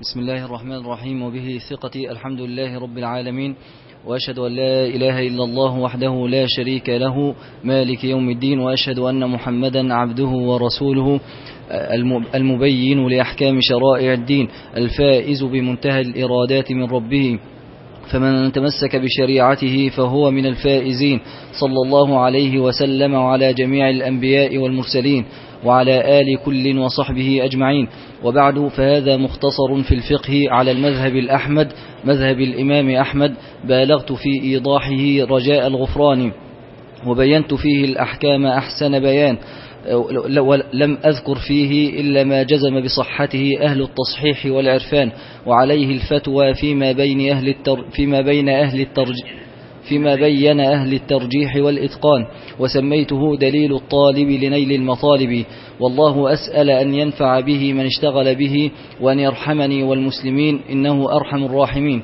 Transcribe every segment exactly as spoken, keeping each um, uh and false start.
بسم الله الرحمن الرحيم، وبه ثقتي. الحمد لله رب العالمين، وأشهد أن لا إله إلا الله وحده لا شريك له مالك يوم الدين، وأشهد أن محمدا عبده ورسوله المبين لأحكام شرائع الدين، الفائز بمنتهى الإرادات من ربه، فمن تمسك بشريعته فهو من الفائزين، صلى الله عليه وسلم وعلى جميع الأنبياء والمرسلين وعلى آل كل وصحبه أجمعين. وبعد، فهذا مختصر في الفقه على المذهب الأحمد، مذهب الإمام أحمد، بالغت في إيضاحه رجاء الغفران، وبينت فيه الأحكام أحسن بيان، ولم أذكر فيه إلا ما جزم بصحته أهل التصحيح والعرفان، وعليه الفتوى فيما بين أهل التر فيما بين أهل الترجيح فيما بين أهل الترجيح والإتقان، وسميته دليل الطالب لنيل المطالب. والله أسأل أن ينفع به من اشتغل به، وأن يرحمني والمسلمين، إنه أرحم الراحمين.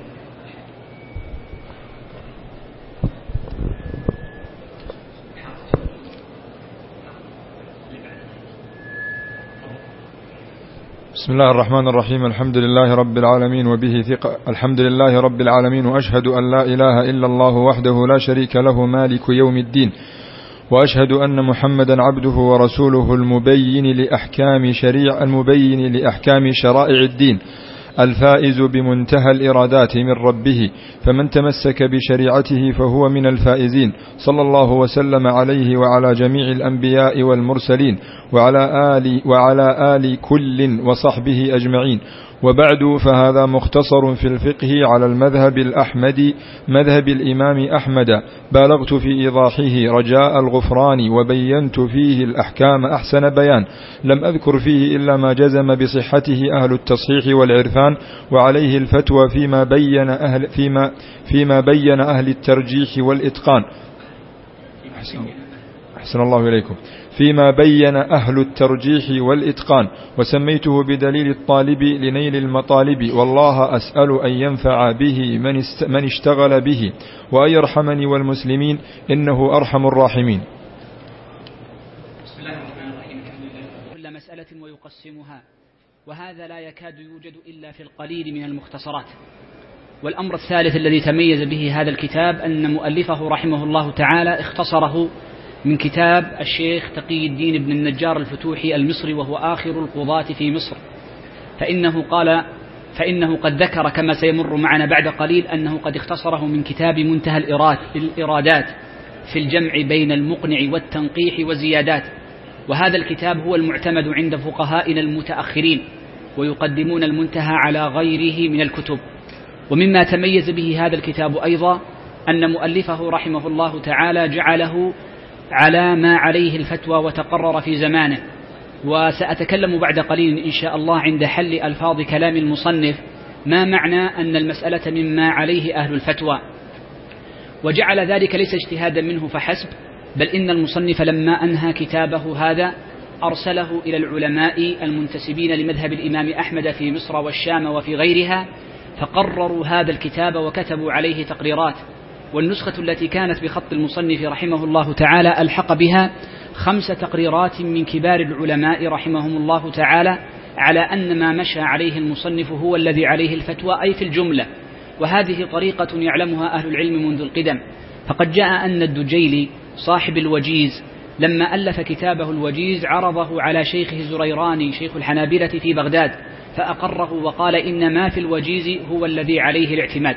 بسم الله الرحمن الرحيم. الحمد لله رب العالمين، وبه ثقة. الحمد لله رب العالمين، وأشهد أن لا إله إلا الله وحده لا شريك له مالك يوم الدين، وأشهد أن محمدا عبده ورسوله المبين لأحكام شريع المبين لأحكام شرائع الدين، الفائز بمنتهى الإرادات من ربه، فمن تمسك بشريعته فهو من الفائزين، صلى الله وسلم عليه وعلى جميع الأنبياء والمرسلين وعلى آل, وعلى آل كل وصحبه أجمعين. وبعد، فهذا مختصر في الفقه على المذهب الأحمدي، مذهب الإمام أحمد، بالغت في إيضاحه رجاء الغفران، وبينت فيه الأحكام أحسن بيان، لم أذكر فيه إلا ما جزم بصحته أهل التصحيح والعرفان، وعليه الفتوى فيما بين أهل, فيما فيما بين أهل الترجيح والإتقان. أحسن الله إليكم. فيما بين أهل الترجيح والإتقان، وسميته بدليل الطالب لنيل المطالب. والله أسأل أن ينفع به من اشتغل به، وأن يرحمني والمسلمين، إنه أرحم الراحمين. بسم الله الرحمن الرحيم. كل مسألة ويقسمها، وهذا لا يكاد يوجد إلا في القليل من المختصرات. والأمر الثالث الذي تميز به هذا الكتاب أن مؤلفه رحمه الله تعالى اختصره من كتاب الشيخ تقي الدين بن النجار الفتوحي المصري، وهو آخر القضاة في مصر، فإنه قال فإنه قد ذكر كما سيمر معنا بعد قليل أنه قد اختصره من كتاب منتهى الإرادات في الجمع بين المقنع والتنقيح والزيادات. وهذا الكتاب هو المعتمد عند فقهائنا المتأخرين، ويقدمون المنتهى على غيره من الكتب. ومما تميز به هذا الكتاب أيضا أن مؤلفه رحمه الله تعالى جعله على ما عليه الفتوى وتقرر في زمانه. وسأتكلم بعد قليل إن شاء الله عند حل ألفاظ كلام المصنف ما معنى أن المسألة مما عليه أهل الفتوى، وجعل ذلك ليس اجتهادا منه فحسب، بل إن المصنف لما أنهى كتابه هذا أرسله إلى العلماء المنتسبين لمذهب الإمام أحمد في مصر والشام وفي غيرها، فقرروا هذا الكتاب وكتبوا عليه تقريرات. والنسخة التي كانت بخط المصنف رحمه الله تعالى ألحق بها خمس تقريرات من كبار العلماء رحمهم الله تعالى على أن ما مشى عليه المصنف هو الذي عليه الفتوى، أي في الجملة. وهذه طريقة يعلمها أهل العلم منذ القدم. فقد جاء أن الدجيلي صاحب الوجيز لما ألف كتابه الوجيز عرضه على شيخه زريراني شيخ الحنابلة في بغداد، فأقره وقال إن ما في الوجيز هو الذي عليه الاعتماد.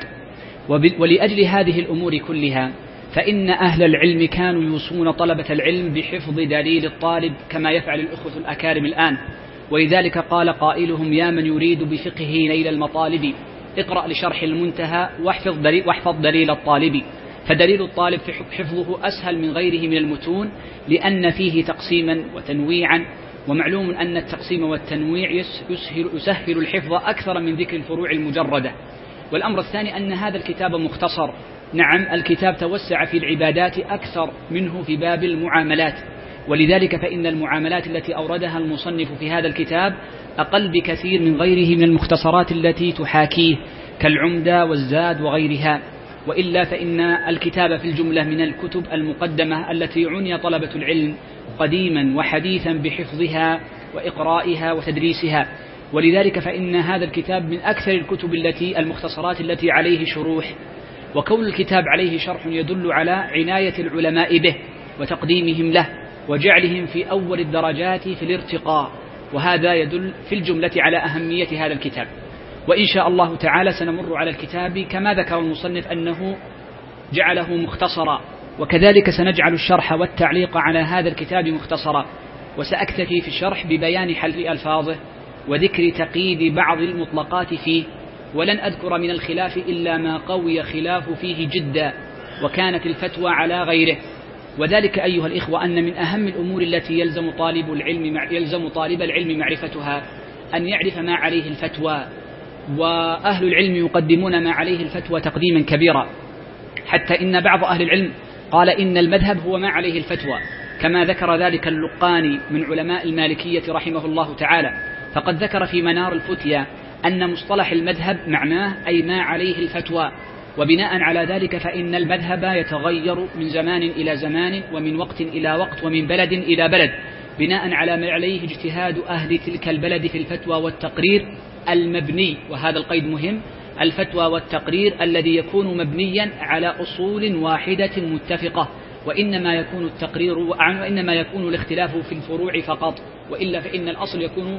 ولأجل هذه الأمور كلها فإن أهل العلم كانوا يوصون طلبة العلم بحفظ دليل الطالب كما يفعل الأخوة الأكارم الآن. ولذلك قال قائلهم: يا من يريد بفقهه نيل المطالب، اقرأ لشرح المنتهى واحفظ دليل, واحفظ دليل الطالب. فدليل الطالب في حفظه أسهل من غيره من المتون، لأن فيه تقسيما وتنويعا، ومعلوم أن التقسيم والتنويع يسهل, يسهل الحفظ أكثر من ذكر الفروع المجردة. والأمر الثاني أن هذا الكتاب مختصر. نعم، الكتاب توسع في العبادات أكثر منه في باب المعاملات، ولذلك فإن المعاملات التي أوردها المصنف في هذا الكتاب أقل بكثير من غيره من المختصرات التي تحاكيه كالعمدة والزاد وغيرها. وإلا فإن الكتاب في الجملة من الكتب المقدمة التي عني طلبة العلم قديما وحديثا بحفظها وإقرائها وتدريسها. ولذلك فإن هذا الكتاب من أكثر الكتب التي المختصرات التي عليه شروح، وكون الكتاب عليه شرح يدل على عناية العلماء به وتقديمهم له وجعلهم في أول الدرجات في الارتقاء، وهذا يدل في الجملة على أهمية هذا الكتاب. وإن شاء الله تعالى سنمر على الكتاب كما ذكر المصنف أنه جعله مختصرا، وكذلك سنجعل الشرح والتعليق على هذا الكتاب مختصرا، وسأكتفي في الشرح ببيان حل ألفاظه وذكر تقييد بعض المطلقات فيه، ولن أذكر من الخلاف إلا ما قوي خلاف فيه جدا وكانت الفتوى على غيره. وذلك أيها الإخوة أن من أهم الأمور التي يلزم طالب العلم يلزم طالب العلم معرفتها أن يعرف ما عليه الفتوى، وأهل العلم يقدمون ما عليه الفتوى تقديما كبيرا، حتى إن بعض أهل العلم قال إن المذهب هو ما عليه الفتوى، كما ذكر ذلك اللقاني من علماء المالكية رحمه الله تعالى، فقد ذكر في منار الفتيا أن مصطلح المذهب معناه أي ما عليه الفتوى، وبناء على ذلك فإن المذهب يتغير من زمان إلى زمان ومن وقت إلى وقت ومن بلد إلى بلد، بناء على ما عليه اجتهاد أهل تلك البلد في الفتوى والتقرير المبني، وهذا القيد مهم، الفتوى والتقرير الذي يكون مبنيا على أصول واحدة متفقة، وإنما يكون التقرير وإنما يكون الاختلاف في الفروع فقط، وإلا فإن الأصل يكون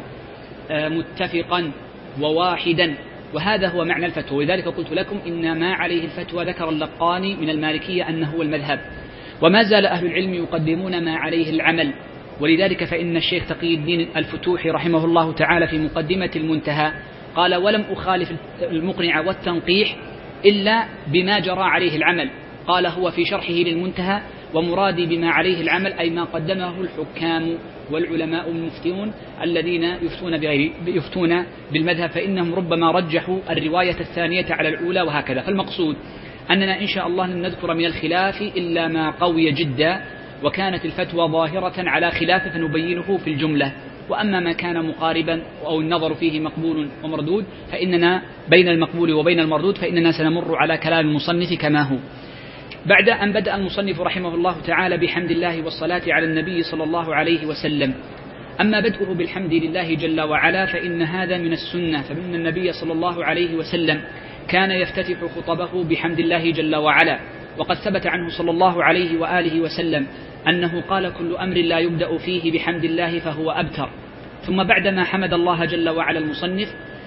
متفقا وواحدا، وهذا هو معنى الفتوى. ولذلك قلت لكم إن ما عليه الفتوى ذكر اللقاني من المالكية أنه هو المذهب، وما زال أهل العلم يقدمون ما عليه العمل. ولذلك فإن الشيخ تقي الدين الفتوحي رحمه الله تعالى في مقدمة المنتهى قال: ولم أخالف المقنع والتنقيح إلا بما جرى عليه العمل. قال هو في شرحه للمنتهى: ومرادي بما عليه العمل أي ما قدمه الحكام والعلماء المفتون الذين يفتون, بغير يفتون بالمذهب، فإنهم ربما رجحوا الرواية الثانية على الأولى وهكذا. فالمقصود أننا إن شاء الله لن نذكر من الخلاف إلا ما قوي جدا وكانت الفتوى ظاهرة على خلاف فنبينه في الجملة، وأما ما كان مقاربا أو النظر فيه مقبول ومردود فإننا بين المقبول وبين المردود فإننا سنمر على كلام المصنف كما هو. بعد أن بدأ المصنف رحمه الله تعالى بحمد الله والصلاة على النبي صلى الله عليه وسلم، أما بدءه بالحمد لله جل وعلا فإن هذا من السنة، فإن النبي صلى الله عليه وسلم كان يفتتح خطبه بحمد الله جل وعلا، وقد ثبت عنه صلى الله عليه وآله وسلم أنه قال: كل أمر لا يبدأ فيه بحمد الله فهو أبتر. ثم بعدما حمد الله جل وعلا المصنف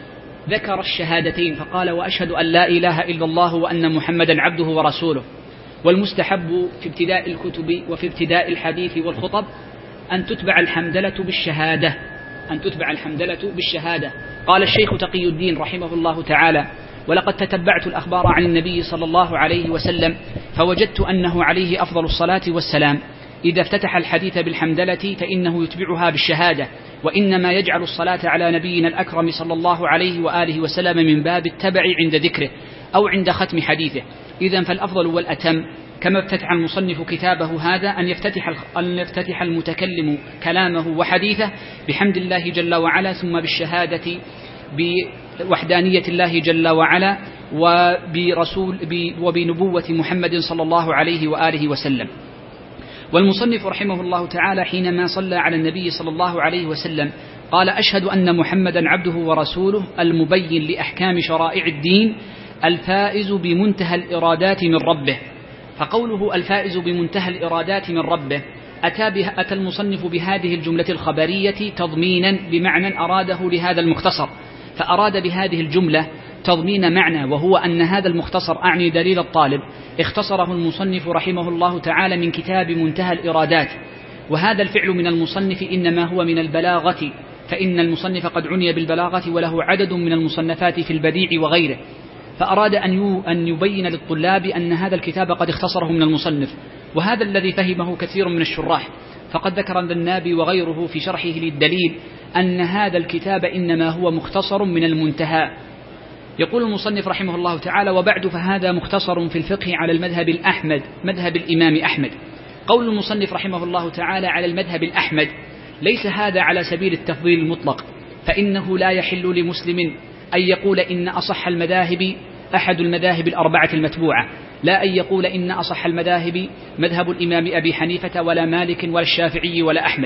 ذكر الشهادتين فقال: وأشهد أن لا إله إلا الله وأن محمدا عبده ورسوله. والمستحب في ابتداء الكتب وفي ابتداء الحديث والخطب أن تتبع الحمدلة بالشهادة أن تتبع الحمدلة بالشهادة. قال الشيخ تقي الدين رحمه الله تعالى: ولقد تتبعت الأخبار عن النبي صلى الله عليه وسلم فوجدت أنه عليه أفضل الصلاة والسلام إذا افتتح الحديث بالحمدلة فإنه يتبعها بالشهادة، وإنما يجعل الصلاة على نبينا الأكرم صلى الله عليه وآله وسلم من باب التبع عند ذكره أو عند ختم حديثه. إذن فالأفضل والأتم كما افتتح المصنف كتابه هذا أن يفتتح أن يفتتح المتكلم كلامه وحديثه بحمد الله جل وعلا، ثم بالشهادة بوحدانية الله جل وعلا وبرسول وبنبوة محمد صلى الله عليه وآله وسلم. والمصنف رحمه الله تعالى حينما صلى على النبي صلى الله عليه وسلم قال: أشهد أن محمدا عبده ورسوله المبين لأحكام شرائع الدين الفائز بمنتهى الإرادات من ربه. فقوله الفائز بمنتهى الإرادات من ربه أتى, بها أتى المصنف بهذه الجملة الخبرية تضمينا بمعنى أراده لهذا المختصر، فأراد بهذه الجملة تضمين معنى، وهو أن هذا المختصر أعني دليل الطالب اختصره المصنف رحمه الله تعالى من كتاب منتهى الإرادات، وهذا الفعل من المصنف إنما هو من البلاغة، فإن المصنف قد عني بالبلاغة وله عدد من المصنفات في البديع وغيره، فأراد أن يبين للطلاب أن هذا الكتاب قد اختصره من المصنف، وهذا الذي فهمه كثير من الشراح، فقد ذكر الذنابي وغيره في شرحه للدليل أن هذا الكتاب إنما هو مختصر من المنتهى. يقول المصنف رحمه الله تعالى: وبعد فهذا مختصر في الفقه على المذهب الأحمد مذهب الإمام أحمد. قول المصنف رحمه الله تعالى على المذهب الأحمد ليس هذا على سبيل التفضيل المطلق، فإنه لا يحل لمسلم أن يقول إن أصح المذاهب أحد المذاهب الأربعة المتبوعة، لا أن يقول إن أصح المذاهب مذهب الإمام أبي حنيفة ولا مالك ولا الشافعي ولا أحمد،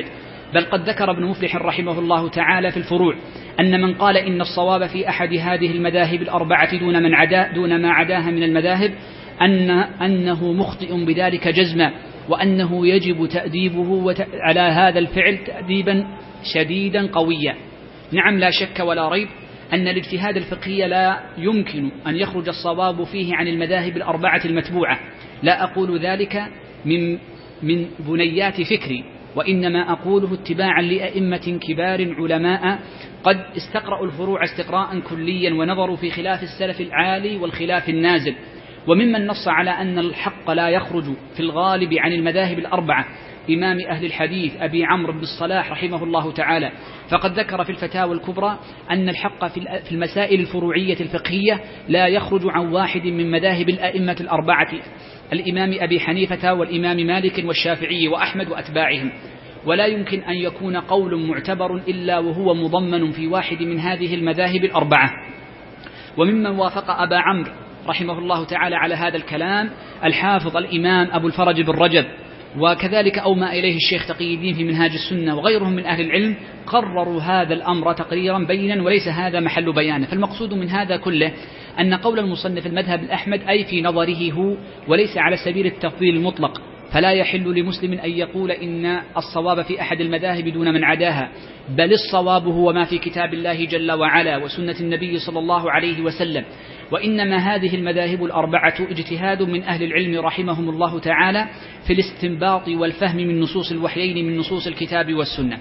بل قد ذكر ابن مفلح رحمه الله تعالى في الفروع أن من قال إن الصواب في أحد هذه المذاهب الأربعة دون من عدا دون ما عداها من المذاهب أن أنه مخطئ بذلك جزما، وأنه يجب تأديبه على هذا الفعل تأديبا شديدا قويا. نعم، لا شك ولا ريب أن الاجتهاد الفقهي لا يمكن أن يخرج الصواب فيه عن المذاهب الأربعة المتبوعة. لا أقول ذلك من من بنيات فكري، وإنما أقوله اتباعا لأئمة كبار علماء قد استقرأوا الفروع استقراء كليا ونظروا في خلاف السلف العالي والخلاف النازل. وممن نص على أن الحق لا يخرج في الغالب عن المذاهب الأربعة إمام أهل الحديث أبي عمرو بن الصلاح رحمه الله تعالى، فقد ذكر في الفتاوى الكبرى أن الحق في المسائل الفروعية الفقهية لا يخرج عن واحد من مذاهب الأئمة الأربعة، الإمام أبي حنيفة والإمام مالك والشافعي وأحمد وأتباعهم، ولا يمكن أن يكون قول معتبر إلا وهو مضمن في واحد من هذه المذاهب الأربعة. وممن وافق أبا عمرو رحمه الله تعالى على هذا الكلام الحافظ الإمام أبو الفرج بن رجب، وكذلك أومى إليه الشيخ تقي الدين في منهاج السنة وغيرهم من أهل العلم، قرروا هذا الأمر تقريرا بينا وليس هذا محل بيانه. فالمقصود من هذا كله أن قول المصنف المذهب الأحمد أي في نظره هو، وليس على سبيل التفضيل المطلق، فلا يحل لمسلم أن يقول إن الصواب في أحد المذاهب دون من عداها، بل الصواب هو ما في كتاب الله جل وعلا وسنة النبي صلى الله عليه وسلم. وإنما هذه المذاهب الأربعة اجتهاد من أهل العلم رحمهم الله تعالى في الاستنباط والفهم من نصوص الوحيين من نصوص الكتاب والسنة.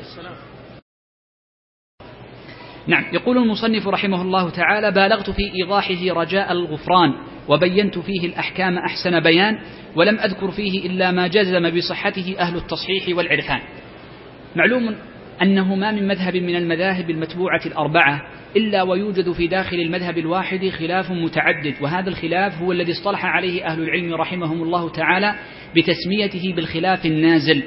نعم، يقول المصنف رحمه الله تعالى: بالغت في إيضاحه رجاء الغفران، وبينت فيه الأحكام أحسن بيان، ولم أذكر فيه إلا ما جزم بصحته أهل التصحيح والعرفان. معلوم أنه ما من مذهب من المذاهب المتبوعة الأربعة إلا ويوجد في داخل المذهب الواحد خلاف متعدد، وهذا الخلاف هو الذي اصطلح عليه أهل العلم رحمهم الله تعالى بتسميته بالخلاف النازل.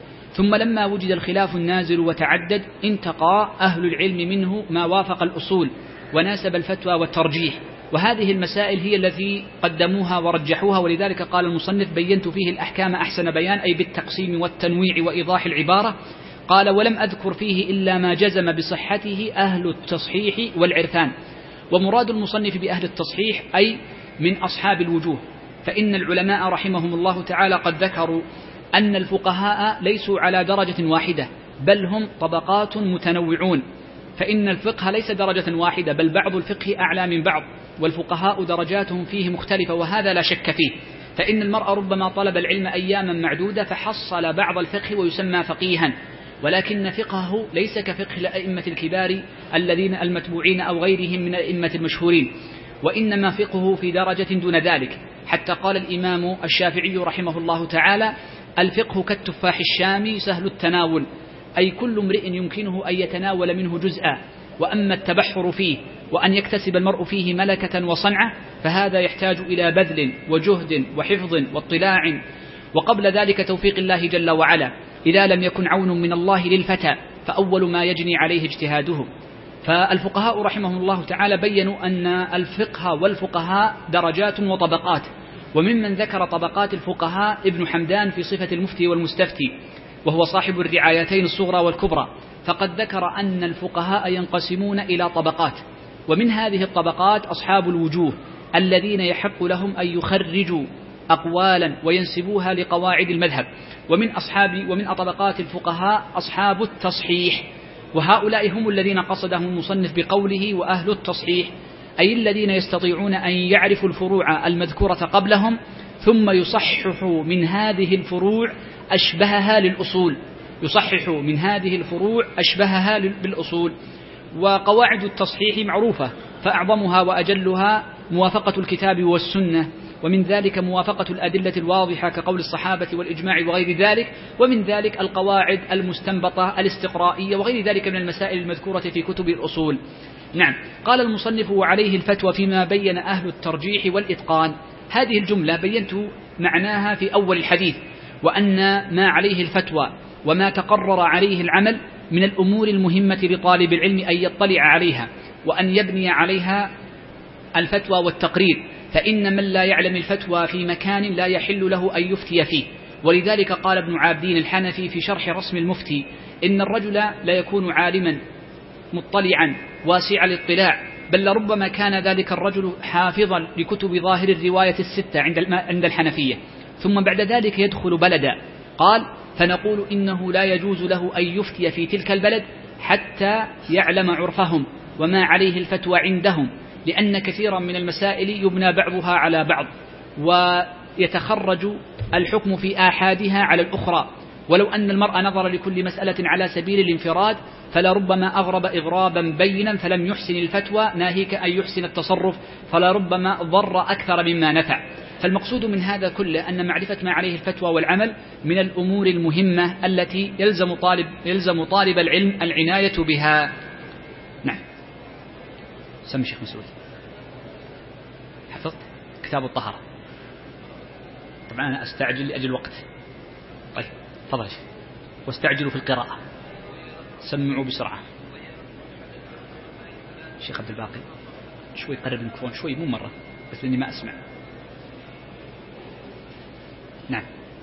ثم لما وجد الخلاف النازل وتعدد انتقى أهل العلم منه ما وافق الأصول وناسب الفتوى والترجيح، وهذه المسائل هي التي قدموها ورجحوها. ولذلك قال المصنف: بينت فيه الأحكام أحسن بيان، أي بالتقسيم والتنويع وإيضاح العبارة. قال: ولم أذكر فيه إلا ما جزم بصحته أهل التصحيح والعرفان. ومراد المصنف بأهل التصحيح أي من أصحاب الوجوه، فإن العلماء رحمهم الله تعالى قد ذكروا أن الفقهاء ليسوا على درجة واحدة، بل هم طبقات متنوعون، فإن الفقه ليس درجة واحدة، بل بعض الفقه أعلى من بعض، والفقهاء درجاتهم فيه مختلفة، وهذا لا شك فيه. فإن المرء ربما طلب العلم أياما معدودة فحصل بعض الفقه ويسمى فقيها، ولكن فقهه ليس كفقه الأئمة الكبار الذين المتبوعين أو غيرهم من الأئمة المشهورين، وإنما فقهه في درجة دون ذلك. حتى قال الإمام الشافعي رحمه الله تعالى: الفقه كالتفاح الشامي سهل التناول، أي كل امرئ يمكنه أن يتناول منه جزءا. وأما التبحر فيه وأن يكتسب المرء فيه ملكة وصنعة فهذا يحتاج إلى بذل وجهد وحفظ واطلاع، وقبل ذلك توفيق الله جل وعلا. إذا لم يكن عون من الله للفتى فأول ما يجني عليه اجتهاده. فالفقهاء رحمهم الله تعالى بيّنوا أن الفقه والفقهاء درجات وطبقات، وممن ذكر طبقات الفقهاء ابن حمدان في صفة المفتي والمستفتي، وهو صاحب الرعايتين الصغرى والكبرى، فقد ذكر أن الفقهاء ينقسمون إلى طبقات، ومن هذه الطبقات أصحاب الوجوه الذين يحق لهم أن يخرجوا أقوالا وينسبوها لقواعد المذهب. ومن أصحاب ومن طبقات الفقهاء أصحاب التصحيح، وهؤلاء هم الذين قصدهم المصنف بقوله وأهل التصحيح، أي الذين يستطيعون أن يعرفوا الفروع المذكورة قبلهم ثم يصححوا من هذه الفروع أشبهها للأصول يصححوا من هذه الفروع أشبهها بالأصول. وقواعد التصحيح معروفة، فأعظمها وأجلها موافقة الكتاب والسنة، ومن ذلك موافقة الأدلة الواضحة كقول الصحابة والإجماع وغير ذلك، ومن ذلك القواعد المستنبطة الاستقرائية وغير ذلك من المسائل المذكورة في كتب الأصول. نعم، قال المصنف: وعليه الفتوى فيما بين أهل الترجيح والإتقان. هذه الجملة بينت معناها في أول الحديث، وأن ما عليه الفتوى وما تقرر عليه العمل من الأمور المهمة لطالب العلم أن يطلع عليها وأن يبني عليها الفتوى والتقرير، فإن من لا يعلم الفتوى في مكان لا يحل له أن يفتي فيه، ولذلك قال ابن عابدين الحنفي في شرح رسم المفتي: إن الرجل لا يكون عالما مطلعا واسع الاطلاع، بل لربما كان ذلك الرجل حافظا لكتب ظاهر الرواية الستة عند الحنفية، ثم بعد ذلك يدخل بلدا. قال: فنقول إنه لا يجوز له أن يفتي في تلك البلد حتى يعلم عرفهم وما عليه الفتوى عندهم، لأن كثيرا من المسائل يبنى بعضها على بعض، ويتخرج الحكم في آحادها على الأخرى. ولو أن المرء نظر لكل مسألة على سبيل الانفراد فلربما أغرب إغرابا بينا فلم يحسن الفتوى، ناهيك أن يحسن التصرف، فلربما ضر أكثر مما نفع. فالمقصود من هذا كله أن معرفة ما عليه الفتوى والعمل من الأمور المهمة التي يلزم طالب, يلزم طالب العلم العناية بها. نعم. سمي شيخ مسعود. حفظت كتاب الطهارة؟ طبعا أنا أستعجل لأجل الوقت. طيب تفضل يا شيخ. واستعجلوا في القراءة، سمعوا بسرعة. شيخ عبد الباقي شوي قرب الميكروفون شوي، مو مرة بس لأني ما أسمع. نعم.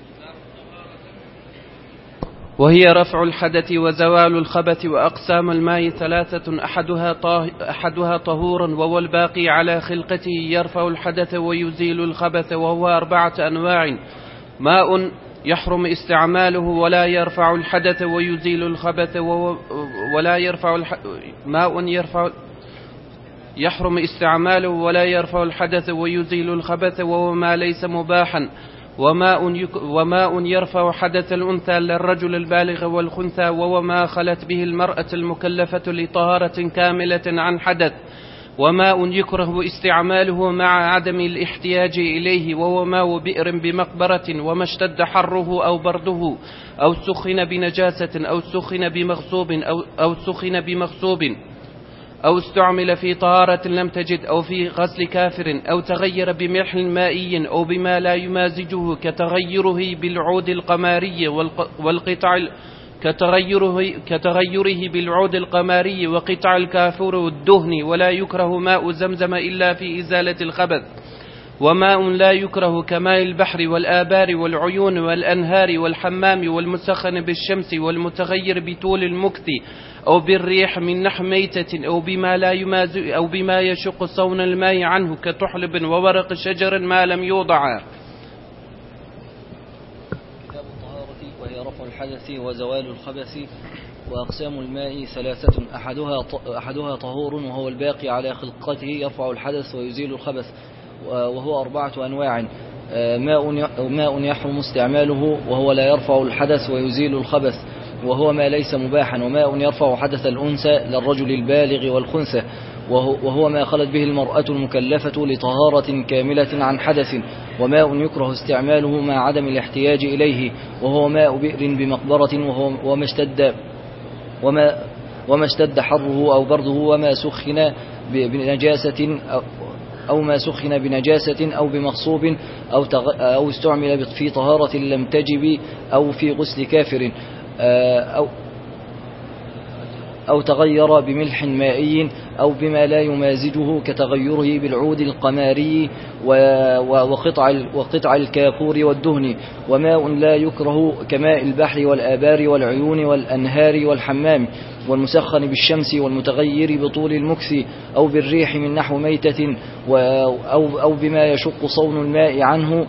وهي رفع الحدث وزوال الخبث. وأقسام الماء ثلاثة: أحدها, طاه أحدها طهور وهو الباقي على خلقته يرفع الحدث ويزيل الخبث، وهو أربعة أنواع: ماء يحرم استعماله ولا يرفع الحدث ويزيل الخبث، ولا يرفع الح... ماء يرفع يحرم استعماله ولا يرفع الحدث ويزيل الخبث، وهو ما ليس مباحا. وماء, يك... وماء يرفع حدث الأنثى للرجل البالغ والخنثى، وهو ما خلت به المرأة المكلفة لطهارة كاملة عن حدث. وماء يكره استعماله مع عدم الاحتياج إليه، وهو ماء بئر بمقبرة وما اشتد حره أو برده أو سخن بنجاسة أو سخن بمغصوب أو, أو سخن بمغصوب أو استعمل في طهارة لم تجد، أو في غسل كافر، أو تغير بملح مائي أو بما لا يمازجه كتغيره بالعود القماري والقطع كتغيره, كتغيره بالعود القماري وقطع الكافور والدهن. ولا يكره ماء زمزم إلا في إزالة الخبث. وماء لا يكره كماء البحر والآبار والعيون والأنهار والحمام والمسخن بالشمس والمتغير بطول المكث أو بالريح من نحو ميتة أو بما لا يمازج أو بما يشق صون الماء عنه كتحلب وورق شجر ما لم يوضع. كتاب الطهارة وهي رفع الحدث وزوال الخبث. وأقسام الماء ثلاثة: أحدها أحدها طهور وهو الباقي على خلقته يرفع الحدث ويزيل الخبث، وهو أربعة أنواع: ماء ماء يحرم استعماله وهو لا يرفع الحدث ويزيل الخبث، وهو ما ليس مباحا. وماء يرفع حدث الأنثى للرجل البالغ والخنثى، وهو ما خلت به المرأة المكلفة لطهارة كاملة عن حدث. وماء يكره استعماله مع عدم الاحتياج إليه، وهو ماء بئر بمقبرة وهو وما اشتد وما وما اشتد حره أو برده، وما سخن بنجاسة أو ما سخن بنجاسة أو بمغصوب أو, أو استعمل في طهارة لم تجب أو في غسل كافر أو, أو تغير بملح مائي أو بما لا يمازجه كتغيره بالعود القماري وقطع, وقطع الكافور والدهن. وماء لا يكره كماء البحر والآبار والعيون والأنهار والحمام والمسخن بالشمس والمتغير بطول المكث أو بالريح من نحو ميتة أو, أو بما يشق صون الماء عنه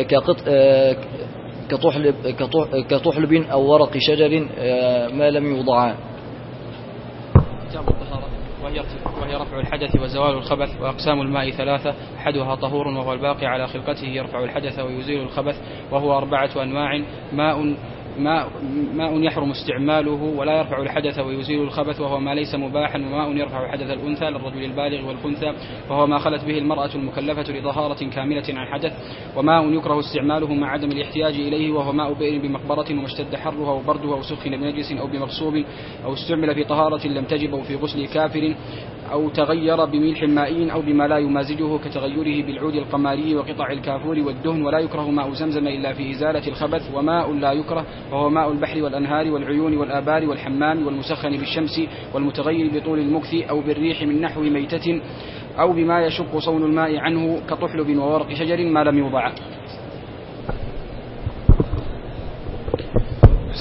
كطحلب, كطحلب أو ورق شجر ما لم يوضع. كتاب الطهارة وهي رفع الحدث وزوال الخبث. وأقسام الماء ثلاثة: أحدها طهور وهو الباقي على خلقته يرفع الحدث ويزيل الخبث، وهو أربعة أنواع: ماء ماء, ماء يحرم استعماله ولا يرفع الحدث ويزيل الخبث، وهو ما ليس مباحا. وماء يرفع حدث الأنثى للرجل البالغ والخنثى، وهو ما خلت به المرأة المكلفة لطهارة كاملة عن حدث. وماء يكره استعماله مع عدم الاحتياج إليه، وهو ماء بئر بمقبرة وما اشتد حره أو برده أو سخن بنجس أو بمغصوب أو استعمل في طهارة لم تجب أو في غسل كافر أو تغير بملح مائي أو بما لا يمازجه كتغيره بالعود القماري وقطع الكافور والدهن. ولا يكره ماء زمزم إلا في إزالة الخبث. وماء لا يكره وهو ماء البحر والأنهار والعيون والآبار والحمام والمسخن بالشمس والمتغير بطول المكث أو بالريح من نحو ميتة أو بما يشق صون الماء عنه كطحلب وورق شجر ما لم يوضع.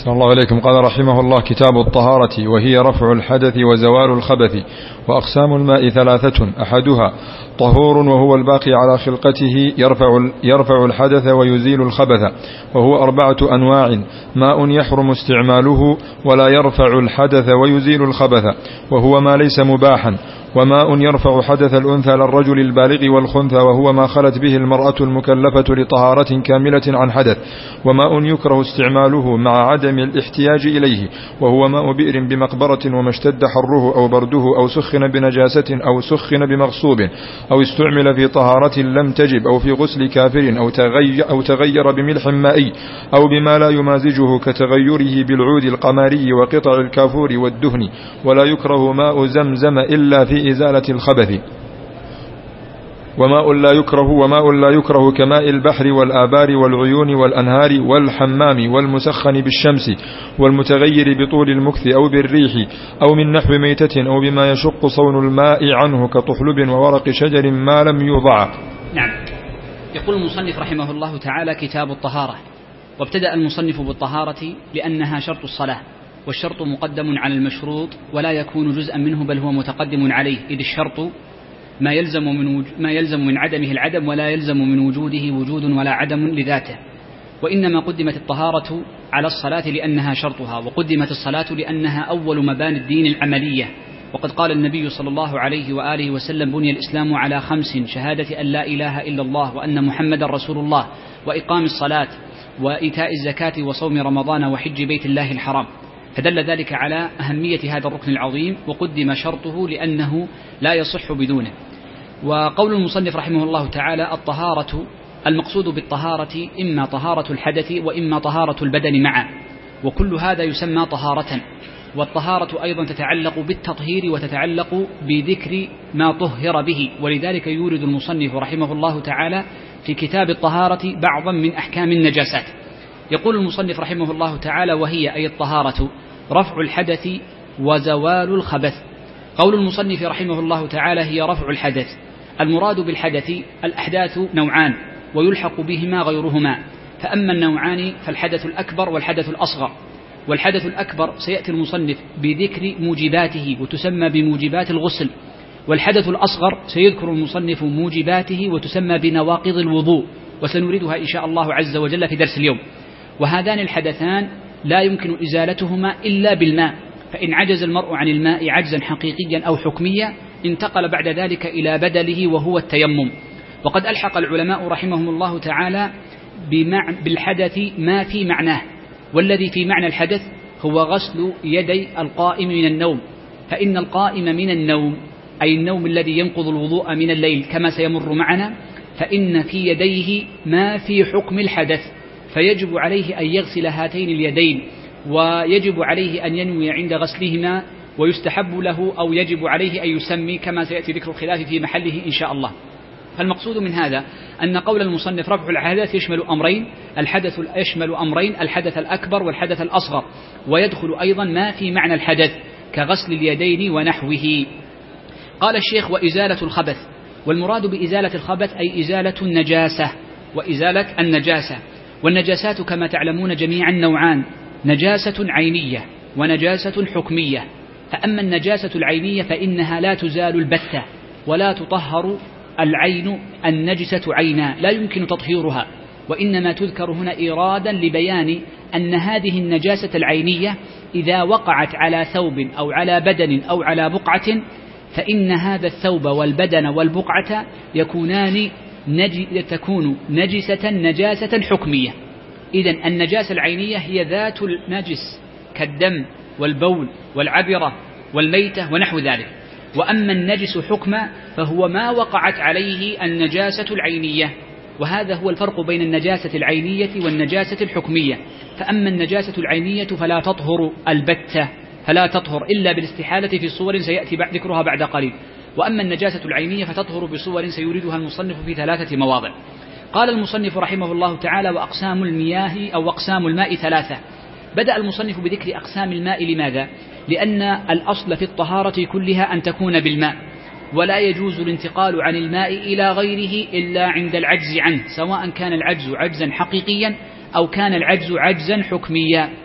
أحسن الله إليكم. قال رحمه الله: كتاب الطهارة، وهي رفع الحدث وزوال الخبث. وأقسام الماء ثلاثة: أحدها طهور وهو الباقي على خلقته يرفع, يرفع الحدث ويزيل الخبث، وهو أربعة أنواع: ماء يحرم استعماله ولا يرفع الحدث ويزيل الخبث وهو ما ليس مباحا، وماء يرفع حدث الأنثى للرجل البالغ والخنثى وهو ما خلت به المرأة المكلفة لطهارة كاملة عن حدث، وماء يكره استعماله مع عدم الاحتياج إليه وهو ماء بئر بمقبرة وما اشتد حره أو برده أو سخن بنجاسة أو سخن بمغصوب أو استعمل في طهارة لم تجب أو في غسل كافر أو تغير, أو تغير بملح مائي أو بما لا يمازجه كتغيره بالعود القماري وقطع الكافور والدهن. ولا يكره ماء زمزم إلا في إزالة الخبث. وماء لا يكره وماء لا يكره كماء البحر والآبار والعيون والأنهار والحمام والمسخن بالشمس والمتغير بطول المكث أو بالريح أو من نحو ميتة أو بما يشق صون الماء عنه كطحلب وورق شجر ما لم يوضع. نعم. يقول المصنف رحمه الله تعالى: كتاب الطهارة. وابتدأ المصنف بالطهارة لأنها شرط الصلاة، والشرط مقدم على المشروط ولا يكون جزءا منه بل هو متقدم عليه، إذ الشرط ما يلزم من ما يلزم من عدمه العدم ولا يلزم من وجوده وجود ولا عدم لذاته. وإنما قدمت الطهارة على الصلاة لأنها شرطها، وقدمت الصلاة لأنها أول مباني الدين العملية. وقد قال النبي صلى الله عليه وآله وسلم: بني الإسلام على خمس: شهادة أن لا إله إلا الله وأن محمدا رسول الله، وإقام الصلاة، وإيتاء الزكاة، وصوم رمضان، وحج بيت الله الحرام. فدل ذلك على أهمية هذا الركن العظيم، وقدم شرطه لأنه لا يصح بدونه. وقول المصنف رحمه الله تعالى: الطهارة، المقصود بالطهارة إما طهارة الحدث وإما طهارة البدن معا، وكل هذا يسمى طهارة. والطهارة أيضا تتعلق بالتطهير وتتعلق بذكر ما طهر به، ولذلك يورد المصنف رحمه الله تعالى في كتاب الطهارة بعضا من أحكام النجاسات. يقول المصنف رحمه الله تعالى: وهي أي الطهارة رفع الحدث وزوال الخبث. قول المصنف رحمه الله تعالى: هي رفع الحدث. المراد بالحدث الأحداث نوعان ويلحق بهما غيرهما، فأما النوعان فالحدث الأكبر والحدث الأصغر. والحدث الأكبر سيأتي المصنف بذكر موجباته وتسمى بموجبات الغسل، والحدث الأصغر سيذكر المصنف موجباته وتسمى بنواقض الوضوء، وسنريدها إن شاء الله عز وجل في درس اليوم. وهذان الحدثان لا يمكن إزالتهما إلا بالماء، فإن عجز المرء عن الماء عجزا حقيقيا أو حكميا انتقل بعد ذلك إلى بدله وهو التيمم. وقد ألحق العلماء رحمهم الله تعالى بالحدث ما في معناه، والذي في معنى الحدث هو غسل يدي القائم من النوم، فإن القائم من النوم أي النوم الذي ينقض الوضوء من الليل كما سيمر معنا، فإن في يديه ما في حكم الحدث، فيجب عليه أن يغسل هاتين اليدين، ويجب عليه أن ينوي عند غسلهما، ويستحب له أو يجب عليه أن يسمي كما سيأتي ذكر الخلاف في محله إن شاء الله. فالمقصود من هذا أن قول المصنف رفع الحدث يشمل أمرين، الحدث يشمل أمرين الحدث الأكبر والحدث الأصغر، ويدخل أيضا ما في معنى الحدث كغسل اليدين ونحوه. قال الشيخ: وإزالة الخبث. والمراد بإزالة الخبث أي إزالة النجاسة وإزالة النجاسة. والنجاسات كما تعلمون جميعا نوعان: نجاسة عينية ونجاسة حكمية. فأما النجاسة العينية فإنها لا تزال البتة ولا تطهر العين النجسة عينا، لا يمكن تطهيرها، وإنما تذكر هنا إيرادا لبيان أن هذه النجاسة العينية إذا وقعت على ثوب أو على بدن أو على بقعة فإن هذا الثوب والبدن والبقعة يكونان نج... تكون نجسة نجاسة حكمية. إذن النجاسة العينية هي ذات النجس كالدم والبول والعبرة والميتة ونحو ذلك. وأما النجس حكما فهو ما وقعت عليه النجاسة العينية، وهذا هو الفرق بين النجاسة العينية والنجاسة الحكمية. فأما النجاسة العينية فلا تطهر البتة، فلا تطهر إلا بالاستحالة في صور سيأتي بعد ذكرها بعد قليل. وأما النجاسة العينية فتطهر بصور سيريدها المصنف في ثلاثة مواضع. قال المصنف رحمه الله تعالى: وأقسام المياه أو أقسام الماء ثلاثة. بدأ المصنف بذكر أقسام الماء. لماذا؟ لأن الأصل في الطهارة كلها أن تكون بالماء، ولا يجوز الانتقال عن الماء إلى غيره إلا عند العجز عنه، سواء كان العجز عجزا حقيقيا أو كان العجز عجزا حكميا.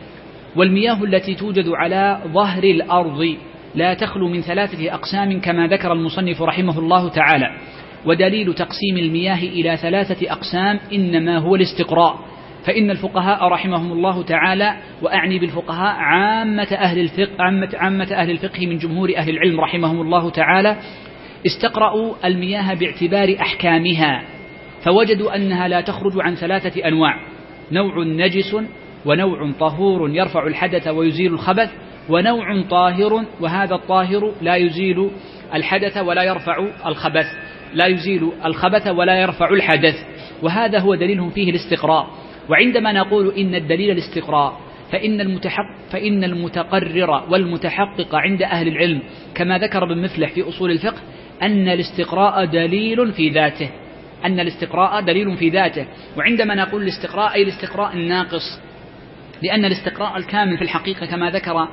والمياه التي توجد على ظهر الأرض لا تخلو من ثلاثة أقسام كما ذكر المصنف رحمه الله تعالى. ودليل تقسيم المياه إلى ثلاثة أقسام إنما هو الاستقراء، فإن الفقهاء رحمهم الله تعالى، وأعني بالفقهاء عامة أهل الفقه, عامة, عامة أهل الفقه من جمهور أهل العلم رحمهم الله تعالى، استقرأوا المياه باعتبار أحكامها، فوجدوا أنها لا تخرج عن ثلاثة أنواع: نوع نجس، ونوع طهور يرفع الحدث ويزيل الخبث، ونوع طاهر وهذا الطاهر لا يزيل الحدث ولا يرفع الخبث لا يزيل الخبث ولا يرفع الحدث. وهذا هو دليلهم فيه الاستقراء. وعندما نقول إن الدليل الاستقراء فإن, المتحق فإن المتقرر والمتحقق عند أهل العلم كما ذكر ابن مفلح في أصول الفقه أن الاستقراء دليل في ذاته أن الاستقراء دليل في ذاته وعندما نقول الاستقراء أي الاستقراء الناقص، لأن الاستقراء الكامل في الحقيقة كما ذكر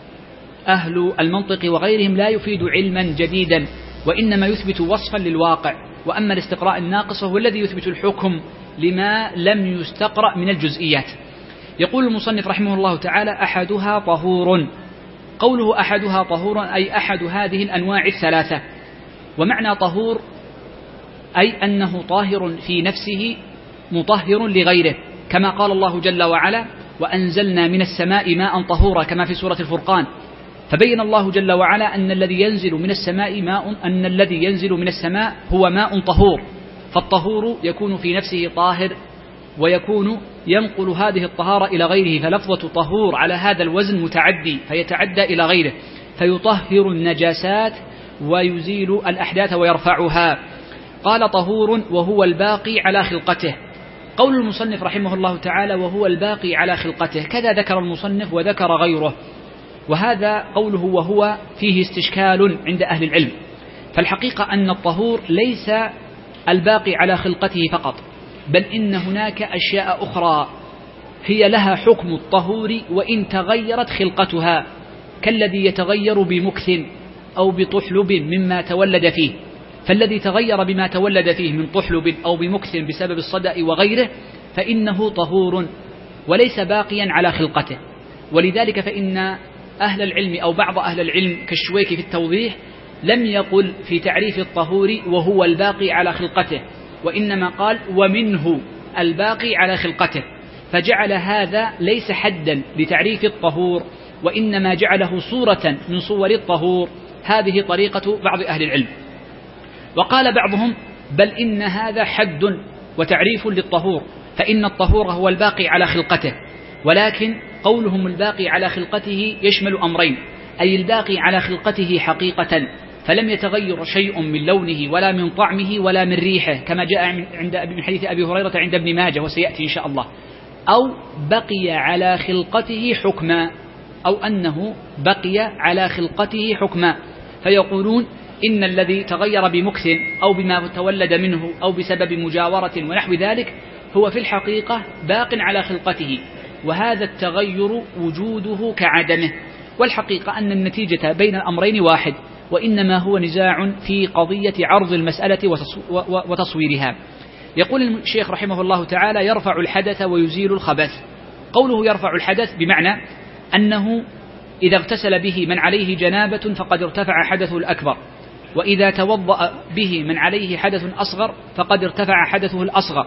أهل المنطق وغيرهم لا يفيد علما جديدا، وإنما يثبت وصفا للواقع. وأما الاستقراء الناقص هو الذي يثبت الحكم لما لم يستقرأ من الجزئيات. يقول المصنف رحمه الله تعالى: أحدها طهور. قوله أحدها طهور أي أحد هذه الأنواع الثلاثة. ومعنى طهور أي أنه طاهر في نفسه مطهر لغيره، كما قال الله جل وعلا: وأنزلنا من السماء ماء طهورا، كما في سورة الفرقان. فبين الله جل وعلا أن الذي ينزل من السماء ماء أن الذي ينزل من السماء هو ماء طهور، فالطهور يكون في نفسه طاهر ويكون ينقل هذه الطهارة إلى غيره، فلفظة طهور على هذا الوزن متعدي فيتعدى إلى غيره، فيطهر النجاسات ويزيل الأحداث ويرفعها. قال طهور وهو الباقي على خلقته. قول المصنف رحمه الله تعالى وهو الباقي على خلقته كذا ذكر المصنف وذكر غيره، وهذا قوله وهو فيه استشكال عند أهل العلم. فالحقيقة أن الطهور ليس الباقي على خلقته فقط، بل إن هناك أشياء أخرى هي لها حكم الطهور وإن تغيرت خلقتها، كالذي يتغير بمكث أو بطحلب مما تولد فيه. فالذي تغير بما تولد فيه من طحلب أو بمكث بسبب الصدأ وغيره فإنه طهور وليس باقيا على خلقته. ولذلك فإن أهل العلم أو بعض أهل العلم كالشويكي في التوضيح لم يقل في تعريف الطهور وهو الباقي على خلقته، وإنما قال ومنه الباقي على خلقته، فجعل هذا ليس حدا لتعريف الطهور، وإنما جعله صورة من صور الطهور. هذه طريقة بعض أهل العلم. وقال بعضهم بل إن هذا حد وتعريف للطهور، فإن الطهور هو الباقي على خلقته. ولكن قولهم الباقي على خلقته يشمل أمرين: أي الباقي على خلقته حقيقة فلم يتغير شيء من لونه ولا من طعمه ولا من ريحه، كما جاء عند من حديث أبي هريرة عند ابن ماجه وسيأتي إن شاء الله، أو بقي على خلقته حكما، أو أنه بقي على خلقته حكما. فيقولون إن الذي تغير بمكث أو بما تولد منه أو بسبب مجاورة ونحو ذلك هو في الحقيقة باق على خلقته، وهذا التغير وجوده كعدمه. والحقيقة أن النتيجة بين الأمرين واحد، وإنما هو نزاع في قضية عرض المسألة وتصويرها. يقول الشيخ رحمه الله تعالى: يرفع الحدث ويزيل الخبث. قوله يرفع الحدث بمعنى أنه إذا اغتسل به من عليه جنابة فقد ارتفع حدثه الأكبر، وإذا توضأ به من عليه حدث أصغر فقد ارتفع حدثه الأصغر،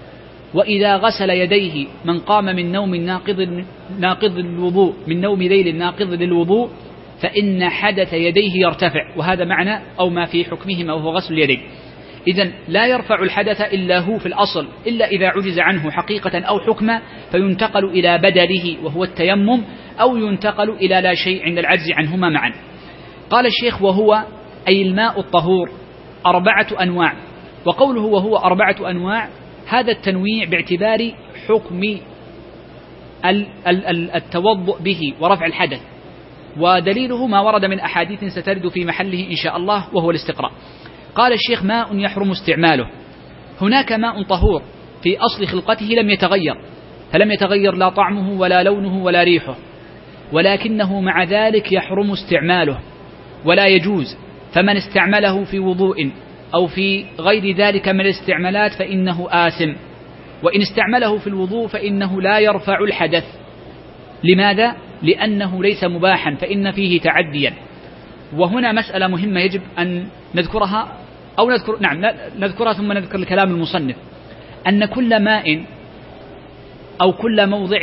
وإذا غسل يديه من قام من نوم ناقض ناقض الوضوء من نوم ليل ناقض للوضوء فإن حدث يديه يرتفع، وهذا معنى أو ما في حكمهما وهو غسل اليدين. إذن لا يرفع الحدث إلا هو في الأصل، إلا إذا عجز عنه حقيقة أو حكما فينتقل إلى بدله وهو التيمم، أو ينتقل إلى لا شيء عند العجز عنهما معا. قال الشيخ: وهو أي الماء الطهور أربعة أنواع. وقوله وهو أربعة أنواع هذا التنويع باعتبار حكم التوضؤ به ورفع الحدث، ودليله ما ورد من أحاديث سترد في محله إن شاء الله وهو الاستقراء. قال الشيخ: ماء يحرم استعماله. هناك ماء طهور في أصل خلقته لم يتغير، فلم يتغير لا طعمه ولا لونه ولا ريحه، ولكنه مع ذلك يحرم استعماله ولا يجوز، فمن استعمله في وضوء أو في غير ذلك من الاستعمالات فإنه آثم، وإن استعمله في الوضوء فإنه لا يرفع الحدث. لماذا؟ لأنه ليس مباحا فإن فيه تعديا. وهنا مسألة مهمة يجب أن نذكرها أو نذكر نعم نذكرها ثم نذكر الكلام المصنف، أن كل ماء أو كل موضع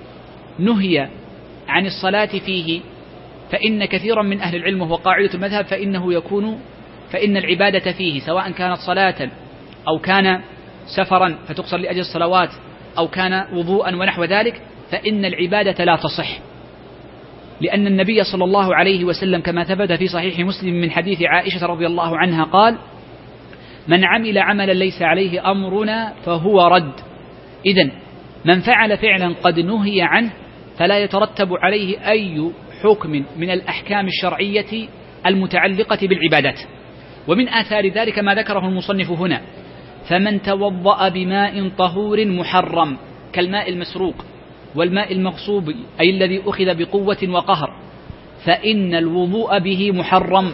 نهي عن الصلاة فيه فإن كثيرا من أهل العلم وهو قاعدة المذهب فإنه يكون فإن العبادة فيه سواء كانت صلاة أو كان سفرا فتقصر لأجل الصلوات أو كان وضوءا ونحو ذلك فإن العبادة لا تصح، لأن النبي صلى الله عليه وسلم كما ثبت في صحيح مسلم من حديث عائشة رضي الله عنها قال: من عمل عملا ليس عليه أمرنا فهو رد. إذن من فعل فعلا قد نهي عنه فلا يترتب عليه أي حكم من الأحكام الشرعية المتعلقة بالعبادات. ومن آثار ذلك ما ذكره المصنف هنا: فمن توضأ بماء طهور محرم كالماء المسروق والماء المغصوب أي الذي أخذ بقوة وقهر فإن الوضوء به محرم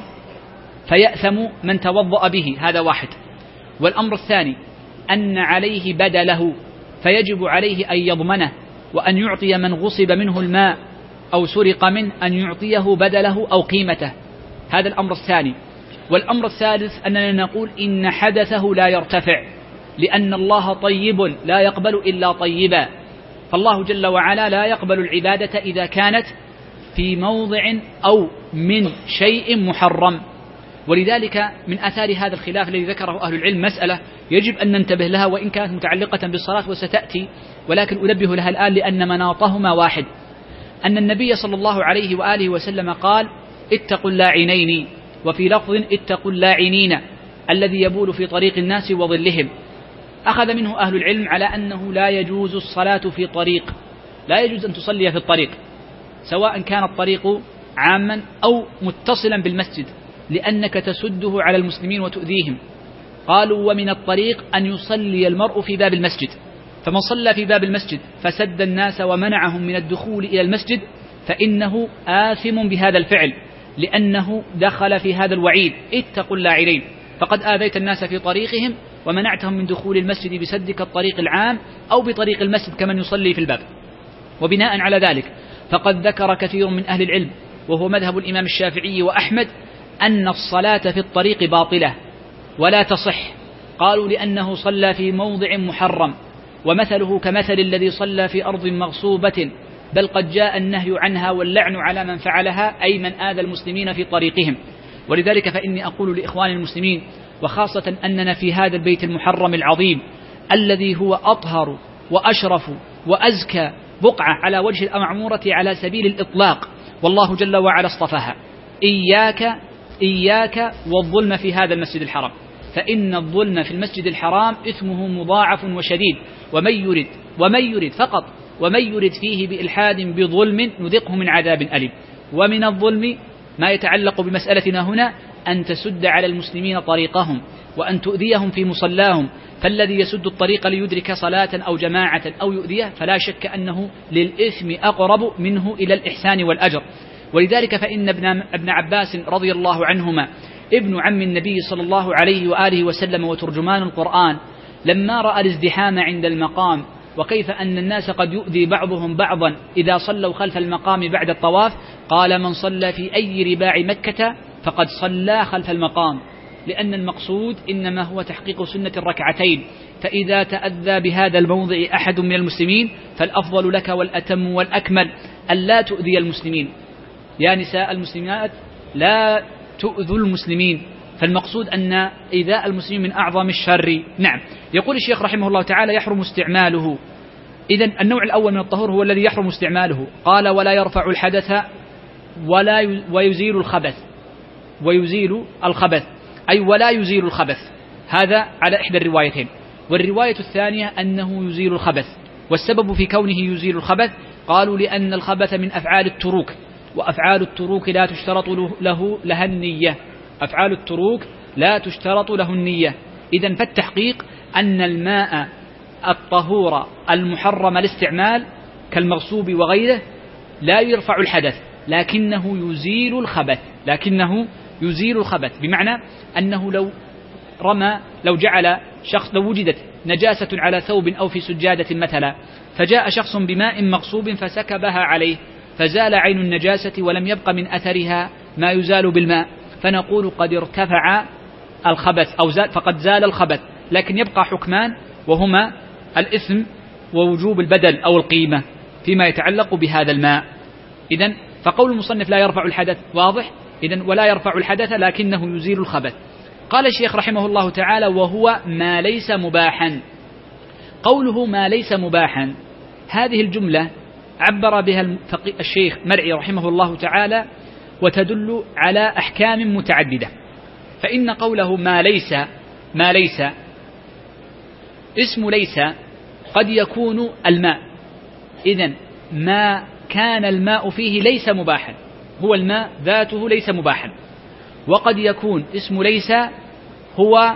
فيأثم من توضأ به. هذا واحد. والأمر الثاني أن عليه بدله فيجب عليه أن يضمنه وأن يعطي من غصب منه الماء أو سرق منه أن يعطيه بدله أو قيمته. هذا الأمر الثاني. والأمر الثالث أننا نقول إن حدثه لا يرتفع، لأن الله طيب لا يقبل إلا طيبا، فالله جل وعلا لا يقبل العبادة إذا كانت في موضع أو من شيء محرم. ولذلك من آثار هذا الخلاف الذي ذكره أهل العلم مسألة يجب أن ننتبه لها وإن كانت متعلقة بالصلاة وستأتي، ولكن أنبه لها الآن لأن مناطهما واحد. أن النبي صلى الله عليه وآله وسلم قال: اتقوا اللاعنين، وفي لفظ اتقوا اللاعنين الذي يبول في طريق الناس وظلهم. أخذ منه أهل العلم على أنه لا يجوز الصلاة في طريق، لا يجوز أن تصلي في الطريق سواء كان الطريق عاما أو متصلا بالمسجد، لأنك تسده على المسلمين وتؤذيهم. قالوا: ومن الطريق أن يصلي المرء في باب المسجد، فمن صلى في باب المسجد فسد الناس ومنعهم من الدخول إلى المسجد فإنه آثم بهذا الفعل، لأنه دخل في هذا الوعيد: اتقوا اللاعنين، فقد آذيت الناس في طريقهم ومنعتهم من دخول المسجد بسدك الطريق العام أو بطريق المسجد كمن يصلي في الباب. وبناء على ذلك فقد ذكر كثير من أهل العلم وهو مذهب الإمام الشافعي وأحمد أن الصلاة في الطريق باطلة ولا تصح. قالوا: لأنه صلى في موضع محرم، ومثله كمثل الذي صلى في أرض مغصوبة، بل قد جاء النهي عنها واللعن على من فعلها أي من آذى المسلمين في طريقهم. ولذلك فإني أقول لإخوان المسلمين وخاصة أننا في هذا البيت المحرم العظيم الذي هو أطهر وأشرف وأزكى بقعة على وجه المعمورة على سبيل الإطلاق، والله جل وعلا اصطفاها: إياك إياك والظلم في هذا المسجد الحرام، فإن الظلم في المسجد الحرام إثمه مضاعف وشديد، ومن يرد ومن يرد فقط ومن يرد فيه بإلحاد بظلم نذقه من عذاب أليم. ومن الظلم ما يتعلق بمسألتنا هنا أن تسد على المسلمين طريقهم وأن تؤذيهم في مصلاهم، فالذي يسد الطريق ليدرك صلاة أو جماعة أو يؤذيه فلا شك أنه للإثم أقرب منه إلى الإحسان والأجر. ولذلك فإن ابن عباس رضي الله عنهما ابن عم النبي صلى الله عليه وآله وسلم وترجمان القرآن لما رأى الازدحام عند المقام وكيف أن الناس قد يؤذي بعضهم بعضا إذا صلوا خلف المقام بعد الطواف قال: من صلى في أي رباع مكة فقد صلى خلف المقام، لأن المقصود إنما هو تحقيق سنة الركعتين، فإذا تأذى بهذا الموضع أحد من المسلمين فالأفضل لك والأتم والأكمل ألا تؤذي المسلمين. يا نساء المسلمات لا تؤذوا المسلمين، فالمقصود أن إيذاء المسلمين من أعظم الشر. نعم. يقول الشيخ رحمه الله تعالى: يحرم استعماله. إذن النوع الأول من الطهور هو الذي يحرم استعماله. قال: ولا يرفع الحدث ولا ويزيل الخبث. ويزيل الخبث أي ولا يزيل الخبث، هذا على إحدى الروايتين. والرواية الثانية أنه يزيل الخبث. والسبب في كونه يزيل الخبث قالوا: لأن الخبث من أفعال التروك، وأفعال التروك لا تشترط له لها النية. أفعال التروك لا تشترط له النية. إذن فالتحقيق أن الماء الطهور المحرم الاستعمال كالمغصوب وغيره لا يرفع الحدث، لكنه يزيل الخبث لكنه يزيل الخبث بمعنى أنه لو رمى لو جعل شخص لو وجدت نجاسة على ثوب أو في سجادة مثلا، فجاء شخص بماء مغصوب فسكبها عليه فزال عين النجاسة ولم يبق من أثرها ما يزال بالماء، فنقول قد ارتفع الخبث أو زال فقد زال الخبث، لكن يبقى حكمان وهما الإثم ووجوب البدل أو القيمة فيما يتعلق بهذا الماء. إذن فقول المصنف لا يرفع الحدث واضح، إذن ولا يرفع الحدث لكنه يزيل الخبث. قال الشيخ رحمه الله تعالى وهو ما ليس مباحا. قوله ما ليس مباحا هذه الجملة عبر بها الشيخ مرعي رحمه الله تعالى وتدل على أحكام متعددة. فإن قوله ما ليس ما ليس اسم ليس قد يكون الماء، إذن ما كان الماء فيه ليس مباحا، هو الماء ذاته ليس مباحا. وقد يكون اسم ليس هو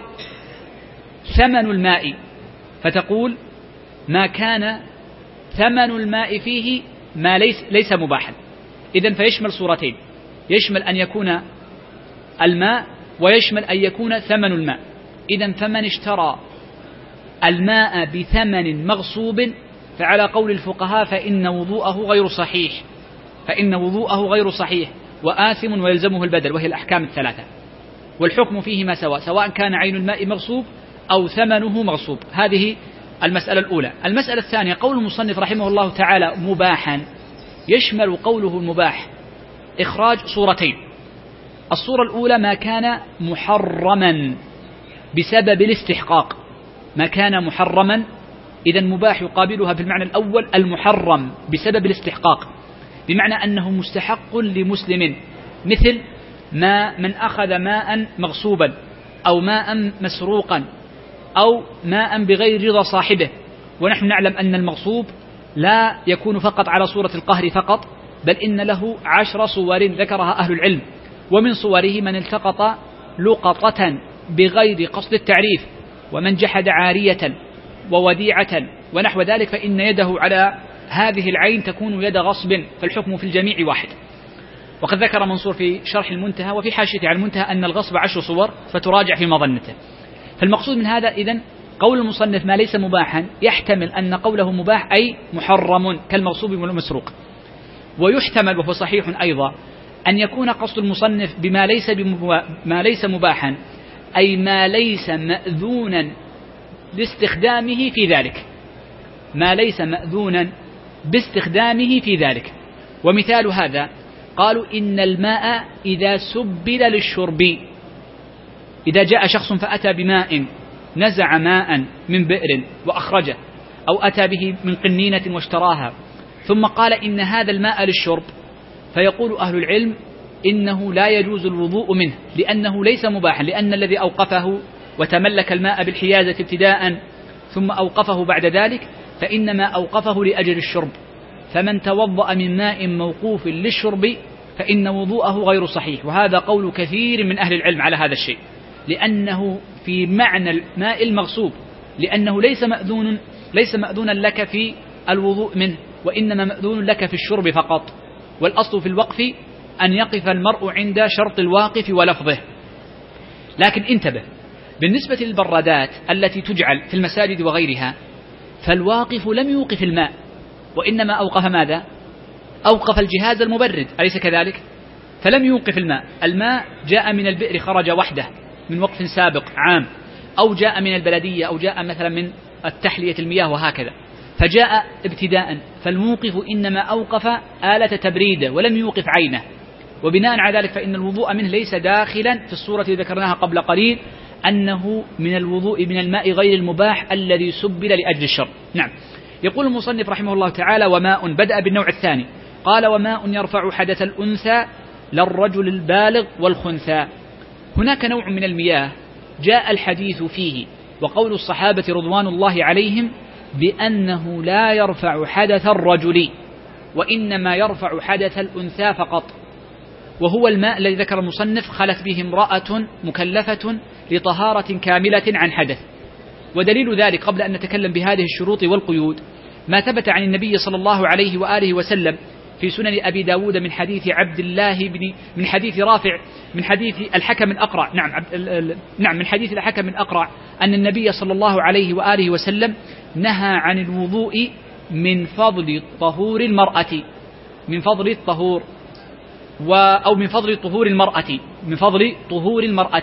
ثمن الماء، فتقول ما كان ثمن الماء فيه ما ليس, ليس مباحا. إذن فيشمل صورتين، يشمل أن يكون الماء ويشمل أن يكون ثمن الماء. إذن فمن اشترى الماء بثمن مغصوب فعلى قول الفقهاء فإن وضوءه غير صحيح، فإن وضوءه غير صحيح وآثم ويلزمه البدل، وهي الأحكام الثلاثة، والحكم فيهما سواء سواء كان عين الماء مغصوب أو ثمنه مغصوب. هذه المسألة الأولى. المسألة الثانية قول المصنف رحمه الله تعالى مباحا، يشمل قوله المباح إخراج صورتين. الصورة الأولى ما كان محرما بسبب الاستحقاق، ما كان محرما إذن مباح يقابلها في المعنى الأول المحرم بسبب الاستحقاق، بمعنى أنه مستحق لمسلم، مثل ما من أخذ ماء مغصوبا أو ماء مسروقا أو ماء بغير رضا صاحبه. ونحن نعلم أن المغصوب لا يكون فقط على صورة القهر فقط، بل إن له عشر صور ذكرها أهل العلم، ومن صوره من التقط لقطة بغير قصد التعريف، ومن جحد عارية ووديعة ونحو ذلك، فإن يده على هذه العين تكون يد غصب، فالحكم في الجميع واحد. وقد ذكر منصور في شرح المنتهى وفي حاشيته على المنتهى أن الغصب عشر صور فتراجع في مظنته. فالمقصود من هذا إذن قول المصنف ما ليس مباحا يحتمل أن قوله مباح أي محرم كالمغصوب والمسروق، ويحتمل وهو صحيح أيضا أن يكون قصد المصنف بما ليس ما ليس مباحا أي ما ليس مأذونا لاستخدامه في ذلك، ما ليس مأذونا باستخدامه في ذلك. ومثال هذا قالوا إن الماء إذا سبل للشرب، إذا جاء شخص فأتى بماء نزع ماء من بئر وأخرجه، أو أتى به من قنينة واشتراها ثم قال إن هذا الماء للشرب، فيقول أهل العلم إنه لا يجوز الوضوء منه لأنه ليس مباحا، لأن الذي أوقفه وتملك الماء بالحيازة ابتداء ثم أوقفه بعد ذلك فإنما أوقفه لأجل الشرب، فمن توضأ من ماء موقوف للشرب فإن وضوءه غير صحيح. وهذا قول كثير من أهل العلم على هذا الشيء، لأنه في معنى الماء المغصوب، لأنه ليس مأذون ليس مأذونا لك في الوضوء منه، وإنما مأذون لك في الشرب فقط. والأصل في الوقف أن يقف المرء عند شرط الواقف ولفظه. لكن انتبه، بالنسبة للبرادات التي تجعل في المساجد وغيرها فالواقف لم يوقف الماء، وإنما أوقف ماذا؟ أوقف الجهاز المبرد، أليس كذلك؟ فلم يوقف الماء. الماء جاء من البئر خرج وحده من وقف سابق عام، أو جاء من البلدية، أو جاء مثلا من التحلية المياه وهكذا، فجاء ابتداء، فالموقف إنما أوقف آلة تبريده ولم يوقف عينه، وبناء على ذلك فإن الوضوء منه ليس داخلا في الصورة التي ذكرناها قبل قليل أنه من الوضوء من الماء غير المباح الذي سبل لأجل الشرب. نعم. يقول المصنف رحمه الله تعالى وماء، بدأ بالنوع الثاني قال وماء يرفع حدث الأنثى للرجل البالغ والخنثى. هناك نوع من المياه جاء الحديث فيه وقول الصحابة رضوان الله عليهم بأنه لا يرفع حدث الرجل وإنما يرفع حدث الأنثى فقط، وهو الماء الذي ذكر المصنف خلت به امرأة مكلفة لطهارة كاملة عن حدث. ودليل ذلك قبل أن نتكلم بهذه الشروط والقيود ما ثبت عن النبي صلى الله عليه وآله وسلم في سنن أبي داود من حديث عبد الله بن من حديث رافع من حديث الحكم الأقرع، نعم نعم من حديث الحكم الأقرع أن النبي صلى الله عليه وآله وسلم نهى عن الوضوء من فضل طهور المرأة، من فضل الطهور و أو من فضل طهور المرأة، من فضل طهور المرأة،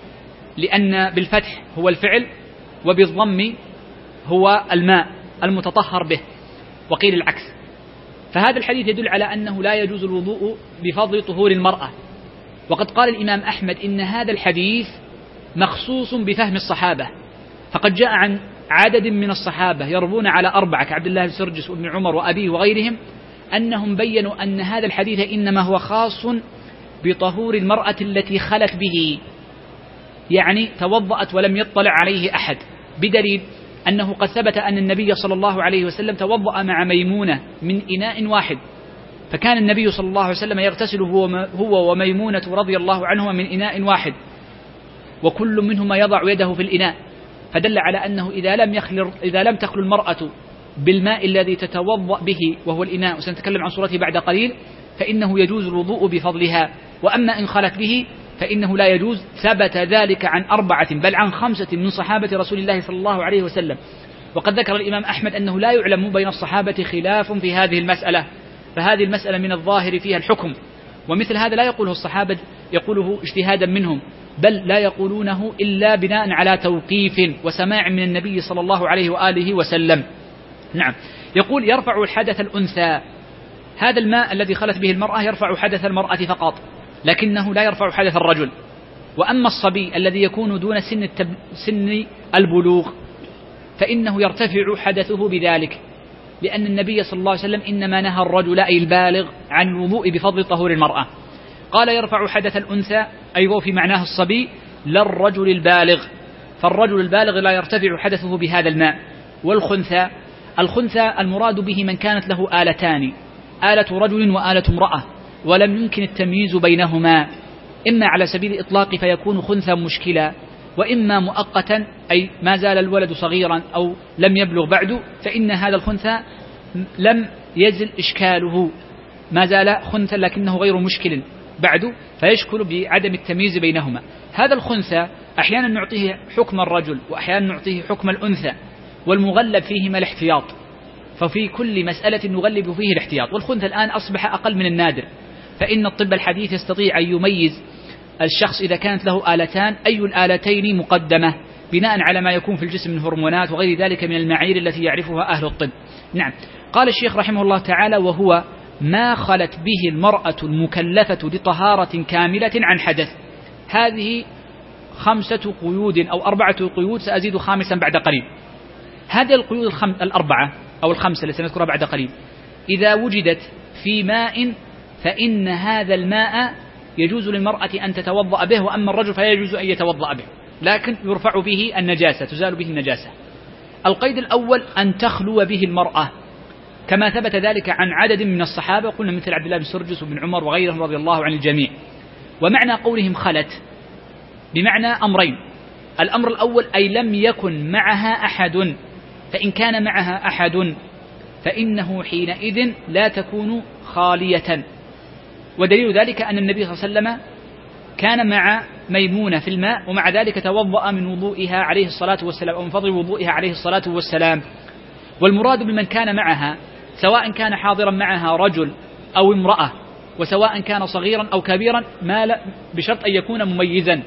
لأن بالفتح هو الفعل وبالضم هو الماء المتطهر به، وقيل العكس. فهذا الحديث يدل على أنه لا يجوز الوضوء بفضل طهور المرأة. وقد قال الإمام أحمد إن هذا الحديث مخصوص بفهم الصحابة، فقد جاء عن عدد من الصحابة يروون على أربعة كعبد الله بن سرجس وابن عمر وأبيه وغيرهم أنهم بيّنوا أن هذا الحديث إنما هو خاص بطهور المرأة التي خلت به، يعني توضأت ولم يطلع عليه أحد، بدليل أنه قد ثبت أن النبي صلى الله عليه وسلم توضأ مع ميمونة من إناء واحد، فكان النبي صلى الله عليه وسلم يغتسل هو وميمونة رضي الله عنهما من إناء واحد، وكل منهما يضع يده في الإناء، فدل على أنه إذا لم يخلر إذا لم تخلو المرأة بالماء الذي تتوضأ به وهو الإناء، وسنتكلم عن صورته بعد قليل، فإنه يجوز الوضوء بفضلها. وأما إن خلت به فإنه لا يجوز. ثبت ذلك عن أربعة بل عن خمسة من صحابة رسول الله صلى الله عليه وسلم. وقد ذكر الإمام أحمد أنه لا يعلم بين الصحابة خلاف في هذه المسألة، فهذه المسألة من الظاهر فيها الحكم، ومثل هذا لا يقوله الصحابة يقوله اجتهادا منهم، بل لا يقولونه إلا بناء على توقيف وسماع من النبي صلى الله عليه وآله وسلم. نعم. يقول يرفع الحدث الأنثى، هذا الماء الذي خلت به المرأة يرفع حدث المرأة فقط، لكنه لا يرفع حدث الرجل. وأما الصبي الذي يكون دون سن, التب... سن البلوغ فإنه يرتفع حدثه بذلك، لأن النبي صلى الله عليه وسلم إنما نهى الرجل أي البالغ عن الوضوء بفضل طهور المرأة. قال يرفع حدث الأنثى أيضا في معناه الصبي لا الرجل البالغ، فالرجل البالغ لا يرتفع حدثه بهذا الماء. والخنثى، الخنثى المراد به من كانت له آلتان، آلة رجل وآلة امرأة، ولم يمكن التمييز بينهما، إما على سبيل الإطلاق فيكون خنثى مشكلا، وإما مؤقتا أي ما زال الولد صغيرا أو لم يبلغ بعد، فإن هذا الخنثى لم يزل إشكاله، ما زال خنثى لكنه غير مشكل بعد، فيشكل بعدم التمييز بينهما. هذا الخنثى أحيانا نعطيه حكم الرجل وأحيانا نعطيه حكم الأنثى، والمغلب فيهما الاحتياط، ففي كل مسألة نغلب فيه الاحتياط. والخنثى الآن أصبح أقل من النادر، فإن الطب الحديث يستطيع أن يميز الشخص إذا كانت له آلتان أي الآلتين مقدمة بناء على ما يكون في الجسم من هرمونات وغير ذلك من المعايير التي يعرفها أهل الطب. نعم. قال الشيخ رحمه الله تعالى وهو ما خلت به المرأة المكلفة لطهارة كاملة عن حدث. هذه خمسة قيود أو أربعة قيود، سأزيد خامسا بعد قليل. هذه القيود الخم... الأربعة أو الخمسة التي سنذكرها بعد قليل إذا وجدت في ماء فإن هذا الماء يجوز للمرأة أن تتوضأ به، وأما الرجل فيجوز أن يتوضأ به، لكن يرفع به النجاسة، تزال به النجاسة. القيد الأول أن تخلو به المرأة، كما ثبت ذلك عن عدد من الصحابة، قلنا مثل عبد الله بن سرجس وابن عمر وغيرهم رضي الله عن الجميع. ومعنى قولهم خلت بمعنى أمرين: الأمر الأول أي لم يكن معها أحد، فإن كان معها أحد فإنه حينئذ لا تكون خالية. ودليل ذلك أن النبي صلى الله عليه وسلم كان مع ميمونة في الماء، ومع ذلك توضأ من وضوئها عليه الصلاة والسلام أو من فضل وضوئها عليه الصلاة والسلام. والمراد بمن كان معها سواء كان حاضرا معها رجل أو امرأة، وسواء كان صغيرا أو كبيرا، ما لا بشرط أن يكون مميزا.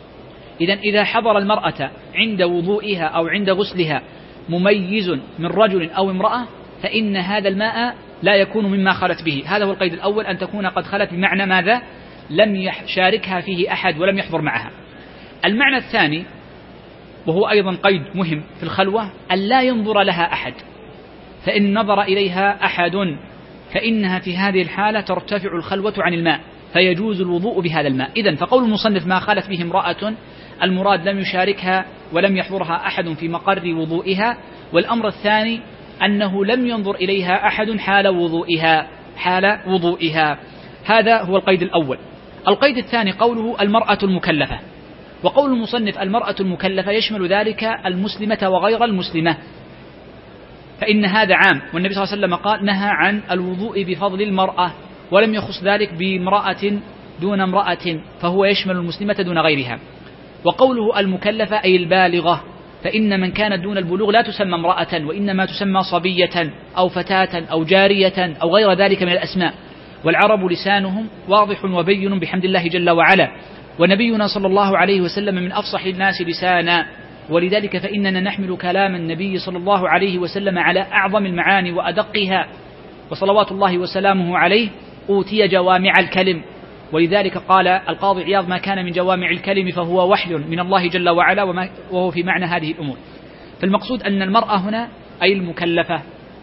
إذن إذا حضر المرأة عند وضوئها أو عند غسلها مميز من رجل أو امرأة فإن هذا الماء لا يكون مما خلت به. هذا هو القيد الأول، أن تكون قد خلت بمعنى ماذا؟ لم يشاركها فيه أحد ولم يحضر معها. المعنى الثاني وهو أيضا قيد مهم في الخلوة أن لا ينظر لها أحد، فإن نظر إليها أحد فإنها في هذه الحالة ترتفع الخلوة عن الماء، فيجوز الوضوء بهذا الماء. إذن فقول المصنف ما خلت به امرأة، المراد لم يشاركها ولم يحضرها أحد في مقر وضوئها. والأمر الثاني أنه لم ينظر إليها أحد حال وضوئها حال وضوئها هذا هو القيد الأول. القيد الثاني قوله المرأة المكلفة، وقول المصنف المرأة المكلفة يشمل ذلك المسلمة وغير المسلمة، فإن هذا عام، والنبي صلى الله عليه وسلم قال نهى عن الوضوء بفضل المرأة، ولم يخص ذلك بامرأة دون امرأة فهو يشمل المسلمة دون غيرها. وقوله المكلفة أي البالغة، فإن من كانت دون البلوغ لا تسمى امرأة، وإنما تسمى صبية أو فتاة أو جارية أو غير ذلك من الأسماء. والعرب لسانهم واضح وبين بحمد الله جل وعلا، ونبينا صلى الله عليه وسلم من أفصح الناس لسانا، ولذلك فإننا نحمل كلام النبي صلى الله عليه وسلم على أعظم المعاني وأدقها، وصلوات الله وسلامه عليه أوتي جوامع الكلم. ولذلك قال القاضي عياض: ما كان من جوامع الكلم فهو وحي من الله جل وعلا، وهو في معنى هذه الأمور. فالمقصود أن المرأة هنا أي المكلفة.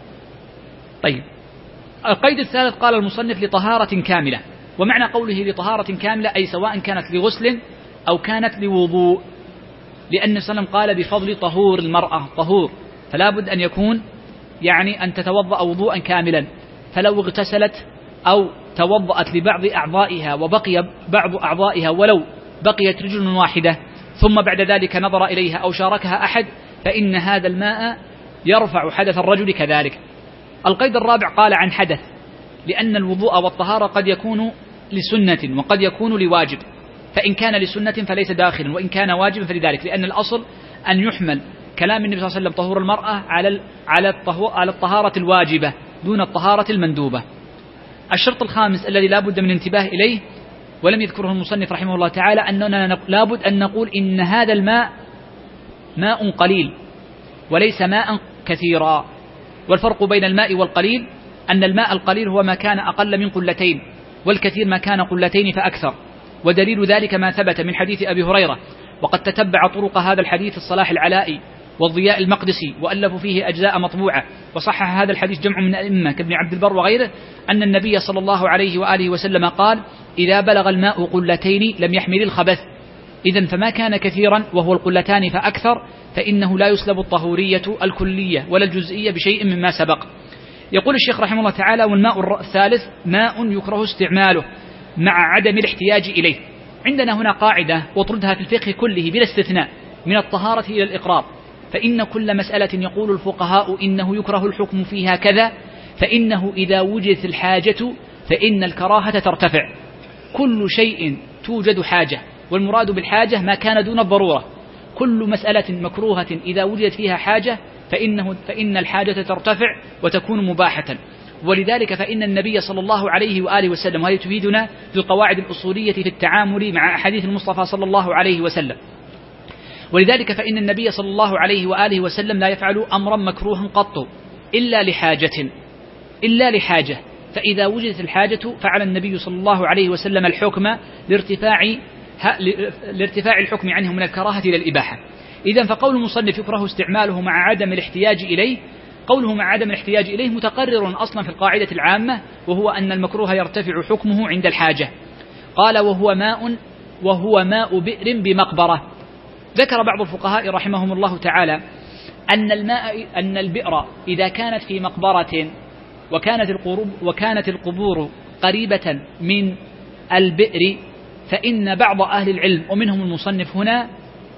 طيب، القيد الثالث قال المصنف لطهارة كاملة، ومعنى قوله لطهارة كاملة أي سواء كانت لغسل أو كانت لوضوء، لأن صلى الله عليه وسلم قال بفضل طهور المرأة، طهور فلا بد أن يكون يعني أن تتوضأ وضوءا كاملا. فلو اغتسلت أو توضأت لبعض أعضائها وبقي بعض أعضائها ولو بقيت رجل واحدة ثم بعد ذلك نظر إليها أو شاركها أحد، فإن هذا الماء يرفع حدث الرجل كذلك. القيد الرابع قال عن حدث، لأن الوضوء والطهارة قد يكون لسنة وقد يكون لواجب، فإن كان لسنة فليس داخلا، وإن كان واجبا فلذلك، لأن الأصل أن يحمل كلام النبي صلى الله عليه وسلم طهور المرأة على على الطهارة الواجبة دون الطهارة المندوبة. الشرط الخامس الذي لا بد من انتباه إليه ولم يذكره المصنف رحمه الله تعالى، أننا لا بد أن نقول إن هذا الماء ماء قليل وليس ماء كثيرا. والفرق بين الماء والقليل أن الماء القليل هو ما كان أقل من قلتين، والكثير ما كان قلتين فأكثر. ودليل ذلك ما ثبت من حديث أبي هريرة، وقد تتبع طرق هذا الحديث الصلاح العلائي والضياء المقدسي وألفوا فيه أجزاء مطبوعة، وصحح هذا الحديث جمع من الأئمة كابن عبد البر وغيره، أن النبي صلى الله عليه وآله وسلم قال: إذا بلغ الماء قلتين لم يحمل الخبث. إذن فما كان كثيرا وهو القلتان فأكثر فإنه لا يسلب الطهورية الكلية ولا الجزئية بشيء مما سبق. يقول الشيخ رحمه الله تعالى: والماء الثالث ماء يكره استعماله مع عدم الاحتياج إليه. عندنا هنا قاعدة وطردها في الفقه كله بلا استثناء، من الطهارة إلى الإقرار، فإن كل مسألة يقول الفقهاء إنه يكره الحكم فيها كذا، فإنه إذا وجدت الحاجة فإن الكراهة ترتفع. كل شيء توجد حاجة، والمراد بالحاجة ما كان دون الضرورة. كل مسألة مكروهة إذا وجدت فيها حاجة فإنه فإن الحاجة ترتفع وتكون مباحة. ولذلك فإن النبي صلى الله عليه وآله وسلم، وهذه تفيدنا في القواعد الأصولية في التعامل مع أحاديث المصطفى صلى الله عليه وسلم، ولذلك فإن النبي صلى الله عليه وآله وسلم لا يفعل أمرا مكروها قط إلا لحاجة إلا لحاجة فإذا وجدت الحاجة فعل النبي صلى الله عليه وسلم الحكم لارتفاع لارتفاع الحكم عنه من الكراهة إلى الإباحة. إذن فقول المصنف يكره استعماله مع عدم الاحتياج إليه، قوله مع عدم الاحتياج إليه متقرر أصلا في القاعدة العامة، وهو أن المكروه يرتفع حكمه عند الحاجة. قال: وهو ماء وهو ماء بئر بمقبرة. ذكر بعض الفقهاء رحمهم الله تعالى أن الماء أن البئر إذا كانت في مقبرة وكانت القبور وكانت القبور قريبة من البئر، فإن بعض أهل العلم ومنهم المصنف هنا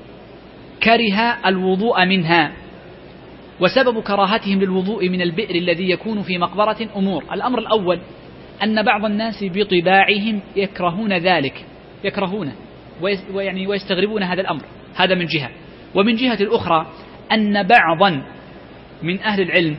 كره الوضوء منها. وسبب كراهتهم للوضوء من البئر الذي يكون في مقبرة أمور: الأمر الأول أن بعض الناس بطباعهم يكرهون ذلك يكرهونه ويعني ويستغربون هذا الأمر، هذا من جهة. ومن جهة الأخرى أن بعضا من أهل العلم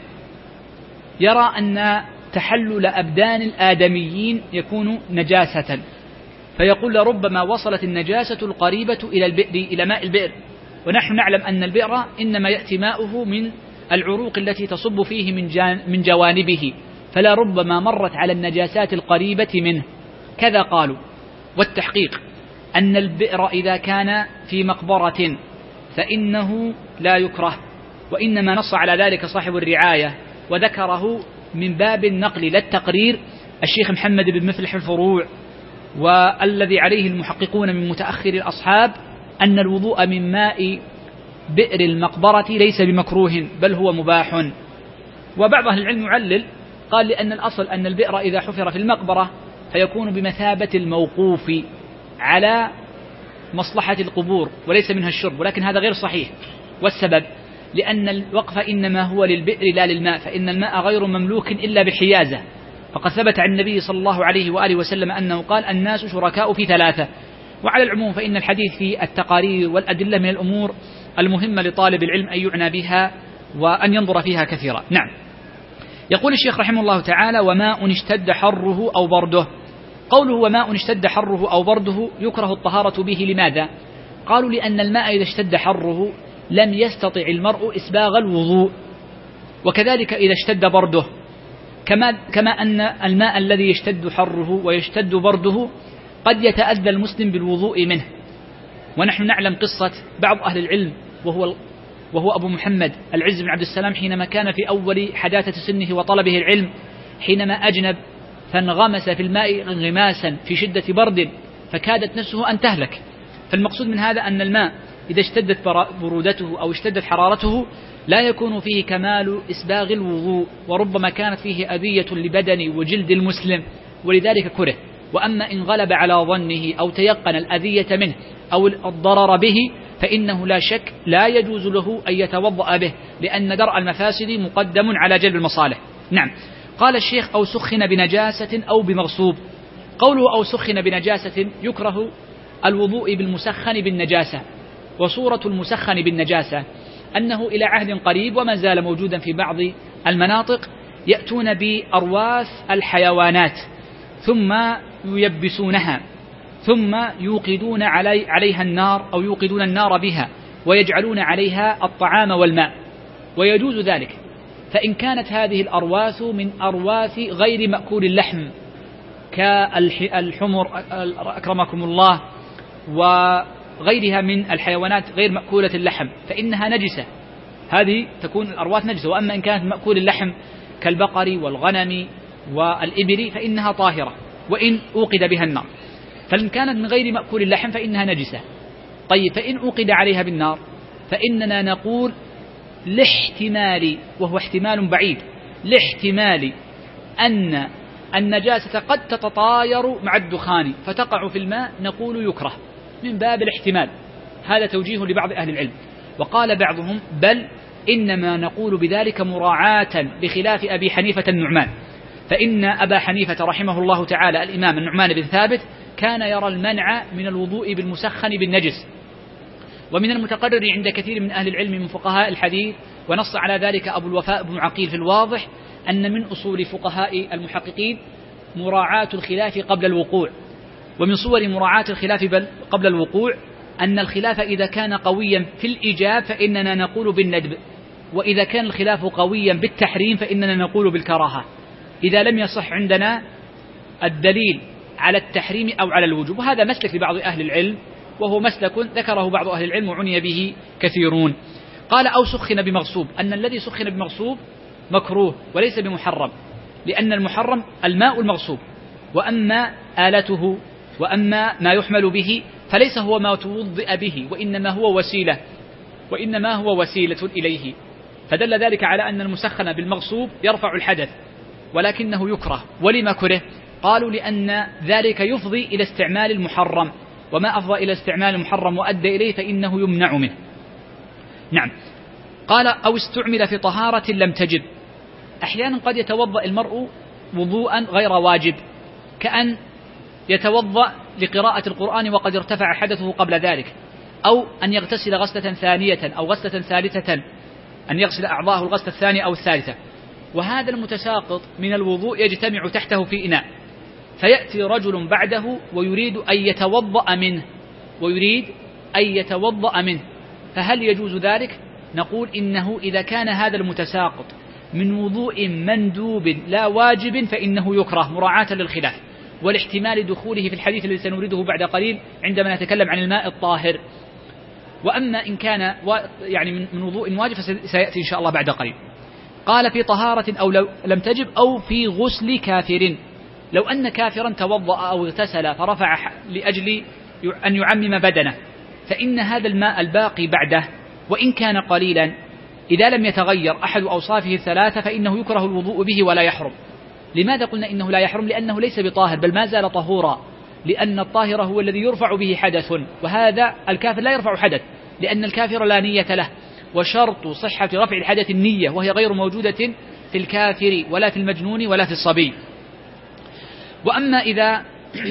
يرى أن تحلل أبدان الآدميين يكون نجاسة، فيقول ربما وصلت النجاسة القريبة إلى البئر إلى ماء البئر، ونحن نعلم أن البئر إنما يأتي ماؤه من العروق التي تصب فيه من, جان من جوانبه، فلا ربما مرت على النجاسات القريبة منه، كذا قالوا. والتحقيق أن البئر إذا كان في مقبرة فإنه لا يكره، وإنما نص على ذلك صاحب الرعاية وذكره من باب النقل لا التقرير الشيخ محمد بن مفلح الفروع، والذي عليه المحققون من متأخر الأصحاب أن الوضوء من ماء بئر المقبرة ليس بمكروه بل هو مباح. وبعض أهل العلم يعلل، قال لأن الأصل أن البئر إذا حفر في المقبرة فيكون بمثابة الموقوف على مصلحة القبور وليس منها الشرب، ولكن هذا غير صحيح. والسبب لأن الوقف إنما هو للبئر لا للماء، فإن الماء غير مملوك إلا بالحيازة، فقد ثبت عن النبي صلى الله عليه وآله وسلم أنه قال الناس شركاء في ثلاثة. وعلى العموم فإن الحديث في التقارير والأدلة من الأمور المهمة لطالب العلم أن يعنى بها وأن ينظر فيها كثيرا. نعم. يقول الشيخ رحمه الله تعالى: وماء اشتد حره أو برده. قوله وماء اشتد حره أو برده يكره الطهارة به. لماذا؟ قالوا لأن الماء إذا اشتد حره لم يستطع المرء إسباغ الوضوء، وكذلك إذا اشتد برده، كما, كما أن الماء الذي يشتد حره ويشتد برده قد يتأذى المسلم بالوضوء منه. ونحن نعلم قصة بعض أهل العلم وهو, وهو أبو محمد العز بن عبد السلام حينما كان في أول حداثة سنه وطلبه العلم، حينما أجنب فانغمس في الماء انغماسا في شدة برد فكادت نفسه أن تهلك. فالمقصود من هذا أن الماء إذا اشتدت برودته أو اشتدت حرارته لا يكون فيه كمال إسباغ الوضوء، وربما كانت فيه أذية لبدن وجلد المسلم، ولذلك كره. وأما إن غلب على ظنه أو تيقن الأذية منه أو الضرر به فإنه لا شك لا يجوز له أن يتوضأ به، لأن درء المفاسد مقدم على جلب المصالح. نعم. قال الشيخ: أو سخن بنجاسة أو بمغصوب. قوله أو سخن بنجاسة يكره الوضوء بالمسخن بالنجاسة. وصورة المسخن بالنجاسة أنه إلى عهد قريب وما زال موجودا في بعض المناطق يأتون بأرواث الحيوانات ثم ييبسونها ثم يوقدون علي عليها النار أو يوقدون النار بها ويجعلون عليها الطعام والماء، ويجوز ذلك. فإن كانت هذه الأرواث من أرواث غير مأكول اللحم كالحمر أكرمكم الله وغيرها من الحيوانات غير مأكولة اللحم فإنها نجسة، هذه تكون الأرواث نجسة. وأما إن كانت مأكول اللحم كالبقر والغنم والإبل فإنها طاهرة وإن أوقد بها النار. فإن كانت من غير مأكول اللحم فإنها نجسة. طيب، فإن أوقد عليها بالنار فإننا نقول لاحتمال، وهو احتمال بعيد، لاحتمال أن النجاسة قد تتطاير مع الدخان فتقع في الماء، نقول يكره من باب الاحتمال. هذا توجيه لبعض أهل العلم. وقال بعضهم: بل إنما نقول بذلك مراعاة بخلاف أبي حنيفة النعمان، فإن أبا حنيفة رحمه الله تعالى الإمام النعمان بن ثابت كان يرى المنع من الوضوء بالمسخن بالنجس. ومن المتقرر عند كثير من أهل العلم من فقهاء الحديث، ونص على ذلك أبو الوفاء بن عقيل في الواضح، أن من أصول فقهاء المحققين مراعاة الخلاف قبل الوقوع. ومن صور مراعاة الخلاف قبل الوقوع أن الخلاف إذا كان قويا في الإيجاب فإننا نقول بالندب، وإذا كان الخلاف قويا بالتحريم فإننا نقول بالكراهة، إذا لم يصح عندنا الدليل على التحريم أو على الوجوب. وهذا مسلك لبعض أهل العلم، وهو مسلك ذكره بعض أهل العلم وعني به كثيرون. قال: أو سخن بمغصوب، أن الذي سخن بمغصوب مكروه وليس بمحرم، لأن المحرم الماء المغصوب، وأما آلته وأما ما يحمل به فليس هو ما توضئ به، وإنما هو وسيلة وإنما هو وسيلة إليه. فدل ذلك على أن المسخن بالمغصوب يرفع الحدث، ولكنه يكره. ولما كره؟ قالوا لأن ذلك يفضي إلى استعمال المحرم، وما أفضى إلى استعمال المحرم وأدى إليه فإنه يمنع منه. نعم. قال: أو استعمل في طهارة لم تجب. أحيانا قد يتوضأ المرء وضوءا غير واجب، كأن يتوضأ لقراءة القرآن وقد ارتفع حدثه قبل ذلك، أو أن يغتسل غسلة ثانية أو غسلة ثالثة، أن يغسل أعضاءه الغسلة الثانية أو الثالثة، وهذا المتساقط من الوضوء يجتمع تحته في إناء، فيأتي رجل بعده ويريد أن يتوضأ منه ويريد أن يتوضأ منه فهل يجوز ذلك؟ نقول إنه إذا كان هذا المتساقط من وضوء مندوب لا واجب فإنه يكره مراعاة للخلاف والاحتمال دخوله في الحديث الذي سنورده بعد قليل عندما نتكلم عن الماء الطاهر. وأما إن كان يعني من وضوء واجب فسيأتي إن شاء الله بعد قليل. قال: في طهارة أو لم تجب أو في غسل كافر. لو أن كافرا توضأ أو اغتسل فرفع لأجل أن يعمم بدنه، فإن هذا الماء الباقي بعده وإن كان قليلا إذا لم يتغير أحد أوصافه الثلاثة فإنه يكره الوضوء به ولا يحرم. لماذا قلنا إنه لا يحرم؟ لأنه ليس بطاهر بل ما زال طهورا، لأن الطاهر هو الذي يرفع به حدث، وهذا الكافر لا يرفع حدث لأن الكافر لا نية له، وشرط صحة رفع الحدث النية، وهي غير موجودة في الكافر ولا في المجنون ولا في الصبي. وأما إذا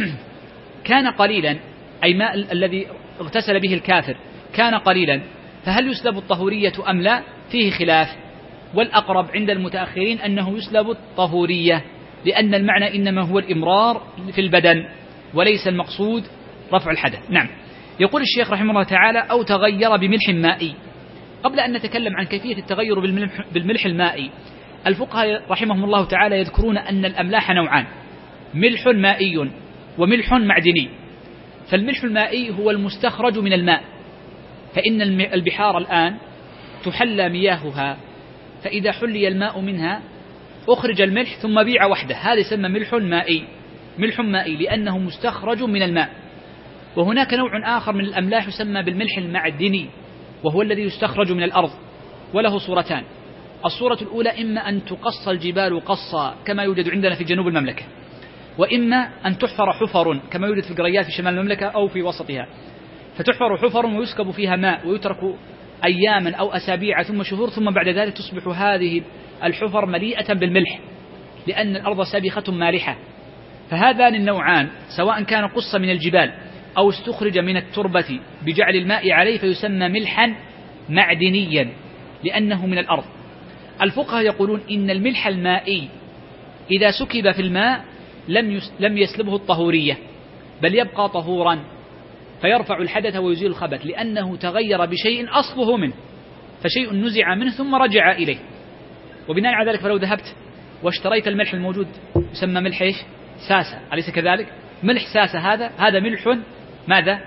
كان قليلا، أي ماء الذي اغتسل به الكافر كان قليلا، فهل يسلب الطهورية أم لا؟ فيه خلاف، والأقرب عند المتأخرين أنه يسلب الطهورية، لأن المعنى إنما هو الإمرار في البدن وليس المقصود رفع الحدث. نعم. يقول الشيخ رحمه الله تعالى: أو تغير بملح مائي. قبل أن نتكلم عن كيفية التغير بالملح, بالملح المائي، الفقهاء رحمهم الله تعالى يذكرون أن الأملاح نوعان: ملح مائي وملح معدني. فالملح المائي هو المستخرج من الماء، فإن البحار الآن تحلى مياهها، فإذا حلي الماء منها أخرج الملح ثم بيع وحده، هذا يسمى ملح مائي، ملح مائي لأنه مستخرج من الماء. وهناك نوع آخر من الأملاح يسمى بالملح المعدني، وهو الذي يستخرج من الأرض، وله صورتان: الصورة الأولى إما أن تقص الجبال قصا كما يوجد عندنا في جنوب المملكة، وإما أن تحفر حفر كما يوجد في القريات في شمال المملكة أو في وسطها، فتحفر حفر ويسكب فيها ماء ويترك أياما أو أسابيع ثم شهور، ثم بعد ذلك تصبح هذه الحفر مليئة بالملح لأن الأرض سابخة مالحة. فهذان النوعان سواء كان قص من الجبال أو استخرج من التربة بجعل الماء عليه فيسمى ملحا معدنيا لأنه من الأرض. الفقهاء يقولون إن الملح المائي إذا سكب في الماء لم لم يسلبه الطهورية، بل يبقى طهورا فيرفع الحدث ويزيل الخبث، لأنه تغير بشيء أصله منه، فشيء نزع منه ثم رجع إليه. وبناء على ذلك فلو ذهبت واشتريت الملح الموجود يسمى ملح إيش؟ ساسة، أليس كذلك؟ ملح ساسة هذا هذا ملح ماذا؟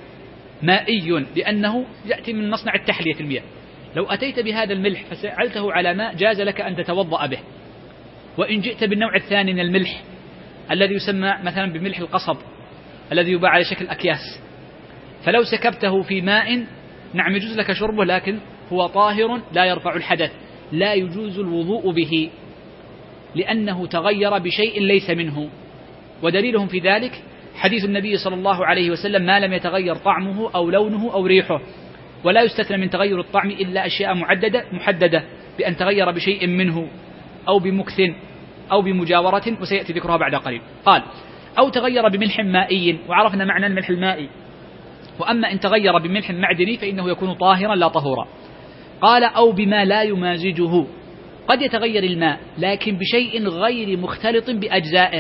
مائي، لأنه يأتي من مصنع التحلية في المياه. لو أتيت بهذا الملح فسألته على ماء جاز لك أن تتوضأ به. وإن جئت بالنوع الثاني من الملح الذي يسمى مثلا بملح القصب الذي يباع على شكل أكياس، فلو سكبته في ماء نعم يجوز لك شربه، لكن هو طاهر لا يرفع الحدث، لا يجوز الوضوء به لأنه تغير بشيء ليس منه. ودليلهم في ذلك حديث النبي صلى الله عليه وسلم: ما لم يتغير طعمه أو لونه أو ريحه. ولا يستثنى من تغير الطعم إلا أشياء محددة محددة بأن تغير بشيء منه أو بمكث أو بمجاورة، وسيأتي ذكرها بعد قليل. قال: أو تغير بملح مائي، وعرفنا معنى الملح المائي. وأما إن تغير بملح معدني فإنه يكون طاهرا لا طهورا. قال: أو بما لا يمازجه، قد يتغير الماء لكن بشيء غير مختلط بأجزائه،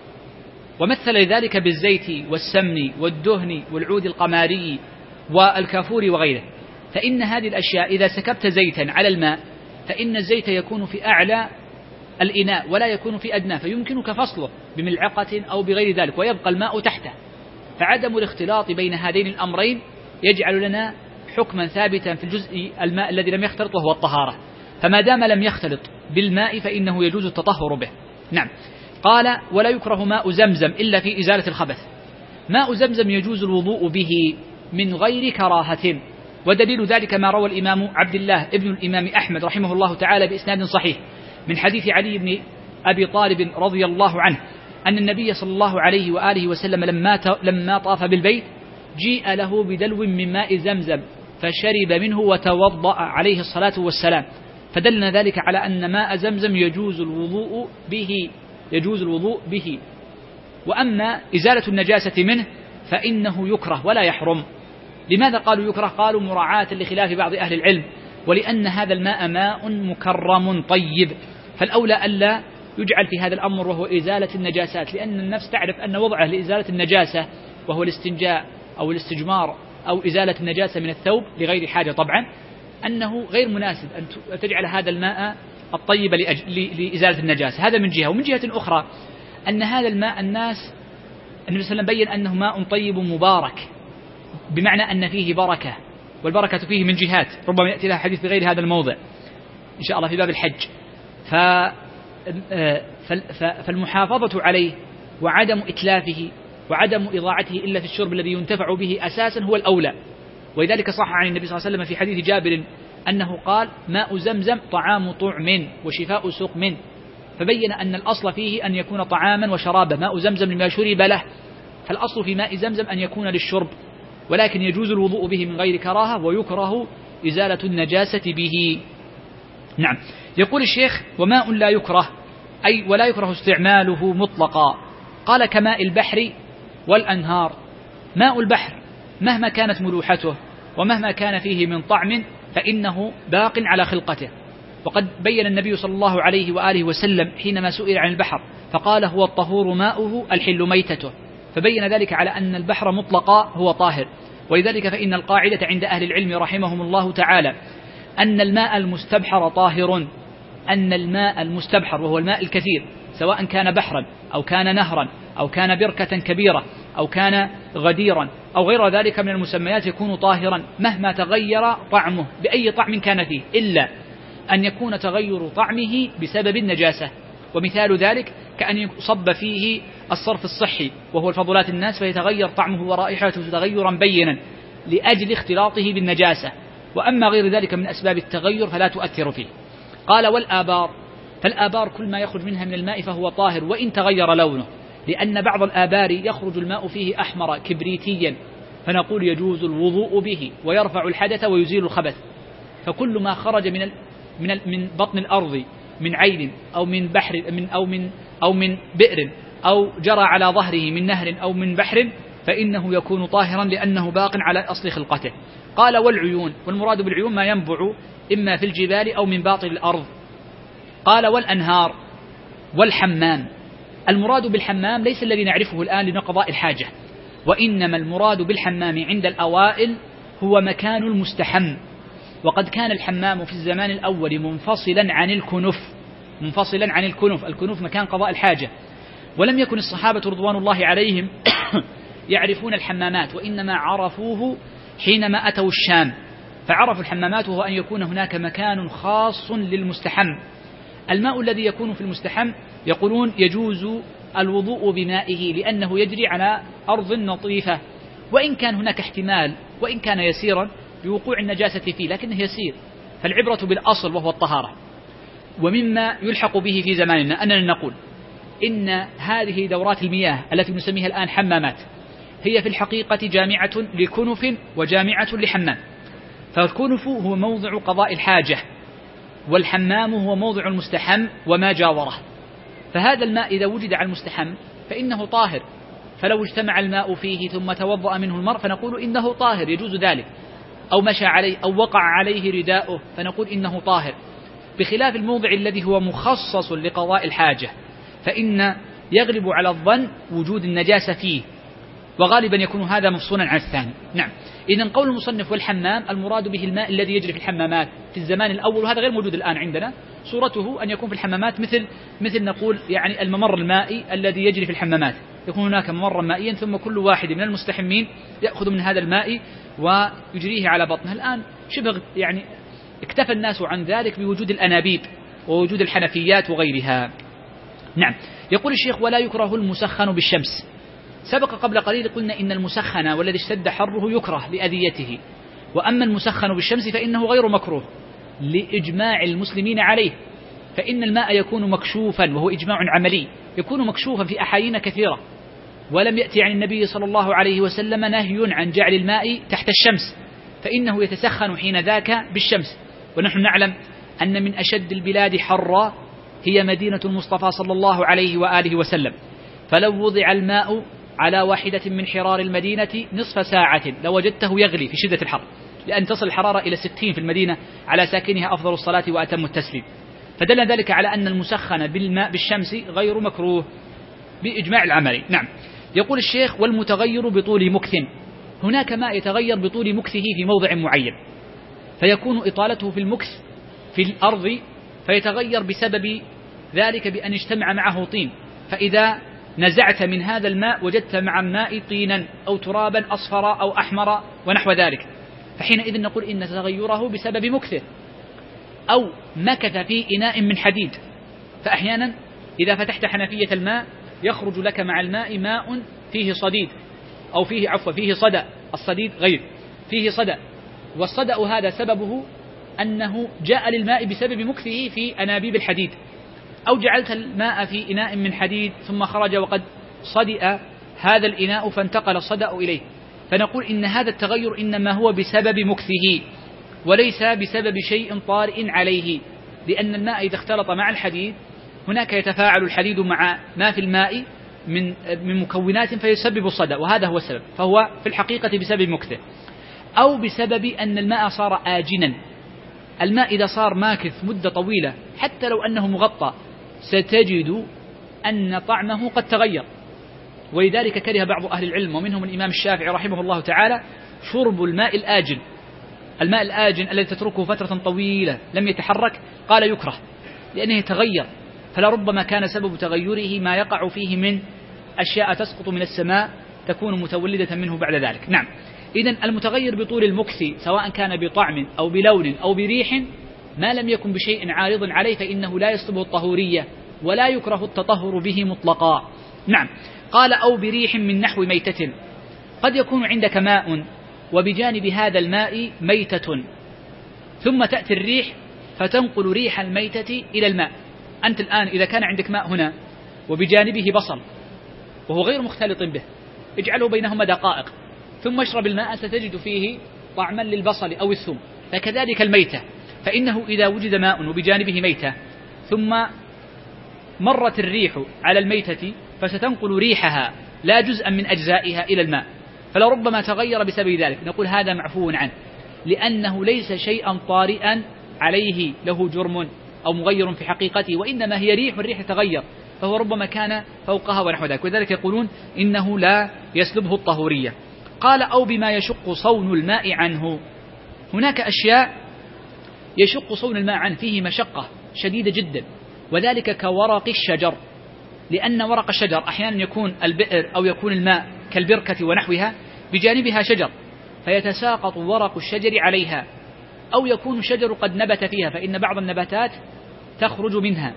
ومثل ذلك بالزيت والسمن والدهن والعود القماري والكافور وغيره. فإن هذه الأشياء إذا سكبت زيتا على الماء فإن الزيت يكون في أعلى الإناء ولا يكون في أدناه، فيمكنك فصله بملعقة أو بغير ذلك ويبقى الماء تحته. فعدم الاختلاط بين هذين الأمرين يجعل لنا حكما ثابتا في الجزء الماء الذي لم يختلط وهو الطهارة. فما دام لم يختلط بالماء فإنه يجوز التطهر به. نعم. قال: ولا يكره ماء زمزم إلا في إزالة الخبث. ماء زمزم يجوز الوضوء به من غير كراهة، ودليل ذلك ما روى الإمام عبد الله ابن الإمام أحمد رحمه الله تعالى بإسناد صحيح من حديث علي بن أبي طالب رضي الله عنه أن النبي صلى الله عليه وآله وسلم لما لما طاف بالبيت جيء له بدلو من ماء زمزم فشرب منه وتوضأ عليه الصلاة والسلام، فدلنا ذلك على أن ماء زمزم يجوز الوضوء به يجوز الوضوء به. وأما إزالة النجاسة منه فإنه يكره ولا يحرم. لماذا قالوا يكره؟ قالوا مراعاة لخلاف بعض أهل العلم، ولأن هذا الماء ماء مكرم طيب، فالأولى ألا يجعل في هذا الأمر وهو إزالة النجاسات، لأن النفس تعرف أن وضعه لإزالة النجاسة وهو الاستنجاء أو الاستجمار أو إزالة النجاسة من الثوب لغير حاجة طبعا أنه غير مناسب أن تجعل هذا الماء الطيب لإزالة النجاسة. هذا من جهة. ومن جهة أخرى أن هذا الماء الناس النبي صلى الله عليه وسلم بين أنه ماء طيب مبارك، بمعنى أن فيه بركة، والبركة فيه من جهات ربما يأتي لها حديث بغير هذا الموضع إن شاء الله في باب الحج. فالمحافظة عليه وعدم إتلافه وعدم إضاعته إلا في الشرب الذي ينتفع به أساسا هو الأولى. ولذلك صح عن النبي صلى الله عليه وسلم في حديث جابر أنه قال: ماء زمزم طعام طعم وشفاء سقم، فبين أن الأصل فيه أن يكون طعاما وشرابا، ماء زمزم لما شرب له، فالأصل في ماء زمزم أن يكون للشرب، ولكن يجوز الوضوء به من غير كراهة، ويكره إزالة النجاسة به. نعم. يقول الشيخ: وماء لا يكره، أي ولا يكره استعماله مطلقا، قال كماء البحر والأنهار. ماء البحر مهما كانت ملوحته ومهما كان فيه من طعم فإنه باق على خلقته. وقد بين النبي صلى الله عليه وآله وسلم حينما سئل عن البحر فقال هو الطهور ماؤه الحل ميتته، فبين ذلك على أن البحر مطلقا هو طاهر. ولذلك فإن القاعدة عند أهل العلم رحمهم الله تعالى أن الماء المستبحر طاهر، أن الماء المستبحر وهو الماء الكثير سواء كان بحرا أو كان نهرا أو كان بركة كبيرة أو كان غديرا أو غير ذلك من المسميات يكون طاهرا مهما تغير طعمه بأي طعم كان فيه، إلا أن يكون تغير طعمه بسبب النجاسة. ومثال ذلك كأن يصب فيه الصرف الصحي وهو الفضلات الناس فيتغير طعمه ورائحته تغيرا بينا لأجل اختلاطه بالنجاسة، وأما غير ذلك من أسباب التغير فلا تؤثر فيه. قال والآبار، فالآبار كل ما يخرج منها من الماء فهو طاهر وإن تغير لونه، لأن بعض الآبار يخرج الماء فيه أحمر كبريتيا فنقول يجوز الوضوء به ويرفع الحدث ويزيل الخبث. فكل ما خرج من من من بطن الأرض من عين أو من بحر من أو من أو من بئر أو جرى على ظهره من نهر أو من بحر فإنه يكون طاهرا لأنه باق على أصل خلقته. قال والعيون، والمراد بالعيون ما ينبع إما في الجبال أو من باطن الأرض. قال والأنهار والحمام. المراد بالحمام ليس الذي نعرفه الآن لقضاء الحاجة، وإنما المراد بالحمام عند الأوائل هو مكان المستحم. وقد كان الحمام في الزمان الأول منفصلا عن الكنف، منفصلا عن الكنف، الكنف مكان قضاء الحاجة. ولم يكن الصحابة رضوان الله عليهم يعرفون الحمامات، وإنما عرفوه حينما أتوا الشام فعرفوا الحمامات، وهو أن يكون هناك مكان خاص للمستحم. الماء الذي يكون في المستحم يقولون يجوز الوضوء بمائه لأنه يجري على أرض نظيفة، وإن كان هناك احتمال وإن كان يسيرا بوقوع النجاسة فيه لكنه يسير، فالعبرة بالأصل وهو الطهارة. ومما يلحق به في زماننا أننا نقول إن هذه دورات المياه التي نسميها الآن حمامات هي في الحقيقة جامعة لكنف وجامعة لحمام. فالكنف هو موضع قضاء الحاجة، والحمام هو موضع المستحم وما جاوره. فهذا الماء إذا وجد على المستحم فإنه طاهر، فلو اجتمع الماء فيه ثم توضأ منه المرء فنقول إنه طاهر يجوز ذلك، أو مشى عليه أو وقع عليه رداؤه فنقول إنه طاهر، بخلاف الموضع الذي هو مخصص لقضاء الحاجة فإن يغلب على الظن وجود النجاسة فيه، وغالبا يكون هذا مفصولا عن الثاني. نعم، إذن قول المصنف والحمام المراد به الماء الذي يجري في الحمامات في الزمان الأول، وهذا غير موجود الآن عندنا. صورته أن يكون في الحمامات مثل مثل نقول يعني الممر المائي الذي يجري في الحمامات، يكون هناك ممرا مائيا ثم كل واحد من المستحمين يأخذ من هذا الماء ويجريه على بطنه. الآن شبه يعني اكتفى الناس عن ذلك بوجود الأنابيب ووجود الحنفيات وغيرها. نعم، يقول الشيخ ولا يكره المسخن بالشمس. سبق قبل قليل قلنا إن المسخن والذي اشتد حره يكره لأذيته، وأما المسخن بالشمس فإنه غير مكروه لإجماع المسلمين عليه، فإن الماء يكون مكشوفا، وهو إجماع عملي، يكون مكشوفا في أحايين كثيرة، ولم يأتي عن النبي صلى الله عليه وسلم نهي عن جعل الماء تحت الشمس، فإنه يتسخن حين ذاك بالشمس. ونحن نعلم أن من أشد البلاد حرا هي مدينة المصطفى صلى الله عليه وآله وسلم، فلو وضع الماء على واحدة من حرار المدينة نصف ساعة لوجدته يغلي في شدة الحر، لأن تصل الحرارة إلى ستين في المدينة على ساكنها أفضل الصلاة وأتم التسليم. فدل ذلك على أن المسخن بالماء بالشمس غير مكروه بإجماع العملي. نعم، يقول الشيخ والمتغير بطول مكث. هناك ماء يتغير بطول مكثه في موضع معين، فيكون إطالته في المكث في الأرض فيتغير بسبب ذلك بأن اجتمع معه طين، فإذا نزعت من هذا الماء وجدت مع الماء طينا أو ترابا أصفر أو أحمر ونحو ذلك، فحينئذ نقول إن تغيره بسبب مكثه. أو مكث في إناء من حديد، فأحيانا إذا فتحت حنفية الماء يخرج لك مع الماء ماء فيه صديد أو فيه عفوا فيه صدأ، الصديد غير فيه صدأ، والصدأ هذا سببه أنه جاء للماء بسبب مكثه في أنابيب الحديد. أو جعلت الماء في إناء من حديد ثم خرج وقد صدئ هذا الإناء فانتقل الصدأ إليه، فنقول إن هذا التغير إنما هو بسبب مكثه وليس بسبب شيء طارئ عليه، لأن الماء إذا اختلط مع الحديد هناك يتفاعل الحديد مع ما في الماء من من مكونات فيسبب الصدأ، وهذا هو السبب، فهو في الحقيقة بسبب مكثه، أو بسبب أن الماء صار آجنا. الماء إذا صار ماكث مدة طويلة حتى لو أنه مغطى ستجد أن طعمه قد تغير، ولذلك كره بعض أهل العلم ومنهم الإمام الشافعي رحمه الله تعالى شرب الماء الآجن. الماء الآجن الذي تتركه فترة طويلة لم يتحرك قال يكره لأنه يتغير، فلربما كان سبب تغيره ما يقع فيه من أشياء تسقط من السماء تكون متولدة منه بعد ذلك. نعم، إذن المتغير بطول المكث سواء كان بطعم أو بلون أو بريح ما لم يكن بشيء عارض عليه فإنه لا يسلبه الطهورية ولا يكره التطهر به مطلقا. نعم، قال أو بريح من نحو ميتة. قد يكون عندك ماء وبجانب هذا الماء ميتة، ثم تأتي الريح فتنقل ريح الميتة إلى الماء. أنت الآن إذا كان عندك ماء هنا وبجانبه بصل وهو غير مختلط به، اجعله بينهما دقائق ثم اشرب الماء ستجد فيه طعما للبصل أو الثوم. فكذلك الميتة، فإنه إذا وجد ماء وبجانبه ميتة ثم مرت الريح على الميتة فستنقل ريحها لا جزءا من أجزائها إلى الماء، فلربما تغير بسبب ذلك، نقول هذا معفو عنه لأنه ليس شيئا طارئا عليه له جرم أو مغير في حقيقته، وإنما هي ريح والريح تغير فهو ربما كان فوقها ونحو ذلك، وذلك يقولون إنه لا يسلبه الطهورية. قال أو بما يشق صون الماء عنه. هناك أشياء يشق صون الماء عنه فيه مشقة شديدة جدا، وذلك كورق الشجر، لأن ورق الشجر أحيانا يكون البئر أو يكون الماء كالبركة ونحوها بجانبها شجر فيتساقط ورق الشجر عليها، أو يكون الشجر قد نبت فيها فإن بعض النباتات تخرج منها،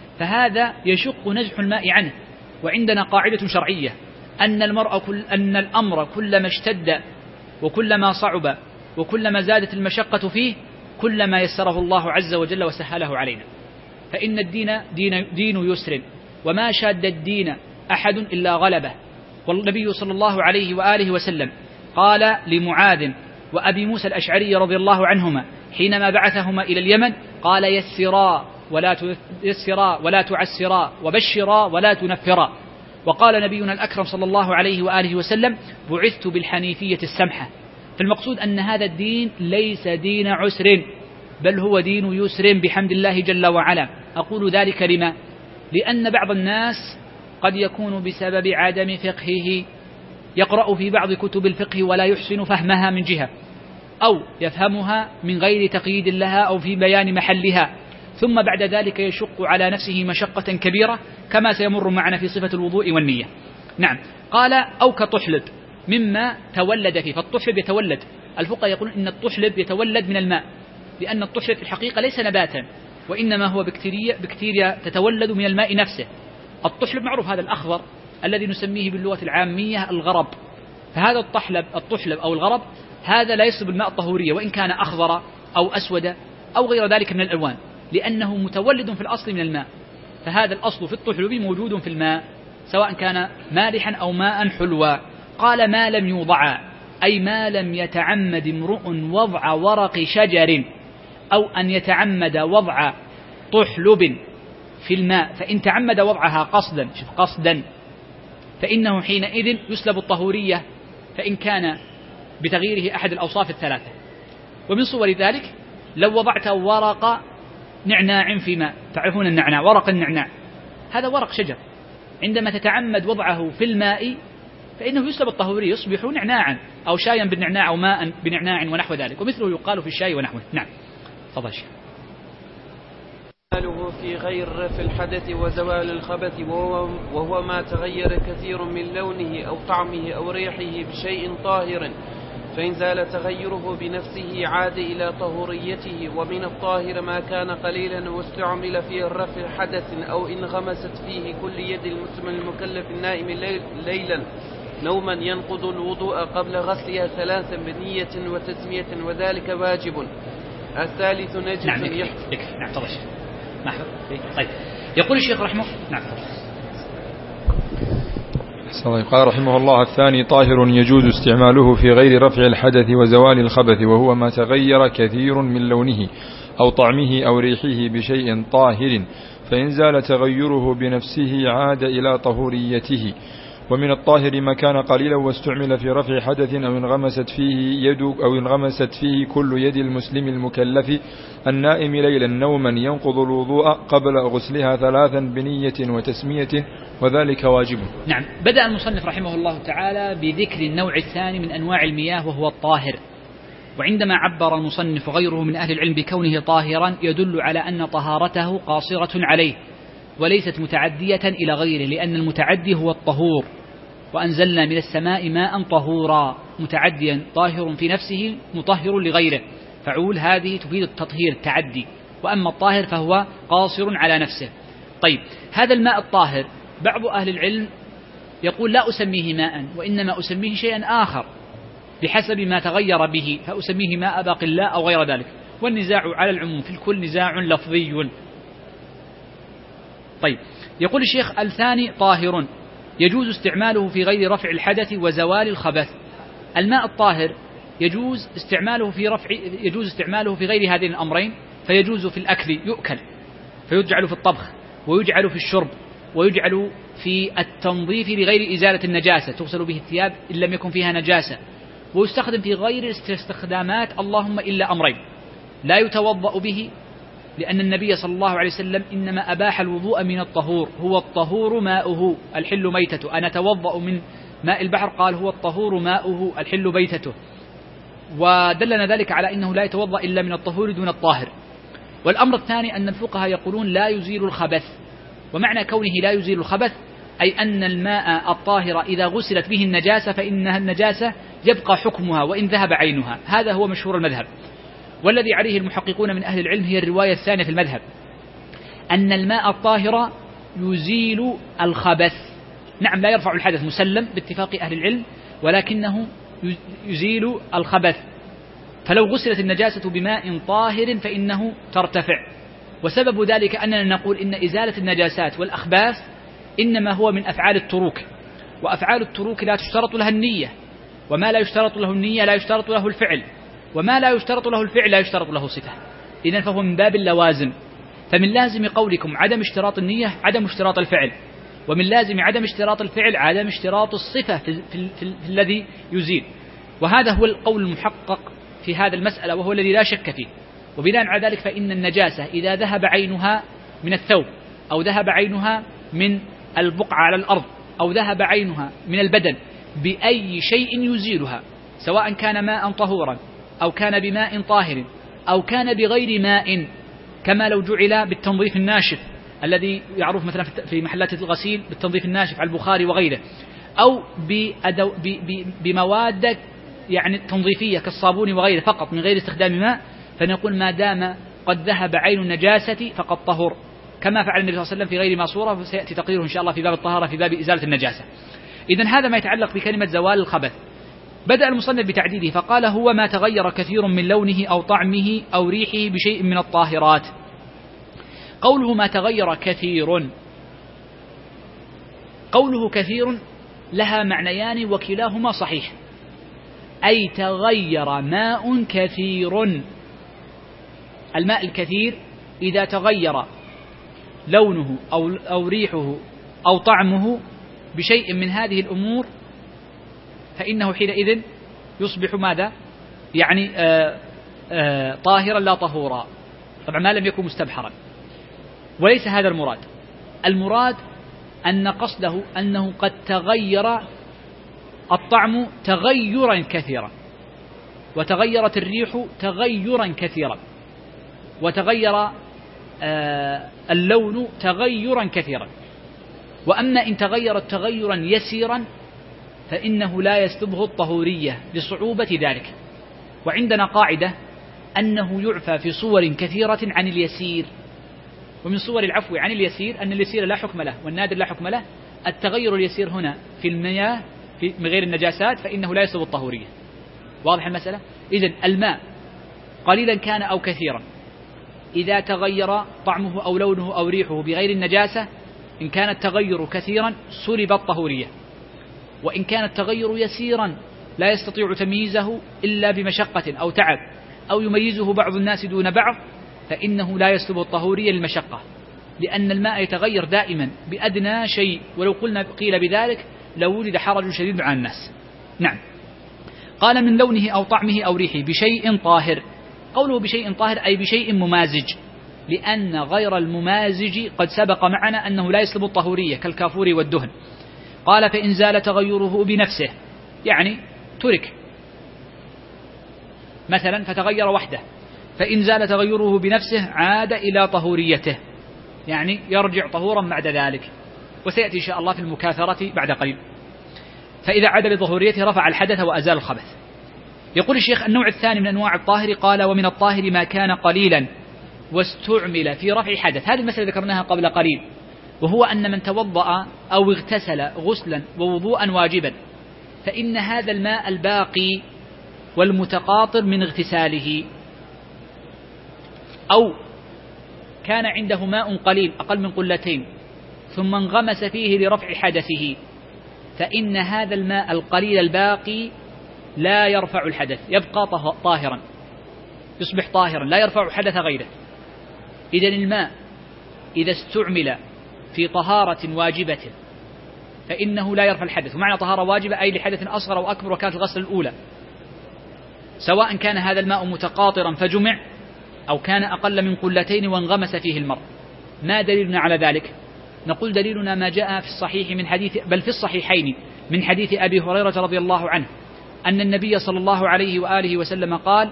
فهذا يشق نزح الماء عنه. وعندنا قاعدة شرعية أن المرء كل أن الأمر كلما اشتد وكلما صعب وكلما زادت المشقة فيه كلما يسره الله عز وجل وسهله علينا، فإن الدين دين, دين يسر وما شاد الدين أحد إلا غلبه. والنبي صلى الله عليه وآله وسلم قال لمعاذ وأبي موسى الأشعري رضي الله عنهما حينما بعثهما إلى اليمن قال يسرا ولا يسرا ولا تعسرا وبشرا ولا تنفرا. وقال نبينا الأكرم صلى الله عليه وآله وسلم بعثت بالحنيفية السمحة. فالمقصود أن هذا الدين ليس دين عسر بل هو دين يسر بحمد الله جل وعلا. أقول ذلك لما؟ لأن بعض الناس قد يكون بسبب عدم فقهه يقرأ في بعض كتب الفقه ولا يحسن فهمها من جهة، أو يفهمها من غير تقييد لها أو في بيان محلها، ثم بعد ذلك يشق على نفسه مشقة كبيرة كما سيمر معنا في صفة الوضوء والنية. نعم، قال أو كطحلب مما تولد فيه. فالطحلب يتولد، الفقهاء يقولون إن الطحلب يتولد من الماء، لأن الطحلب في الحقيقة ليس نباتا وإنما هو بكتيريا, بكتيريا تتولد من الماء نفسه. الطحلب معروف هذا الأخضر الذي نسميه باللغة العامية الغرب، فهذا الطحلب الطحلب أو الغرب هذا لا يصب الماء الطهورية وإن كان أخضر أو أسود أو غير ذلك من الألوان، لأنه متولد في الأصل من الماء. فهذا الأصل في الطحلب موجود في الماء سواء كان مالحا أو ماء حلوا. قال ما لم يوضع، أي ما لم يتعمد امرؤ وضع ورق شجر أو أن يتعمد وضع طحلب في الماء، فإن تعمد وضعها قصدا شوف قصدا فإنه حينئذ يسلب الطهورية فإن كان بتغييره أحد الأوصاف الثلاثة. ومن صور ذلك لو وضعت ورق نعناع في ماء، تعرفون النعناع ورق النعناع هذا ورق شجر، عندما تتعمد وضعه في الماء فإنه يسلب الطهورية يصبح نعناعا أو شايا بالنعناع أو ماء بنعناع ونحو ذلك، ومثله يقال في الشاي ونحوه. نعم تفضل شيخ. في غير رفع الحدث وزوال الخبث وهو, وهو ما تغير كثير من لونه أو طعمه أو ريحه بشيء طاهر، فإن زال تغيره بنفسه عاد إلى طهوريته. ومن الطاهر ما كان قليلا واستعمل فيه الرفع حدث أو إن غمست فيه كل يد المسلم المكلف النائم ليلا نوما ينقض الوضوء قبل غسلها ثلاثا بنية وتسمية وذلك واجب. الثالث نجس. نعم يكفي. نعم تفضل. طيب يقول الشيخ رحمه نعم قال رحمه الله الثاني طاهر يجوز استعماله في غير رفع الحدث وزوال الخبث وهو ما تغير كثير من لونه أو طعمه أو ريحه بشيء طاهر، فإن زال تغيره بنفسه عاد إلى طهوريته. ومن الطاهر ما كان قليلا واستعمل في رفع حدث أو انغمست فيه يد أو انغمست فيه كل يد المسلم المكلف النائم ليلا نوما ينقض الوضوء قبل غسلها ثلاثا بنية وتسمية وذلك واجب. نعم. بدأ المصنف رحمه الله تعالى بذكر النوع الثاني من أنواع المياه وهو الطاهر. وعندما عبر المصنف وغيره من أهل العلم بكونه طاهرا يدل على أن طهارته قاصرة عليه وليست متعدية إلى غيره، لأن المتعدي هو الطهور، وأنزلنا من السماء ماء طهورا، متعديا طاهر في نفسه مطهر لغيره، فعول هذه تفيد التطهير التعدي، وأما الطاهر فهو قاصر على نفسه. طيب، هذا الماء الطاهر بعض أهل العلم يقول لا أسميه ماء وإنما أسميه شيئا آخر بحسب ما تغير به، فأسميه ماء باق الله أو غير ذلك، والنزاع على العموم في الكل نزاع لفظي. طيب، يقول الشيخ الثاني طاهر يجوز استعماله في غير رفع الحدث وزوال الخبث. الماء الطاهر يجوز استعماله في رفع يجوز استعماله في غير هذين الأمرين، فيجوز في الأكل يؤكل، فيجعل في الطبخ، ويجعل في الشرب، ويجعل في التنظيف لغير إزالة النجاسة، تغسل به الثياب إن لم يكن فيها نجاسة، ويستخدم في غير استخدامات اللهم إلا أمرين: لا يتوضأ به، لأن النبي صلى الله عليه وسلم إنما أباح الوضوء من الطهور، هو الطهور ماؤه الحل ميتته، أنا أتوضأ من ماء البحر، قال هو الطهور ماؤه الحل ميتته، ودلنا ذلك على أنه لا يتوضأ إلا من الطهور دون الطاهر. والأمر الثاني أن الفقهاء يقولون لا يزيل الخبث، ومعنى كونه لا يزيل الخبث أي أن الماء الطاهر إذا غسلت به النجاسة فإنها النجاسة يبقى حكمها وإن ذهب عينها، هذا هو مشهور المذهب. والذي عليه المحققون من أهل العلم هي الرواية الثانية في المذهب، أن الماء الطاهر يزيل الخبث. نعم، لا يرفع الحدث مسلم باتفاق أهل العلم، ولكنه يزيل الخبث، فلو غسلت النجاسة بماء طاهر فإنه ترتفع. وسبب ذلك أننا نقول إن إزالة النجاسات والأخباث إنما هو من أفعال التروك، وأفعال التروك لا تشترط لها النية، وما لا يشترط له النية لا يشترط له الفعل، وما لا يشترط له الفعل لا يشترط له صفة، إذن فهو من باب اللوازم. فمن لازم قولكم عدم اشتراط النية عدم اشتراط الفعل، ومن لازم عدم اشتراط الفعل عدم اشتراط الصفة في, في, في, في, في الذي يزيل، وهذا هو القول المحقق في هذا المسألة، وهو الذي لا شك فيه. وبناء على ذلك فإن النجاسة إذا ذهب عينها من الثوب، أو ذهب عينها من البقعة على الأرض، أو ذهب عينها من البدن بأي شيء يزيلها، سواء كان ماء طهورا أو كان بماء طاهر أو كان بغير ماء، كما لو جعل بالتنظيف الناشف الذي يعرف مثلا في محلات الغسيل بالتنظيف الناشف على البخاري وغيره، أو بمواد يعني تنظيفية كالصابون وغيره فقط من غير استخدام ماء، فنقول ما دام قد ذهب عين النجاسة فقد طهر، كما فعل النبي صلى الله عليه وسلم في غير ماسورة، وسيأتي تقريره إن شاء الله في باب الطهارة في باب إزالة النجاسة. إذن هذا ما يتعلق بكلمة زوال الخبث. بدأ المصنف بتعديده فقال هو ما تغير كثير من لونه أو طعمه أو ريحه بشيء من الطاهرات. قوله ما تغير كثير، قوله كثير لها معنيان وكلاهما صحيح، أي تغير ماء كثير. الماء الكثير إذا تغير لونه أو, أو ريحه أو طعمه بشيء من هذه الأمور فإنه حينئذ يصبح ماذا؟ يعني آآ آآ طاهرا لا طهورا، طبعا ما لم يكن مستبحرا، وليس هذا المراد. المراد أن قصده أنه قد تغير الطعم تغيرا كثيرا، وتغيرت الريح تغيرا كثيرا، وتغير اللون تغيرا كثيرا. وأما إن تغيرت تغيرا يسيرا فإنه لا يسلبه الطهورية لصعوبة ذلك. وعندنا قاعدة أنه يعفى في صور كثيرة عن اليسير، ومن صور العفو عن اليسير أن اليسير لا حكم له والنادر لا حكم له. التغير اليسير هنا في المياه في من غير النجاسات فإنه لا يسلب الطهورية. واضح المسألة؟ إذن الماء قليلا كان أو كثيرا إذا تغير طعمه أو لونه أو ريحه بغير النجاسة، إن كان التغير كثيرا سلب الطهورية، وإن كان التغير يسيرا لا يستطيع تمييزه إلا بمشقة أو تعب أو يميزه بعض الناس دون بعض فإنه لا يسلب الطهورية للمشقة. لأن الماء يتغير دائما بأدنى شيء، ولو قلنا قيل بذلك لو وجد حرج شديد على الناس. نعم. قال من لونه أو طعمه أو ريحه بشيء طاهر. قوله بشيء طاهر أي بشيء ممازج، لأن غير الممازج قد سبق معنا أنه لا يسلب الطهورية كالكافور والدهن. قال فإن زال تغيره بنفسه، يعني ترك مثلا فتغير وحده، فإن زال تغيره بنفسه عاد إلى طهوريته، يعني يرجع طهورا بعد ذلك، وسيأتي إن شاء الله في المكاثرة بعد قليل. فإذا عاد لطهوريته رفع الحدث وأزال الخبث. يقول الشيخ النوع الثاني من أنواع الطاهر، قال ومن الطاهر ما كان قليلا واستعمل في رفع حدث. هذه المسألة ذكرناها قبل قليل، وهو أن من توضأ أو اغتسل غسلا ووضوءا واجبا، فإن هذا الماء الباقي والمتقاطر من اغتساله، أو كان عنده ماء قليل أقل من قلتين ثم انغمس فيه لرفع حدثه، فإن هذا الماء القليل الباقي لا يرفع الحدث، يبقى طاهرا، يصبح طاهرا لا يرفع حدث غيره. إذن الماء إذا استعمل في طهارة واجبة فإنه لا يرفع الحدث. ومعنى طهارة واجبة أي لحدث أصغر أو أكبر، وكانت الغسل الأولى، سواء كان هذا الماء متقاطرا فجمع أو كان أقل من قلتين وانغمس فيه المرء. ما دليلنا على ذلك؟ نقول دليلنا ما جاء في الصحيح من حديث، بل في الصحيحين من حديث أبي هريرة رضي الله عنه أن النبي صلى الله عليه وآله وسلم قال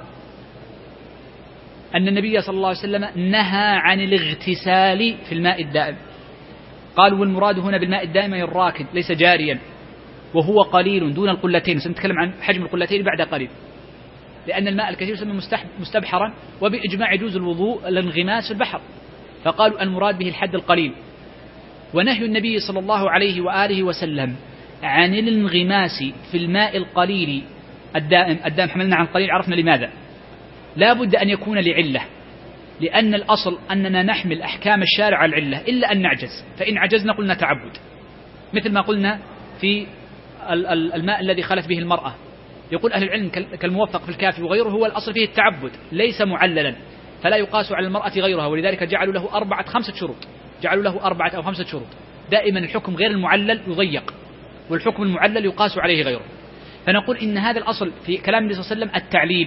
أن النبي صلى الله عليه وسلم نهى عن الاغتسال في الماء الدائم. قال والمراد هنا بالماء الدائم الراكد ليس جاريا، وهو قليل دون القلتين، سنتكلم عن حجم القلتين بعد قليل، لأن الماء الكثير يسمى مستبحرا، وبإجماع يجوز الوضوء الانغماس في البحر، فقالوا المراد به الحد القليل. ونهي النبي صلى الله عليه وآله وسلم عن الانغماس في الماء القليل الدائم، الدائم حملنا عن قليل عرفنا لماذا، لا بد أن يكون لعلة، لأن الأصل أننا نحمل أحكام الشارع على العلة إلا أن نعجز، فإن عجزنا قلنا تعبد، مثل ما قلنا في الماء الذي خلت به المرأة. يقول أهل العلم كالموفق في الكافي وغيره هو الأصل فيه التعبد ليس معللا، فلا يقاس على المرأة غيرها، ولذلك جعلوا له أربعة خمسة شروط، جعلوا له أربعة أو خمسة شروط. دائما الحكم غير المعلل يضيق، والحكم المعلل يقاس عليه غيره. فنقول إن هذا الأصل في كلام النبي صلى الله عليه وسلم التعليل،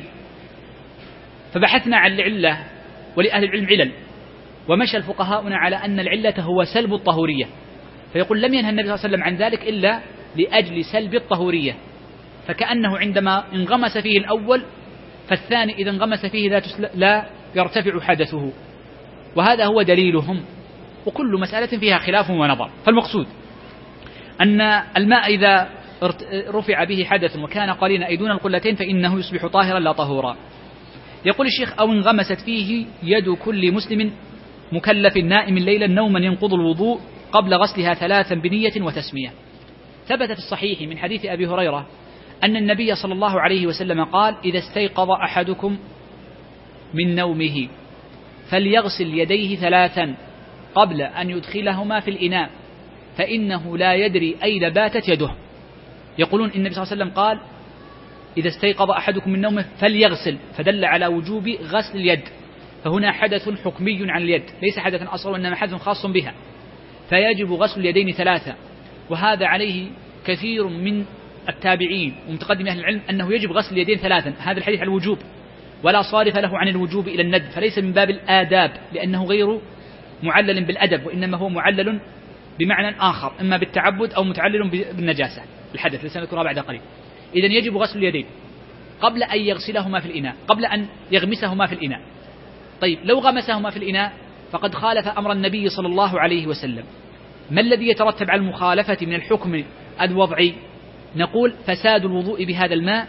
فبحثنا عن العلة، ولأهل العلم علل، ومشى الفقهاؤنا على أن العلة هو سلب الطهورية، فيقول لم ينهى النبي صلى الله عليه وسلم عن ذلك إلا لأجل سلب الطهورية، فكأنه عندما انغمس فيه الأول فالثاني إذا انغمس فيه لا, لا يرتفع حدثه، وهذا هو دليلهم. وكل مسألة فيها خلاف ونظر، فالمقصود أن الماء إذا رفع به حدث وكان قليلا أي دون القلتين فإنه يصبح طاهرا لا طهورا. يقول الشيخ أو انغمست فيه يد كل مسلم مكلف نائم ليلا نوما ينقض الوضوء قبل غسلها ثلاثا بنية وتسمية. ثبت في الصحيح من حديث أبي هريرة أن النبي صلى الله عليه وسلم قال إذا استيقظ أحدكم من نومه فليغسل يديه ثلاثا قبل أن يدخلهما في الإناء فإنه لا يدري أين باتت يده. يقولون إن النبي صلى الله عليه وسلم قال إذا استيقظ أحدكم من نومه فليغسل، فدل على وجوب غسل اليد، فهنا حدث حكمي عن اليد ليس حدث أصغر وإنما حدث خاص بها، فيجب غسل اليدين ثلاثة. وهذا عليه كثير من التابعين ومتقدم أهل العلم أنه يجب غسل اليدين ثلاثا، هذا الحديث على الوجوب ولا صارف له عن الوجوب إلى الندب، فليس من باب الآداب لأنه غير معلل بالأدب، وإنما هو معلل بمعنى آخر إما بالتعبد أو متعلل بالنجاسة الحدث الذي سنذكرها بعد قليل. إذن يجب غسل اليدين قبل أن يغسلهما في الإناء، قبل أن يغمسهما في الإناء. طيب لو غمسهما في الإناء فقد خالف أمر النبي صلى الله عليه وسلم. ما الذي يترتب على المخالفة من الحكم الوضعي؟ نقول فساد الوضوء بهذا الماء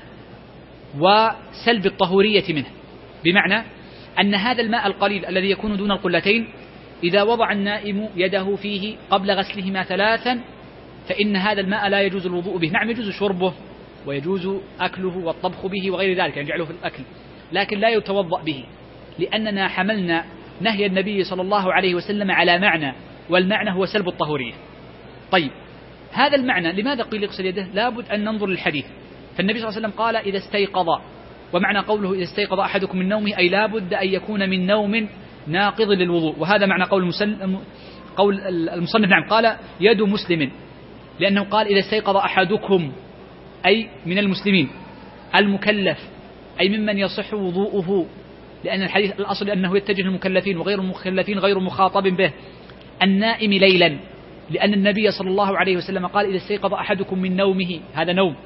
وسلب الطهورية منه، بمعنى أن هذا الماء القليل الذي يكون دون القلتين إذا وضع النائم يده فيه قبل غسلهما ثلاثا فإن هذا الماء لا يجوز الوضوء به. نعم يجوز شربه ويجوز أكله والطبخ به وغير ذلك، نجعله في الأكل، لكن لا يتوضأ به، لأننا حملنا نهي النبي صلى الله عليه وسلم على معنى، والمعنى هو سلب الطهورية. طيب هذا المعنى لماذا قيل يغسل يده؟ لابد أن ننظر للحديث. فالنبي صلى الله عليه وسلم قال إذا استيقظ، ومعنى قوله إذا استيقظ أحدكم من نومه أي لابد أن يكون من نوم ناقض للوضوء. وهذا معنى قول المسلم قول المصنف نعم قال يد مسلم، لأنه قال إذا استيقظ أحدكم أي من المسلمين المكلف أي ممن يصح وضوءه، لأن الحديث الأصل أنه يتجه للمكلفين وغير المكلفين غير مخاطب به. النائم ليلا، لأن النبي صلى الله عليه وسلم قال إذا استيقظ أحدكم من نومه، هذا نوم.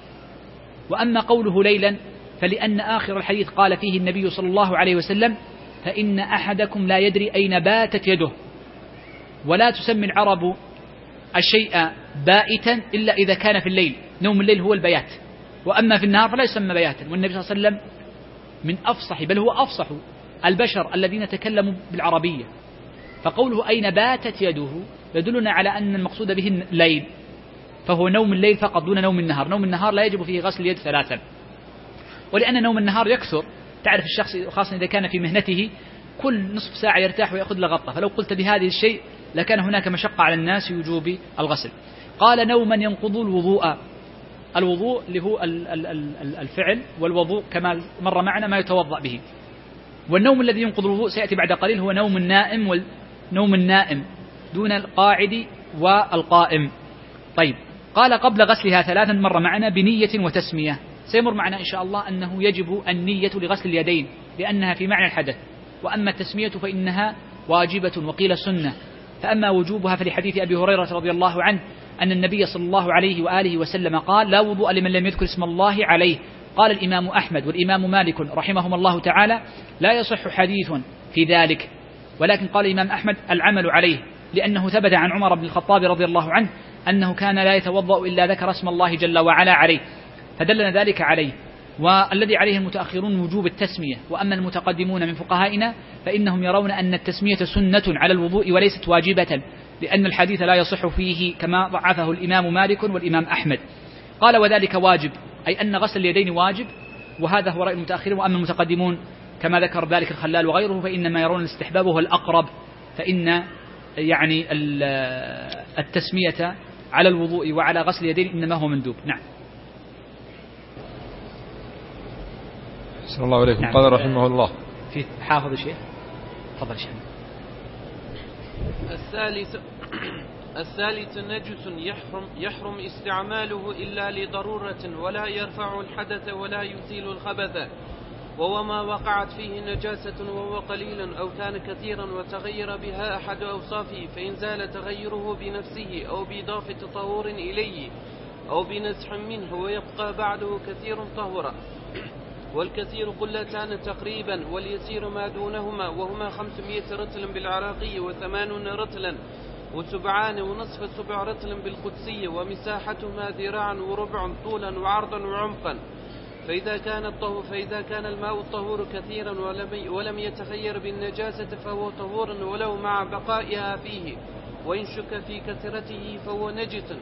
وأما قوله ليلا فلأن آخر الحديث قال فيه النبي صلى الله عليه وسلم فإن أحدكم لا يدري أين باتت يده، ولا تسمي العرب الشيء بائتا إلا إذا كان في الليل، نوم الليل هو البيات، وأما في النهار فلا يسمى بياتا. والنبي صلى الله عليه وسلم من أفصح بل هو أفصح البشر الذين تكلموا بالعربية، فقوله أين باتت يده يدلنا على أن المقصود به الليل، فهو نوم الليل فقط دون نوم النهار. نوم النهار لا يجب فيه غسل اليد ثلاثا، ولأن نوم النهار يكثر، تعرف الشخص خاصة إذا كان في مهنته كل نصف ساعة يرتاح ويأخذ لغطة، فلو قلت بهذه الشيء لكان هناك مشقة على الناس في وجوب الغسل. قال نوما ينقض الوضوء، الوضوء اللي هو الفعل، والوضوء كما مر معنا ما يتوضأ به. والنوم الذي ينقض الوضوء سيأتي بعد قليل هو نوم النائم، والنوم النائم دون القاعد والقائم. طيب قال قبل غسلها ثلاثا مر معنا بنية وتسمية، سيمر معنا إن شاء الله أنه يجب النية لغسل اليدين لأنها في معنى الحدث، وأما التسمية فإنها واجبة وقيل سنة. فأما وجوبها فلحديث أبي هريرة رضي الله عنه أن النبي صلى الله عليه وآله وسلم قال لا وضوء لمن لم يذكر اسم الله عليه. قال الإمام أحمد والإمام مالك رحمهم الله تعالى لا يصح حديث في ذلك، ولكن قال الإمام أحمد العمل عليه، لأنه ثبت عن عمر بن الخطاب رضي الله عنه أنه كان لا يتوضأ إلا ذكر اسم الله جل وعلا عليه، فدلنا ذلك عليه. والذي عليه المتأخرون وجوب التسمية، وأما المتقدمون من فقهائنا فإنهم يرون أن التسمية سنة على الوضوء وليست واجبة، لأن الحديث لا يصح فيه كما ضعفه الإمام مالك والإمام أحمد. قال وذلك واجب، أي أن غسل اليدين واجب، وهذا هو رأي المتأخرين. وأما المتقدمون كما ذكر ذلك الخلال وغيره فإنما يرون الاستحباب هو الأقرب، فإن يعني التسمية على الوضوء وعلى غسل اليدين إنما هو مندوب. نعم. صلى الله عليه وسلم. قال رحمه الله في حافظ شيء. تفضل شيخ. الثالث الثالث نجس يحرم يحرم استعماله إلا لضرورة، ولا يرفع الحدث ولا يزيل الخبث، وهو ما وقعت فيه نجاسة وهو قليل أو كان كثيرا وتغير بها أحد أوصافه، فإن زال تغيره بنفسه أو بإضافة طهور إليه أو بنزح منه ويبقى بعده كثير طهورا. والكثير قلتان تقريبا، واليسير ما دونهما، وهما خمسمائة رطل بالعراقي وثمانون رطلا وسبعان ونصف سبع رطل بالقدسي، ومساحتهما ذراعا وربع طولا وعرضا وعمقا. فإذا كان الطهور فإذا كان الماء الطهور كثيرا ولم ولم يتغير بالنجاسة فهو طهور ولو مع بقائها فيه، وإن شك في كثرته فهو نجس.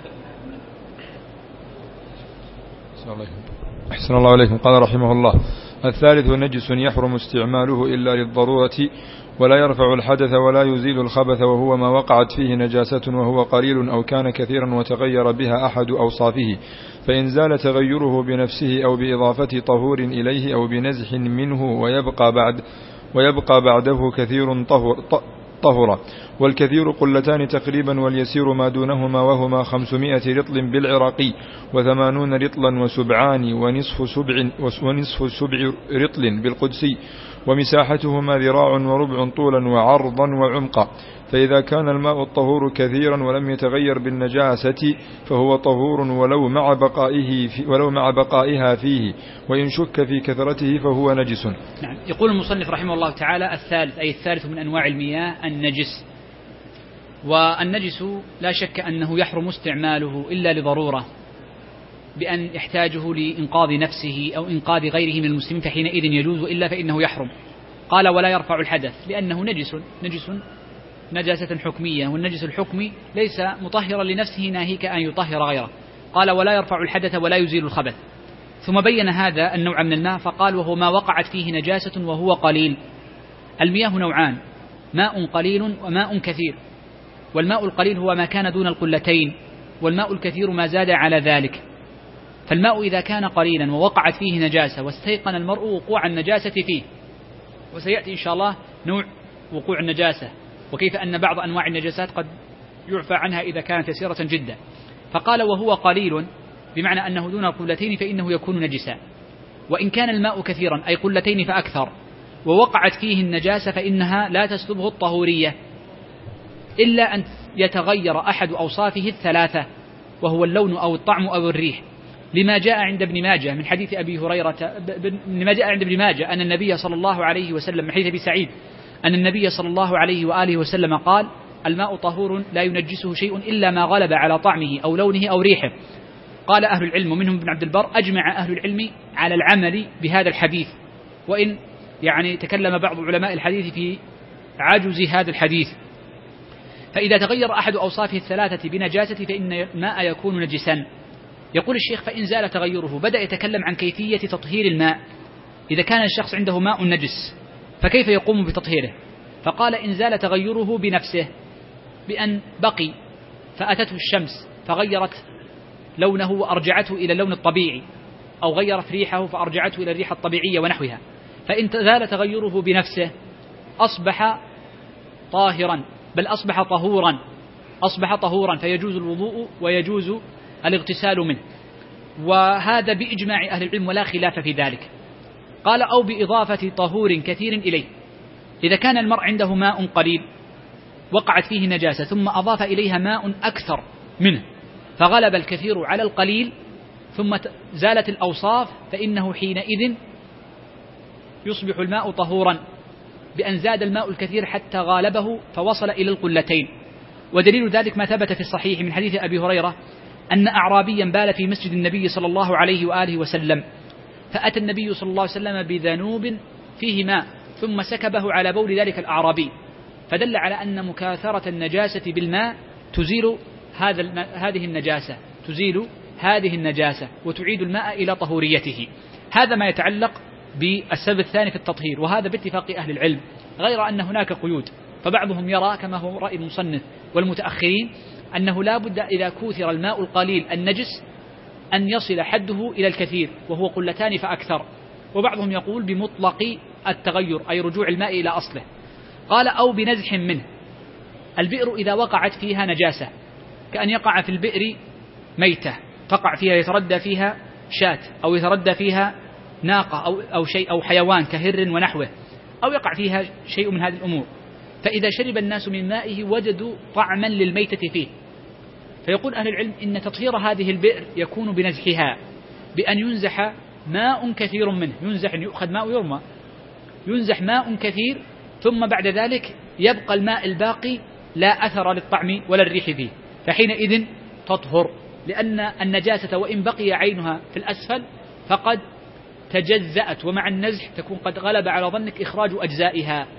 أحسن الله عليكم. قال رحمه الله الثالث نجس يحرم استعماله إلا للضرورة، ولا يرفع الحدث ولا يزيل الخبث، وهو ما وقعت فيه نجاسة وهو قليل أو كان كثيرا وتغير بها أحد أوصافه، فإن زال تغيره بنفسه أو بإضافة طهور إليه أو بنزح منه ويبقى بعد ويبقى بعده كثير طهر طهرا. والكثير قلتان تقريبا، واليسير ما دونهما، وهما خمسمائة رطل بالعراقي وثمانون رطلا وسبعان ونصف سبع, ونصف سبع رطل بالقدسي، ومساحتهما ذراع وربع طولا وعرضا وعمقا. فإذا كان الماء الطهور كثيرا ولم يتغير بالنجاسة فهو طهور ولو مع بقائه في ولو مع بقائها فيه، وإن شك في كثرته فهو نجس. نعم. يقول المصنف رحمه الله تعالى الثالث أي الثالث من أنواع المياه النجس. والنجس لا شك أنه يحرم استعماله إلا لضرورة، بأن يحتاجه لإنقاذ نفسه أو إنقاذ غيره من المسلمين فحينئذ يجوز، إلا فإنه يحرم. قال ولا يرفع الحدث لأنه نجس نجس نجاسة حكمية، والنجس الحكمي ليس مطهرا لنفسه ناهيك أن يطهر غيره. قال ولا يرفع الحدث ولا يزيل الخبث. ثم بين هذا النوع من الماء فقال وهو ما وقعت فيه نجاسة وهو قليل. المياه نوعان، ماء قليل وماء كثير. والماء القليل هو ما كان دون القلتين، والماء الكثير ما زاد على ذلك. فالماء إذا كان قليلا ووقعت فيه نجاسة واستيقن المرء وقوع النجاسة فيه، وسيأتي إن شاء الله نوع وقوع النجاسة، وكيف أن بعض أنواع النجاسات قد يعفى عنها إذا كانت يسيرة جدا. فقال وهو قليل بمعنى أنه دون القلتين فإنه يكون نجسا، وإن كان الماء كثيرا أي قلتين فأكثر ووقعت فيه النجاسة فإنها لا تسلبه الطهورية إلا أن يتغير أحد أوصافه الثلاثة، وهو اللون أو الطعم أو الريح، لما جاء عند ابن ماجه من حديث أبي هريرة، لما جاء عند ابن ماجه أن النبي صلى الله عليه وسلم من حديث أبي سعيد أن النبي صلى الله عليه وآله وسلم قال الماء طهور لا ينجسه شيء إلا ما غلب على طعمه أو لونه أو ريحه. قال أهل العلم ومنهم ابن عبد البر أجمع أهل العلم على العمل بهذا الحديث، وإن يعني تكلم بعض علماء الحديث في عجز هذا الحديث. فإذا تغير أحد أوصافه الثلاثة بنجاسة فإن الماء يكون نجسا. يقول الشيخ فإن زال تغيره، بدأ يتكلم عن كيفية تطهير الماء. إذا كان الشخص عنده ماء نجس فكيف يقوم بتطهيره؟ فقال إن زال تغيره بنفسه، بأن بقي فأتته الشمس فغيرت لونه وأرجعته إلى اللون الطبيعي، أو غيرت ريحه فأرجعته إلى الريحة الطبيعية ونحوها، فإن زال تغيره بنفسه أصبح طاهرا، بل أصبح طهورا، أصبح طهورا فيجوز الوضوء ويجوز الاغتسال منه، وهذا بإجماع أهل العلم ولا خلاف في ذلك. قال أو بإضافة طهور كثير إليه، إذا كان المرء عنده ماء قليل وقعت فيه نجاسة ثم أضاف إليها ماء أكثر منه فغلب الكثير على القليل ثم زالت الأوصاف، فإنه حينئذ يصبح الماء طهورا بأن زاد الماء الكثير حتى غالبه فوصل إلى القلتين. ودليل ذلك ما ثبت في الصحيح من حديث أبي هريرة أن أعرابيا بال في مسجد النبي صلى الله عليه وآله وسلم، فأتى النبي صلى الله عليه وسلم بذنوب فيه ماء ثم سكبه على بول ذلك الأعرابي، فدل على أن مكاثرة النجاسة بالماء تزيل هذا هذه النجاسة تزيل هذه النجاسة وتعيد الماء إلى طهوريته. هذا ما يتعلق بالسبب الثاني في التطهير، وهذا باتفاق أهل العلم، غير أن هناك قيود. فبعضهم يرى كما هو رأي المصنف والمتأخرين أنه لا بد إذا كوثر الماء القليل النجس أن يصل حده إلى الكثير وهو قلتان فأكثر، وبعضهم يقول بمطلق التغير أي رجوع الماء إلى أصله. قال أو بنزح منه، البئر إذا وقعت فيها نجاسة كأن يقع في البئر ميتة تقع فيها يتردى فيها شاة أو يتردى فيها ناقة أو, أو شيء أو حيوان كهر ونحوه، أو يقع فيها شيء من هذه الأمور، فإذا شرب الناس من مائه وجدوا طعما للميتة فيه، فيقول أهل العلم إن تطهير هذه البئر يكون بنزحها، بأن ينزح ماء كثير منه، ينزح يؤخذ ماء ويرمى، ينزح ماء كثير ثم بعد ذلك يبقى الماء الباقي لا أثر للطعم ولا الريح فيه، فحينئذ تطهر، لأن النجاسة وإن بقي عينها في الأسفل فقد تجزأت، ومع النزح تكون قد غلب على ظنك إخراج أجزائها،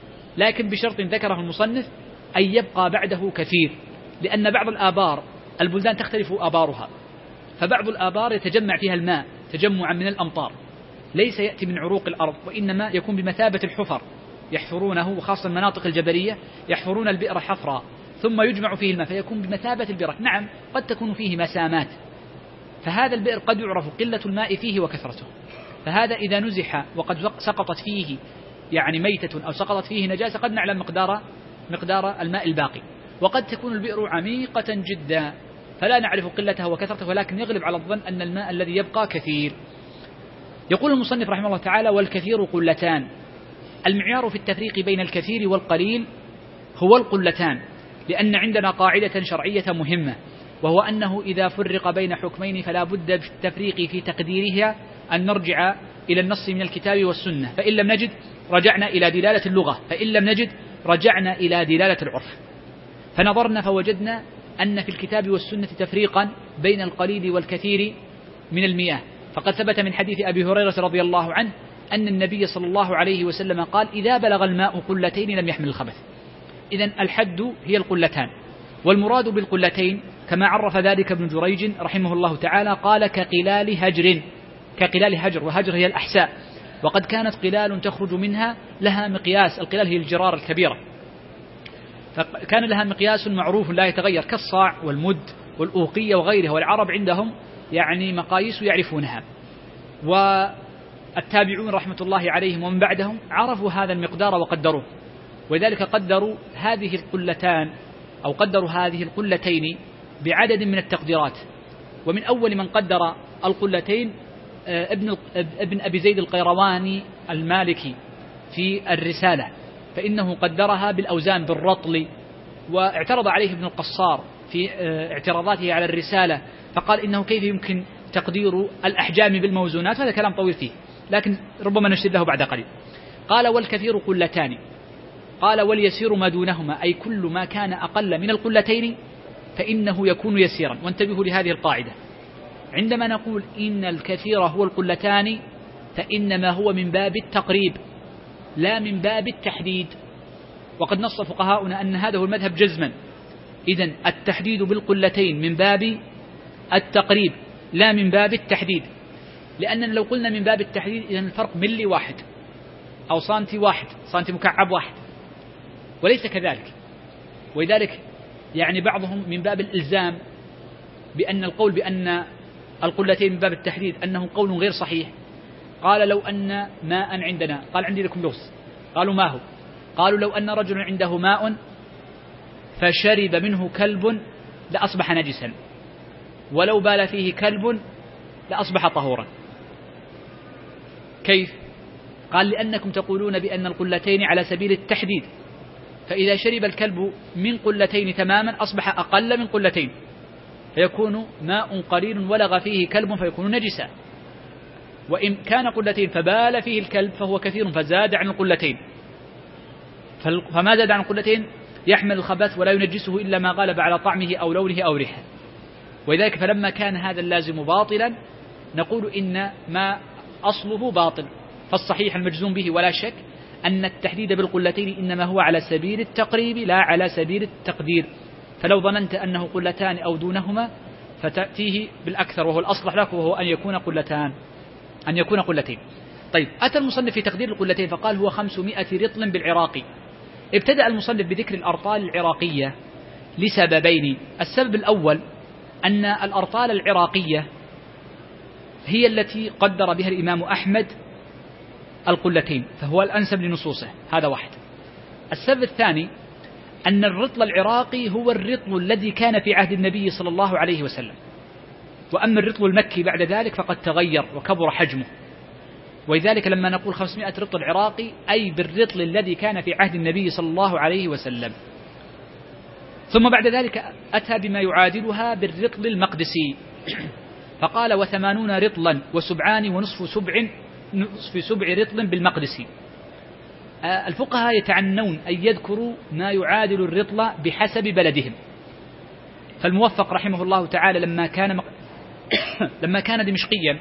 لكن بشرط ذكره المصنف أن يبقى بعده كثير، لأن بعض الآبار البلدان تختلف آبارها، فبعض الآبار يتجمع فيها الماء تجمعا من الأمطار، ليس يأتي من عروق الأرض وإنما يكون بمثابة الحفر يحفرونه، وخاصة المناطق الجبلية يحفرون البئر حفرا ثم يجمع فيه الماء فيكون بمثابة البرك. نعم قد تكون فيه مسامات، فهذا البئر قد يعرف قلة الماء فيه وكثرته، فهذا إذا نزح وقد سقطت فيه يعني ميتة أو سقطت فيه نجاسة قد نعلم مقدار مقدار الماء الباقي، وقد تكون البئر عميقة جدا فلا نعرف قلتها وكثرتها، ولكن يغلب على الظن أن الماء الذي يبقى كثير. يقول المصنف رحمه الله تعالى والكثير قلتان. المعيار في التفريق بين الكثير والقليل هو القلتان، لأن عندنا قاعدة شرعية مهمة، وهو أنه إذا فرق بين حكمين فلا بد في التفريق في تقديرها أن نرجع إلى النص من الكتاب والسنة، فإن لم نجد رجعنا إلى دلالة اللغة، فإن لم نجد رجعنا إلى دلالة العرف. فنظرنا فوجدنا أن في الكتاب والسنة تفريقا بين القليل والكثير من المياه، فقد ثبت من حديث أبي هريرة رضي الله عنه أن النبي صلى الله عليه وسلم قال إذا بلغ الماء قلتين لم يحمل الخبث. إذن الحد هي القلتان، والمراد بالقلتين كما عرف ذلك ابن جريج رحمه الله تعالى قال كقلال هجر، كقلال هجر، وهجر هي الأحساء، وقد كانت قلال تخرج منها لها مقياس، القلال هي الجرار الكبيرة، فكان لها مقياس معروف لا يتغير كالصاع والمد والأوقية وغيرها، والعرب عندهم يعني مقاييس يعرفونها. التابعون رحمة الله عليهم ومن بعدهم عرفوا هذا المقدار وقدروه، ولذلك قدروا هذه القلتان أو قدروا هذه القلتين بعدد من التقديرات. ومن أول من قدر القلتين ابن ابن أبي زيد القيرواني المالكي في الرسالة، فإنه قدرها بالأوزان بالرطل. واعترض عليه ابن القصار في اعتراضاته على الرسالة فقال إنه كيف يمكن تقدير الأحجام بالموزونات، هذا كلام طويل فيه لكن ربما نشير له بعد قليل. قال والكثير قلتان، قال واليسير ما دونهما، أي كل ما كان أقل من القلتين فإنه يكون يسيرا. وانتبهوا لهذه القاعدة، عندما نقول إن الكثير هو القلتان فإنما هو من باب التقريب لا من باب التحديد، وقد نص فقهاؤنا أن هذا هو المذهب جزما. إذن التحديد بالقلتين من باب التقريب لا من باب التحديد، لأننا لو قلنا من باب التحديد إذن الفرق ملي واحد أو سنتي واحد، سنتي مكعب واحد، وليس كذلك. ولذلك يعني بعضهم من باب الإلزام بأن القول بأن القلتين من باب التحديد أنه قول غير صحيح. قال لو أن ماء عندنا، قال عندي لكم لغز، قالوا ما هو؟ قالوا لو أن رجل عنده ماء فشرب منه كلب لأصبح نجسا، ولو بال فيه كلب لأصبح طهورا. كيف؟ قال لأنكم تقولون بأن القلتين على سبيل التحديد، فإذا شرب الكلب من قلتين تماما أصبح أقل من قلتين، فيكون ماء قليل ولغ فيه كلب فيكون نجسا. وإن كان قلتين فبال فيه الكلب فهو كثير فزاد عن القلتين، فما زاد عن القلتين يحمل الخبث ولا ينجسه إلا ما غلب على طعمه أو لونه أو ريحه. ولذلك فلما كان هذا اللازم باطلا نقول إن ما أصله باطل. فالصحيح المجزوم به ولا شك أن التحديد بالقلتين إنما هو على سبيل التقريب لا على سبيل التقدير. فلو ظننت أنه قلتان أو دونهما فتأتيه بالأكثر وهو الأصلح لك، وهو أن يكون قلتان أن يكون قلتين. طيب، أتى المصنف في تقدير القلتين فقال هو خمسمائة رطل بالعراقي. ابتدأ المصنف بذكر الأرطال العراقية لسببين. السبب الأول أن الأرطال العراقية هي التي قدر بها الإمام أحمد القلتين، فهو الأنسب لنصوصه، هذا واحد. السبب الثاني أن الرطل العراقي هو الرطل الذي كان في عهد النبي صلى الله عليه وسلم، وأما الرطل المكي بعد ذلك فقد تغير وكبر حجمه. ولذلك لما نقول خمسمائة رطل عراقي أي بالرطل الذي كان في عهد النبي صلى الله عليه وسلم. ثم بعد ذلك أتى بما يعادلها بالرطل المقدسي فقال وثمانون رطلا وسبعان ونصف سبع نصف سبع رطل بالمقدسي. الفقهاء يتعنون أن يذكروا ما يعادل الرطل بحسب بلدهم. فالموفق رحمه الله تعالى لما كان مق... لما كان دمشقيا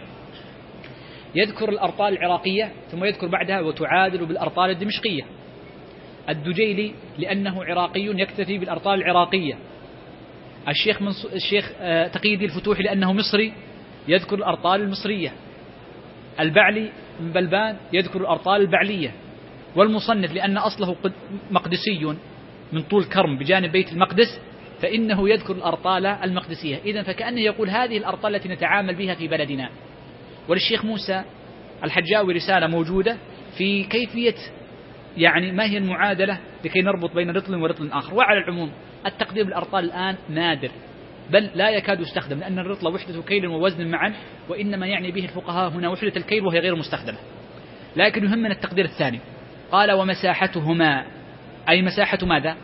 يذكر الأرطال العراقية ثم يذكر بعدها وتعادل بالأرطال الدمشقية. الدجيلي لأنه عراقي يكتفي بالأرطال العراقية. الشيخ منص... الشيخ تقي الدين الفتوحي لأنه مصري يذكر الأرطال المصرية. البعلي من بلبان يذكر الأرطال البعلية. والمصنف لأن أصله مقدسي من طول كرم بجانب بيت المقدس فإنه يذكر الأرطال المقدسية. إذن فكأنه يقول هذه الأرطال التي نتعامل بها في بلدنا. وللشيخ موسى الحجاوي رسالة موجودة في كيفية يعني ما هي المعادلة لكي نربط بين رطل ورطل آخر. وعلى العموم التقدير بالأرطال الآن نادر بل لا يكاد يستخدم، لأن الرطل وحدة كيل ووزن معا، وإنما يعني به الفقهاء هنا وحدة الكيل وهي غير مستخدمة. لكن يهمنا التقدير الثاني. قال ومساحتهما أي مساحة ماذا؟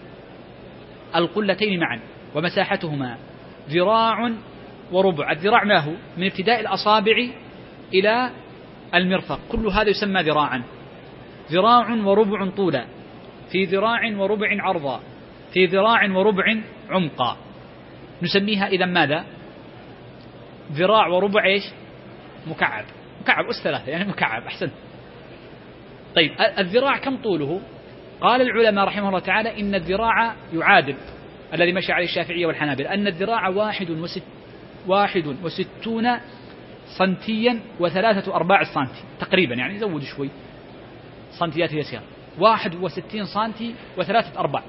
القلتين معا. ومساحتهما ذراع وربع. الذراع ما هو؟ من ابتداء الأصابع إلى المرفق، كل هذا يسمى ذراعا. ذراع وربع طولا، في ذراع وربع عرضا، في ذراع وربع عمقا. نسميها إذا ماذا؟ ذراع وربع إيش؟ مكعب. مكعب أس ثلاثة يعني مكعب. أحسن. طيب الذراع كم طوله؟ قال العلماء رحمه الله تعالى إن الذراع يعادل الذي مشى عليه الشافعية والحنابلة أن الذراع واحد وست واحد وستون سنتيا وثلاثة أرباع السنتي تقريبا، يعني زود شوي سنتيات يسير، واحد وستين سنتي وثلاثة أرباع.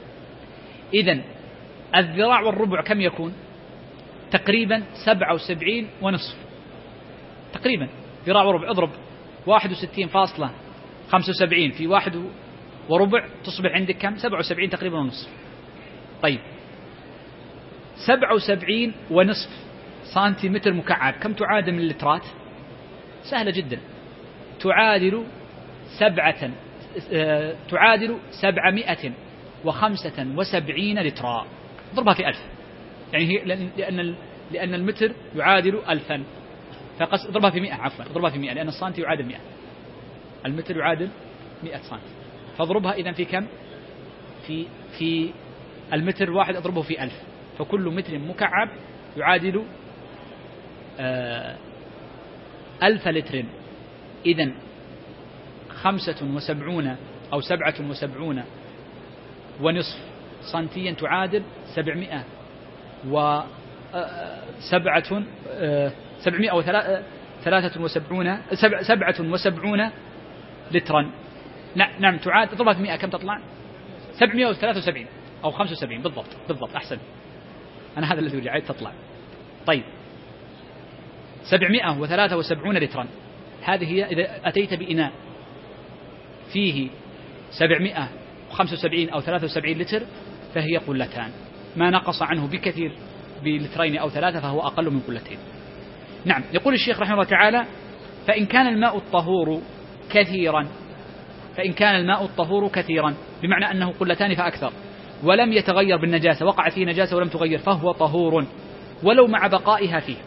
إذن الذراع والربع كم يكون؟ تقريبا سبعة وسبعين ونصف تقريبا. ذراع وربع اضرب واحد وستين فاصلة خمسة وسبعين في واحد وربع تصبح عندك كم؟ سبعة وسبعين تقريبا ونصف. طيب سبعة وسبعين ونصف سنتيمتر مكعب كم تعادل من اللترات؟ سهلة جدا، تعادل سبعة آه تعادل سبعمائة وخمسة وسبعين لترا. ضربها في ألف، يعني هي لأن لأن المتر يعادل ألفا، فقص ضربها في مئة، عفوا ضربها في مئة لأن السنتي يعادل مئة، المتر يعادل مئة سنتي، فاضربها إذن في كم؟ في في المتر واحد أضربه في ألف، فكل متر مكعب يعادل آه ألف لتر. إذن خمسة وسبعون أو سبعة وسبعون ونصف سنتيا تعادل سبعمائة وسبعة سبعمائة وثلاثة وسبعون سبعة وسبعون لترا. نعم تعادل ضربها في مئة كم تطلع؟ سبعمائة وثلاثة وسبعين أو خمسة وسبعين بالضبط بالضبط أحسن، أنا هذا الذي رجعت تطلع. طيب سبعمائة وثلاثة وسبعون لترا، هذه هي إذا أتيت بإناء فيه سبعمائة وخمسة وسبعين أو ثلاثة وسبعين لتر فهي قلتان، ما نقص عنه بكثير بلترين أو ثلاثة فهو أقل من قلتين. نعم. يقول الشيخ رحمه الله تعالى: فإن كان الماء الطهور كثيرا فإن كان الماء الطهور كثيرا بمعنى أنه قلتان فأكثر ولم يتغير بالنجاسة، وقعت فيه نجاسة ولم تغير، فهو طهور ولو مع بقائها فيه.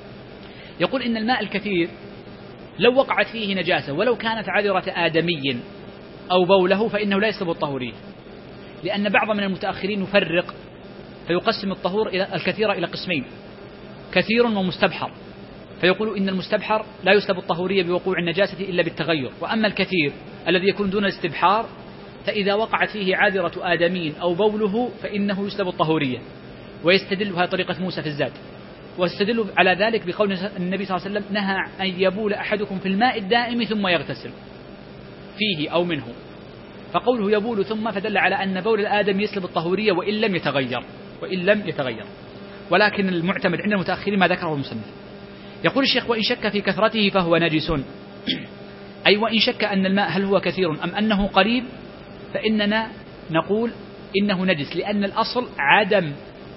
يقول إن الماء الكثير لو وقعت فيه نجاسة ولو كانت عذرة آدمي أو بوله فإنه لا يسلب الطهورية، لأن بعض من المتأخرين يفرق فيقسم الطهور إلى الكثير إلى قسمين: كثير ومستبحر، فيقول إن المستبحر لا يسلب الطهورية بوقوع النجاسة إلا بالتغير، وأما الكثير الذي يكون دون الاستبحار فإذا وقعت فيه عذرة آدمي أو بوله فإنه يسلب الطهورية. ويستدل بها طريقة موسى في الزاد، واستدل على ذلك بقول النبي صلى الله عليه وسلم: نهى أن يبول أحدكم في الماء الدائم ثم يغتسل فيه أو منه، فقوله يبول ثم فدل على أن بول الآدم يسلب الطهورية وإن لم يتغير وإن لم يتغير ولكن المعتمد عند المتأخرين ما ذكره المصنف. يقول الشيخ: وإن شك في كثرته فهو نجس، أي وإن شك أن الماء هل هو كثير أم أنه قليل فإننا نقول إنه نجس، لأن الأصل عدم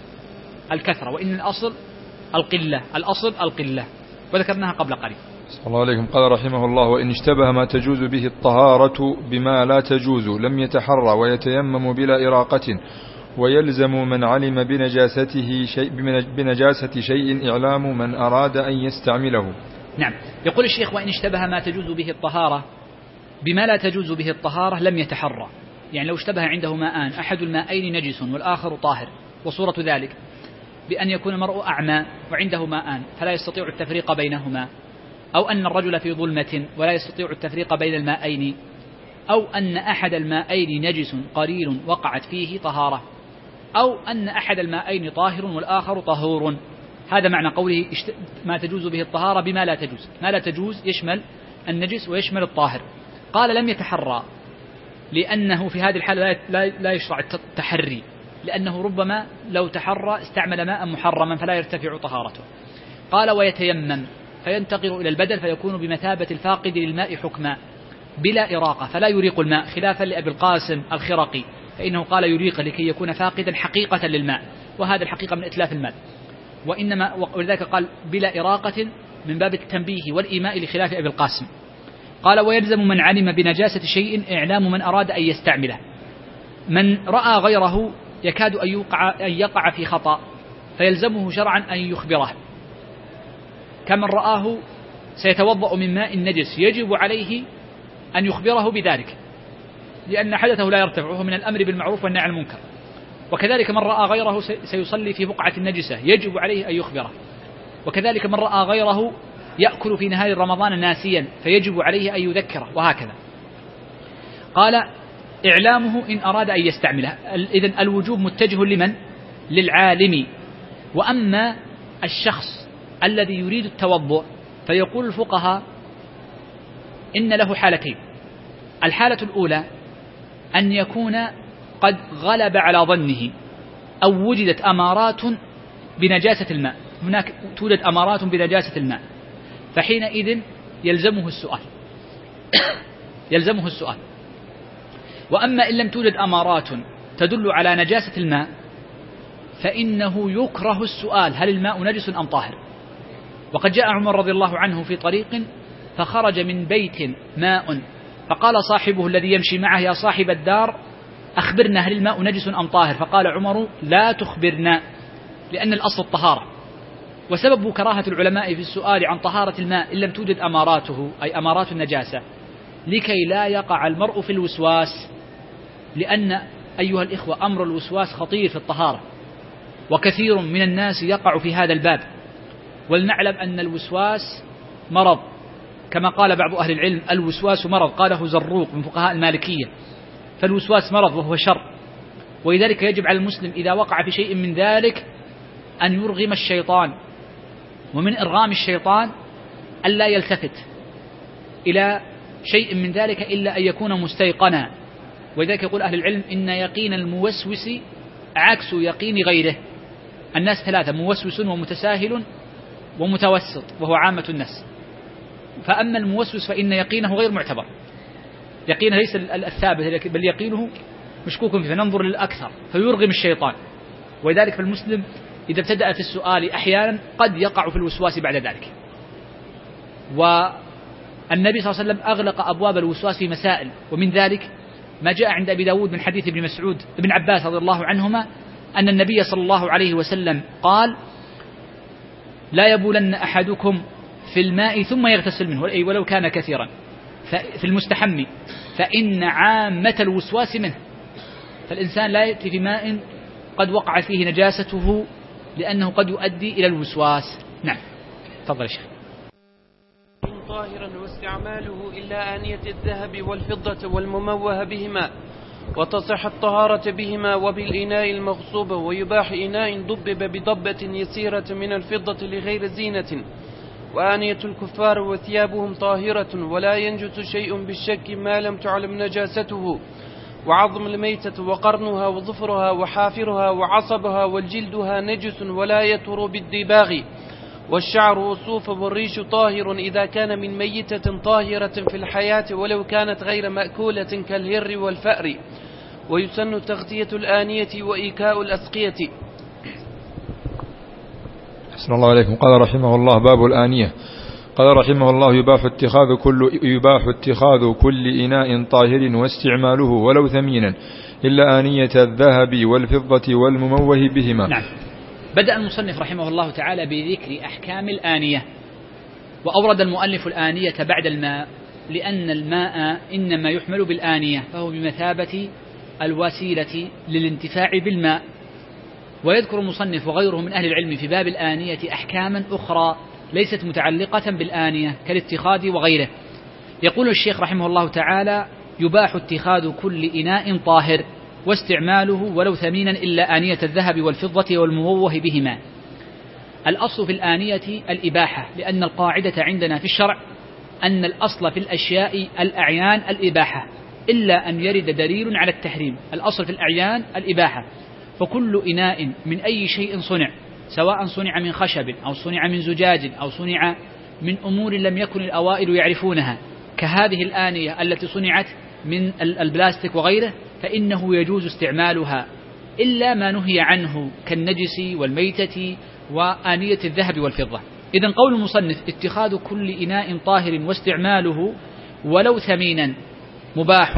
الكثرة وإن الأصل القلة، الأصل القلة، وذكرناها قبل قليل. صلى الله عليكم. قال رحمه الله: وإن اشتبه ما تجوز به الطهارة بما لا تجوز لم يتحرى ويتيمم بلا إراقة، ويلزم من علم بنجاسته شيء بنجاسة شيء إعلام من أراد أن يستعمله. نعم. يقول الشيخ: وإن اشتبه ما تجوز به الطهارة بما لا تجوز به الطهارة لم يتحرى، يعني لو اشتبه عنده ماءان أحد الماءين نجس والآخر طاهر، وصورة ذلك بأن يكون المرء أعمى وعنده ماءان فلا يستطيع التفريق بينهما، أو أن الرجل في ظلمة ولا يستطيع التفريق بين الماءين، أو أن أحد الماءين نجس قليل وقعت فيه طهارة، أو أن أحد الماءين طاهر والآخر طهور. هذا معنى قوله ما تجوز به الطهارة بما لا تجوز. ما لا تجوز يشمل النجس ويشمل الطاهر. قال لم يتحرى، لأنه في هذه الحالة لا يشرع التحري، لأنه ربما لو تحرى استعمل ماء محرما فلا يرتفع طهارته. قال ويتيمم، فينتقل إلى البدل فيكون بمثابة الفاقد للماء حكما بلا إراقة، فلا يريق الماء، خلافا لأبي القاسم الخرقي فإنه قال يريق لكي يكون فاقدا حقيقة للماء، وهذا الحقيقة من إتلاف الماء، وإنما ولذلك قال بلا إراقة من باب التنبيه والإيماء لخلاف أبي القاسم. قال ويلزم من علم بنجاسة شيء إعلام من أراد أن يستعمله. من رأى غيره يكاد أن يقع, أن يقع في خطأ فيلزمه شرعا أن يخبره، كمن رآه سيتوضأ من ماء نجس يجب عليه أن يخبره بذلك، لأن حدثه لا يرتفع، وهو من الأمر بالمعروف والنهي عن المنكر. وكذلك من رأى غيره سيصلي في بقعة النجسة يجب عليه أن يخبره. وكذلك من رأى غيره يأكل في نهار رمضان ناسيا فيجب عليه أن يذكره، وهكذا. قال إعلامه إن أراد أن يستعمله. إذن الوجوب متجه لمن؟ للعالم. وأما الشخص الذي يريد التوضؤ فيقول الفقهاء إن له حالتين. الحالة الأولى أن يكون قد غلب على ظنه أو وجدت أمارات بنجاسة الماء، هناك توجد أمارات بنجاسة الماء، فحينئذ يلزمه السؤال. يلزمه السؤال. وأما إن لم توجد أمارات تدل على نجاسة الماء فإنه يكره السؤال هل الماء نجس أم طاهر. وقد جاء عمر رضي الله عنه في طريق فخرج من بيت ماء فقال صاحبه الذي يمشي معه يا صاحب الدار أخبرنا هل الماء نجس أم طاهر، فقال عمر لا تخبرنا لأن الأصل الطهارة. وسبب كراهة العلماء في السؤال عن طهارة الماء إن لم توجد أماراته أي أمارات النجاسة لكي لا يقع المرء في الوسواس، لأن أيها الإخوة أمر الوسواس خطير في الطهارة وكثير من الناس يقع في هذا الباب. ولنعلم أن الوسواس مرض كما قال بعض أهل العلم الوسواس مرض، قاله زروق من فقهاء المالكية، فالوسواس مرض وهو شر. ولذلك يجب على المسلم إذا وقع في شيء من ذلك أن يرغم الشيطان، ومن إرغام الشيطان ألا يلتفت إلى شيء من ذلك إلا أن يكون مستيقنا. ولذلك يقول أهل العلم إن يقين الموسوس عكس يقين غيره. الناس ثلاثة: موسوس ومتساهل ومتوسط، وهو عامة الناس. فأما الموسوس فإن يقينه غير معتبر، يقينه ليس الثابت بل يقينه مشكوك فيه، فننظر للأكثر فيرغم الشيطان. ولذلك فالمسلم إذا ابتدأ في السؤال أحيانا قد يقع في الوسواس بعد ذلك. والنبي صلى الله عليه وسلم أغلق أبواب الوسواس في مسائل، ومن ذلك ما جاء عند أبي داود من حديث ابن مسعود ابن عباس رضي الله عنهما أن النبي صلى الله عليه وسلم قال لا يبولن أحدكم في الماء ثم يغتسل منه ولو كان كثيرا في المستحم فإن عامة الوسواس منه. فالإنسان لا يأتي في ماء قد وقع فيه نجاسته لأنه قد يؤدي إلى الوسواس. نعم تفضل يا شيخ. طاهرا واستعماله إلا آنية الذهب والفضة والمموه بهما، وتصح الطهارة بهما وبالإناء المغصوب، ويباح إناء ضبب بضبة يسيرة من الفضة لغير زينة. وآنية الكفار وثيابهم طاهرة ولا ينجس شيء بالشك ما لم تعلم نجاسته، وعظم الميتة وقرنها وظفرها وحافرها وعصبها والجلدها نجس ولا يطهر بالدباغ. والشعر والصوف والريش طاهر إذا كان من ميتة طاهرة في الحياة ولو كانت غير مأكولة كالهر والفأر. ويسن تغطية الآنية وإيكاء الأسقية. أحسن الله عليكم. قال رحمه الله: باب الآنية. قال رحمه الله: يباح اتخاذ كل يباح اتخاذ كل إناء طاهر واستعماله ولو ثمينا إلا آنية الذهب والفضة والمموه بهما. نعم. بدأ المصنف رحمه الله تعالى بذكر أحكام الآنية، وأورد المؤلف الآنية بعد الماء لأن الماء إنما يحمل بالآنية فهو بمثابة الوسيلة للانتفاع بالماء. ويذكر المصنف وغيره من أهل العلم في باب الآنية أحكاما أخرى ليست متعلقة بالآنية كالاتخاذ وغيره. يقول الشيخ رحمه الله تعالى: يباح اتخاذ كل إناء طاهر واستعماله ولو ثمينا إلا آنية الذهب والفضة والمموه بهما. الأصل في الآنية الإباحة، لأن القاعدة عندنا في الشرع أن الأصل في الأشياء الأعيان الإباحة إلا أن يرد دليل على التحريم. الأصل في الأعيان الإباحة، فكل إناء من أي شيء صنع، سواء صنع من خشب أو صنع من زجاج أو صنع من أمور لم يكن الأوائل يعرفونها كهذه الآنية التي صنعت من البلاستيك وغيره، فإنه يجوز استعمالها إلا ما نهي عنه كالنجس والميتة وآنية الذهب والفضة. إذن قول المصنف: اتخاذ كل إناء طاهر واستعماله ولو ثمينا مباح،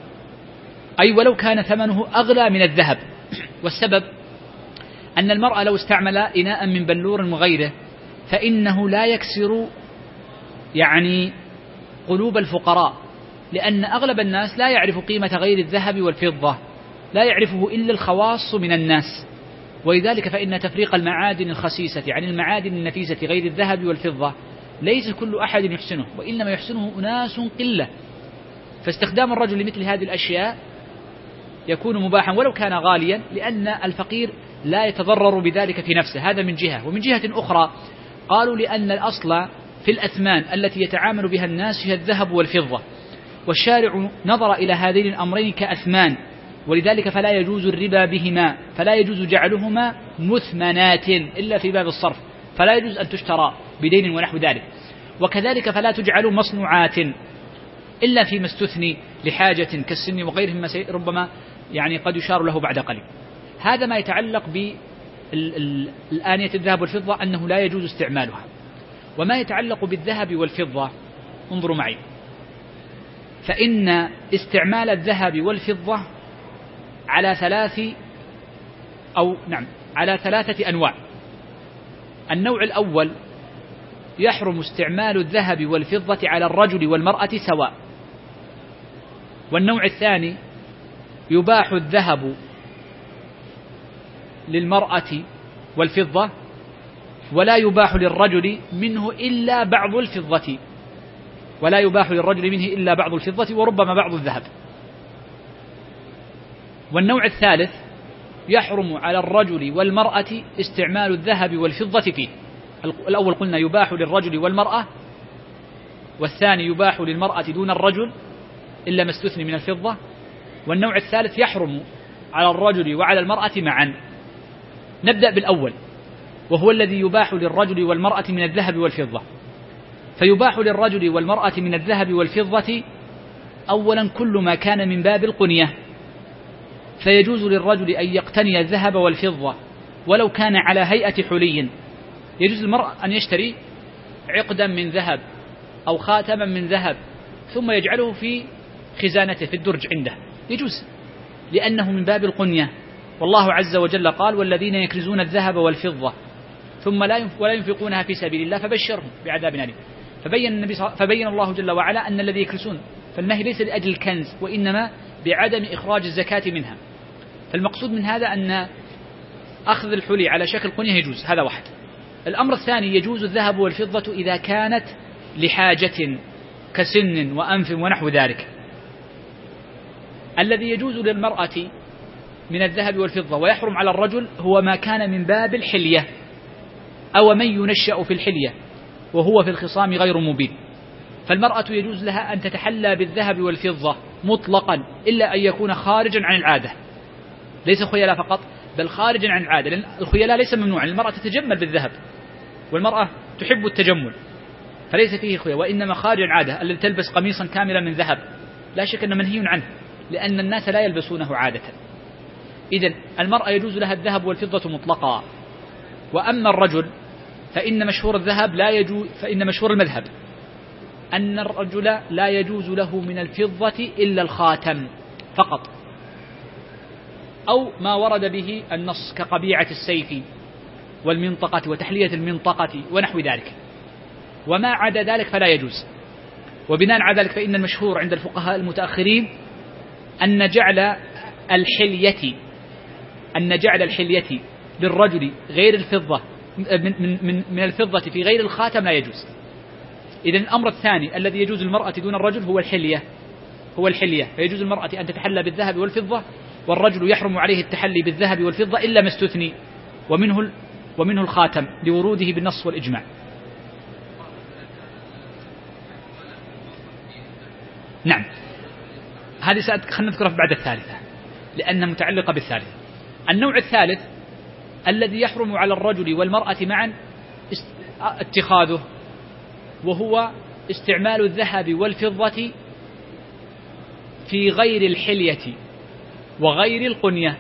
أي ولو كان ثمنه أغلى من الذهب. والسبب أن المرء لو استعمل إناء من بلور وغيره فإنه لا يكسر يعني قلوب الفقراء، لأن أغلب الناس لا يعرف قيمة غير الذهب والفضة، لا يعرفه إلا الخواص من الناس. ولذلك فإن تفريق المعادن الخسيسة عن المعادن النفيسة غير الذهب والفضة ليس كل أحد يحسنه، وإنما يحسنه أناس قلة. فاستخدام الرجل لمثل هذه الأشياء يكون مباحا ولو كان غاليا، لأن الفقير لا يتضرر بذلك في نفسه. هذا من جهة. ومن جهة أخرى قالوا لأن الأصل في الأثمان التي يتعامل بها الناس هي الذهب والفضة، والشارع نظر إلى هذين الأمرين كأثمان، ولذلك فلا يجوز الربا بهما، فلا يجوز جعلهما مثمنات إلا في باب الصرف، فلا يجوز أن تشترى بدين ونحو ذلك. وكذلك فلا تجعل مصنوعات، إلا فيما استثني لحاجة كالسن وغيرهم ما ربما يعني قد يشار له بعد قليل. هذا ما يتعلق بالآنية الذهب والفضة أنه لا يجوز استعمالها. وما يتعلق بالذهب والفضة انظروا معي، فإن استعمال الذهب والفضة على ثلاث أو نعم على ثلاثة أنواع. النوع الأول يحرم استعمال الذهب والفضة على الرجل والمرأة سواء. والنوع الثاني يباح الذهب للمرأة والفضة ولا يباح للرجل منه إلا بعض الفضة ولا يباح للرجل منه إلا بعض الفضة وربما بعض الذهب. والنوع الثالث يحرم على الرجل والمرأة استعمال الذهب والفضة فيه. الأول قلنا يباح للرجل والمرأة، والثاني يباح للمرأة دون الرجل إلا ما استثني من الفضة، والنوع الثالث يحرم على الرجل وعلى المرأة معا. نبدأ بالأول وهو الذي يباح للرجل والمرأة من الذهب والفضة. فيباح للرجل والمرأة من الذهب والفضة أولا كل ما كان من باب القنية، فيجوز للرجل أن يقتني الذهب والفضة ولو كان على هيئة حلي. يجوز للمرأة أن يشتري عقدا من ذهب أو خاتما من ذهب ثم يجعله في خزانته في الدرج عنده، يجوز لأنه من باب القنية. والله عز وجل قال والذين يكنزون الذهب والفضة ثم لا ولا ينفقونها في سبيل الله فبشرهم بعذاب أليم. فبين النبي فبين الله جل وعلا أن الذي يكنزون فالنهي ليس لأجل الكنز وإنما بعدم إخراج الزكاة منها. فالمقصود من هذا أن أخذ الحلي على شكل قنية يجوز، هذا واحد. الأمر الثاني يجوز الذهب والفضة إذا كانت لحاجة كسن وأنف ونحو ذلك. الذي يجوز للمرأة من الذهب والفضة ويحرم على الرجل هو ما كان من باب الحلية أو من ينشأ في الحلية وهو في الخصام غير مبين. فالمرأة يجوز لها أن تتحلى بالذهب والفضة مطلقا إلا أن يكون خارجا عن العادة، ليس خيلاء فقط بل خارجا عن العادة، لأن الخيلاء ليس ممنوعا، المرأة تتجمل بالذهب والمرأة تحب التجمل فليس فيه خيلاء، وإنما خارج العادة. الذي تلبس قميصا كاملا من ذهب لا شك أنه منهي عنه لأن الناس لا يلبسونه عادة. إذن المرأة يجوز لها الذهب والفضة مطلقا. وأما الرجل فإن مشهور الذهب لا يجوز فإن مشهور المذهب أن الرجل لا يجوز له من الفضة إلا الخاتم فقط أو ما ورد به النص كقبيعة السيف والمنطقة وتحلية المنطقة ونحو ذلك، وما عدا ذلك فلا يجوز. وبناء على ذلك فإن المشهور عند الفقهاء المتأخرين أن جعل الحلية أن جعل الحلية للرجل غير الفضة من, من, من الفضة في غير الخاتم لا يجوز. إذن الأمر الثاني الذي يجوز المرأة دون الرجل هو الحلية هو الحلية فيجوز المرأة أن تتحلى بالذهب والفضة، والرجل يحرم عليه التحلي بالذهب والفضة إلا ما استثني ومنه ومنه الخاتم لوروده بالنص والإجماع. نعم هذه خلنا نذكرها بعد الثالثة لأنها متعلقة بالثالثة. النوع الثالث الذي يحرم على الرجل والمرأة معا اتخاذه وهو استعمال الذهب والفضة في غير الحلية وغير القنية.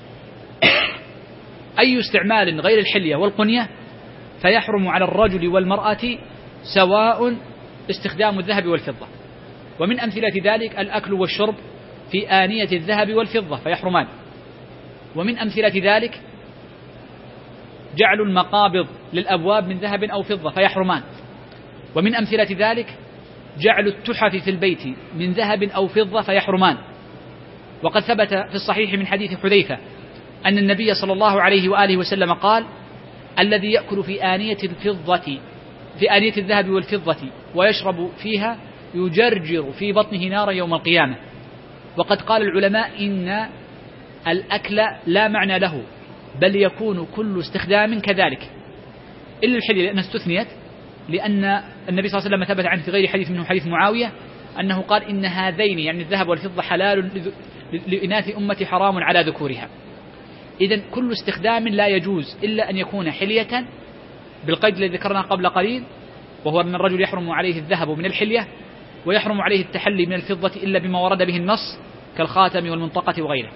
أي استعمال غير الحلية والقنية فيحرم على الرجل والمرأة سواء استخدام الذهب والفضة. ومن أمثلة ذلك الأكل والشرب في آنية الذهب والفضة فيحرمان. ومن أمثلة ذلك جعل المقابض للأبواب من ذهب أو فضة فيحرمان. ومن أمثلة ذلك جعل التحف في البيت من ذهب أو فضة فيحرمان. وقد ثبت في الصحيح من حديث حذيفة أن النبي صلى الله عليه وآله وسلم قال الذي يأكل في آنية الفضة في آنية الذهب والفضة ويشرب فيها يجرجر في بطنه نارا يوم القيامة. وقد قال العلماء إن الأكل لا معنى له بل يكون كل استخدام كذلك إلا الحلية لأنها استثنيت، لأن النبي صلى الله عليه وسلم ثبت عنه في غير حديث منه حديث معاوية أنه قال إن هذين يعني الذهب والفضة حلال لإناث أمتي حرام على ذكورها. إذن كل استخدام لا يجوز إلا أن يكون حلية بالقيد الذي ذكرناه قبل قليل وهو أن الرجل يحرم عليه الذهب من الحلية ويحرم عليه التحلي من الفضة إلا بما ورد به النص كالخاتم والمنطقة وغيره،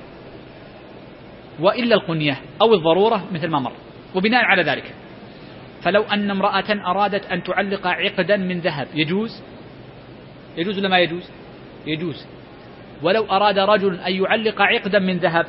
وإلا القنية أو الضرورة مثل ما مر. وبناء على ذلك فلو أن امرأة أرادت أن تعلق عقدا من ذهب يجوز يجوز ولا ما يجوز؟ يجوز. ولو أراد رجل أن يعلق عقدا من ذهب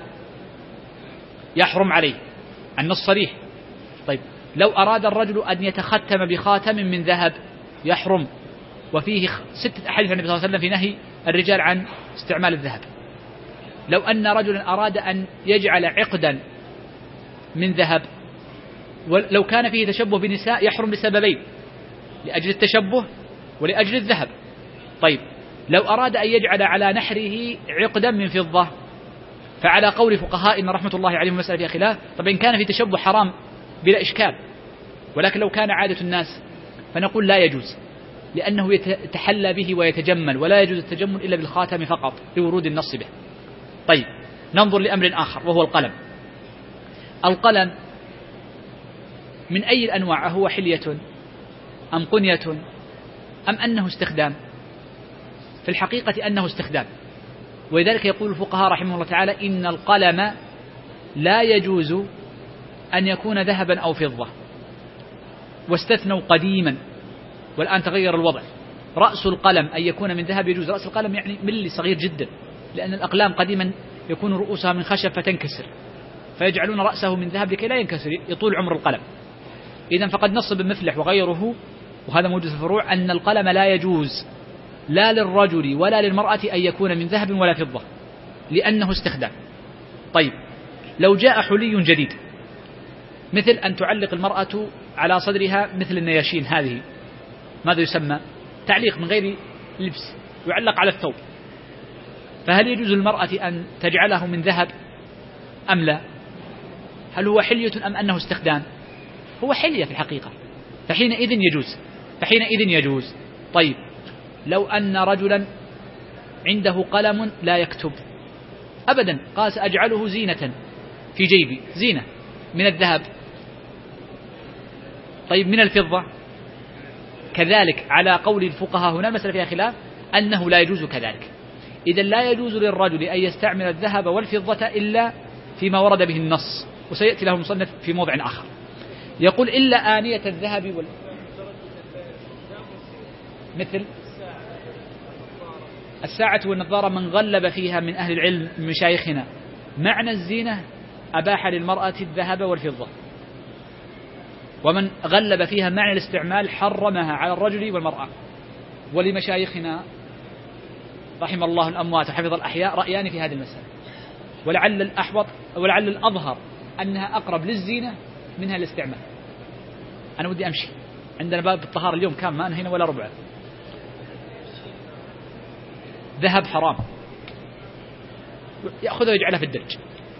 يحرم عليه، النص صريح. طيب لو أراد الرجل أن يتختم بخاتم من ذهب يحرم، وفيه ستة أحاديث عن النبي صلى الله عليه وسلم في نهي الرجال عن استعمال الذهب. لو أن رجلا أراد أن يجعل عقدا من ذهب ولو كان فيه تشبه بنساء يحرم لسببين، لأجل التشبه ولأجل الذهب. طيب لو أراد أن يجعل على نحره عقدا من فضة فعلى قول فقهائنا رحمة الله عليهم مسألة فيها خلاف. طبعا إن كان في تشبه حرام بلا إشكال، ولكن لو كان عادة الناس فنقول لا يجوز، لأنه يتحلى به ويتجمل، ولا يجوز التجمل إلا بالخاتم فقط لورود النص به. طيب ننظر لأمر آخر وهو القلم. القلم من أي الأنواع؟ هو حلية أم قنية أم أنه استخدام؟ في الحقيقة أنه استخدام، ولذلك يقول الفقهاء رحمه الله تعالى إن القلم لا يجوز أن يكون ذهبا أو فضة، واستثنوا قديما والآن تغير الوضع. رأس القلم أن يكون من ذهب يجوز، رأس القلم يعني ملي صغير جدا، لأن الأقلام قديما يكون رؤوسها من خشب فتنكسر، فيجعلون رأسه من ذهب لكي لا ينكسر يطول عمر القلم. إذن فقد نص ابن مفلح وغيره، وهذا موجود في الفروع، أن القلم لا يجوز لا للرجل ولا للمرأة أن يكون من ذهب ولا فضة لأنه استخدام. طيب لو جاء حلي جديد مثل أن تعلق المرأة على صدرها مثل النياشين، هذه ماذا يسمى؟ تعليق من غير لبس، يعلق على الثوب، فهل يجوز للمرأة أن تجعله من ذهب أم لا؟ هل هو حلية أم أنه استخدام؟ هو حلية في الحقيقة، فحينئذ يجوز فحينئذ يجوز. طيب لو أن رجلا عنده قلم لا يكتب أبدا، قال سأجعله زينة في جيبي، زينة من الذهب. طيب من الفضة كذلك على قول الفقهاء، هنا المسألة فيها خلاف أنه لا يجوز كذلك. إذا لا يجوز للرجل أن يستعمل الذهب والفضة إلا فيما ورد به النص، وسيأتي له المصنف في موضع آخر. يقول إلا آنية الذهب وال... مثل الساعة والنظارة من غلب فيها من أهل العلم من مشايخنا معنى الزينة أباح للمرأة الذهب والفضة، ومن غلب فيها معنى الاستعمال حرمها على الرجل والمرأة. ولمشايخنا رحم الله الأموات وحفظ الأحياء رأيان في هذه المسألة، ولعل الأحوط ولعل الأظهر أنها أقرب للزينة منها الاستعمال. أنا ودي أمشي، عندنا باب الطهارة اليوم كان ما أنهينا ولا ربع. ذهب حرام، يأخذه ويجعله في الدرج.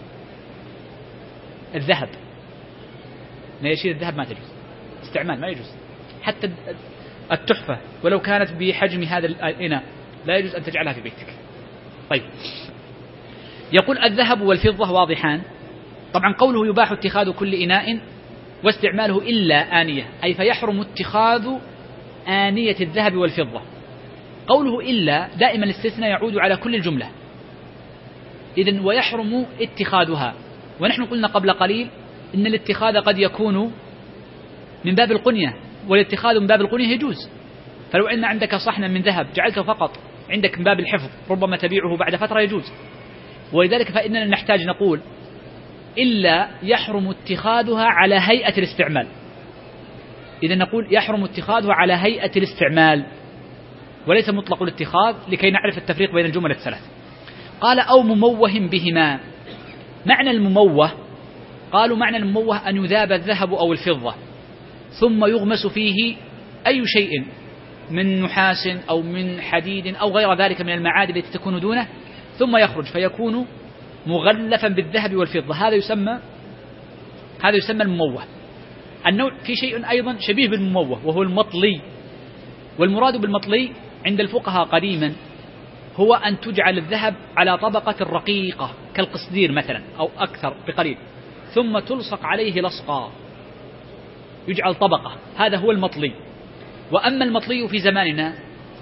الذهب نياشين الذهب ما تجوز، استعمال ما يجوز. حتى التحفة ولو كانت بحجم هذا الإناء لا يجوز أن تجعلها في بيتك. طيب يقول الذهب والفضة واضحان. طبعا قوله يباح اتخاذ كل إناء واستعماله إلا آنية، أي فيحرم اتخاذ آنية الذهب والفضة. قوله إلا دائما الاستثناء يعود على كل الجملة، إذن ويحرم اتخاذها. ونحن قلنا قبل قليل إن الاتخاذ قد يكون من باب القنية، والاتخاذ من باب القنية يجوز. فلو أن عندك صحنا من ذهب جعلته فقط عندك من باب الحفظ ربما تبيعه بعد فترة يجوز. ولذلك فإننا نحتاج نقول إلا يحرم اتخاذها على هيئة الاستعمال. إذا نقول يحرم اتخاذها على هيئة الاستعمال وليس مطلق الاتخاذ، لكي نعرف التفريق بين الجمل الثلاث. قال أو مموه بهما. معنى المموه، قالوا معنى المموه أن يذاب الذهب أو الفضة ثم يغمس فيه أي شيء من نحاس أو من حديد أو غير ذلك من المعادن التي تكون دونه، ثم يخرج فيكون مغلفا بالذهب والفضة. هذا يسمى هذا يسمى المموه. النوع في شيء أيضا شبيه بالمموه وهو المطلي. والمراد بالمطلي عند الفقهاء قديما هو أن تجعل الذهب على طبقة رقيقة كالقصدير مثلا أو أكثر بقليل، ثم تلصق عليه لصقا يجعل طبقة، هذا هو المطلي. وأما المطلي في زماننا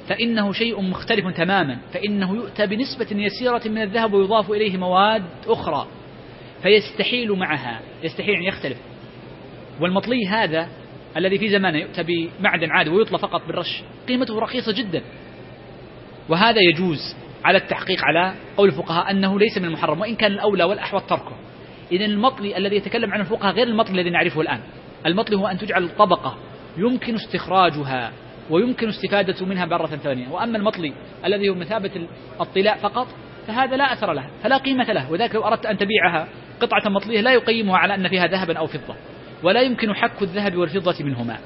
فإنه شيء مختلف تماما، فإنه يؤتى بنسبة يسيرة من الذهب ويضاف إليه مواد أخرى فيستحيل معها، يستحيل أن يختلف. والمطلي هذا الذي في زمانه يؤتى بمعدن عادي ويطلى فقط بالرش قيمته رخيصة جدا، وهذا يجوز على التحقيق على قول الفقهاء أنه ليس من المحرم، وإن كان الأولى والأحوط تركه. إذن المطلي الذي يتكلم عنه الفقهاء غير المطلي الذي نعرفه الآن. المطلي هو أن تجعل الطبقة يمكن استخراجها ويمكن استفادة منها مرة ثانية، وأما المطلي الذي هو مثابة الطلاء فقط فهذا لا أثر له، فلا قيمة له. وذلك لو أردت أن تبيعها قطعة مطلية لا يقيمها على أن فيها ذهبا أو فضة، ولا يمكن حك الذهب والفضة منهما.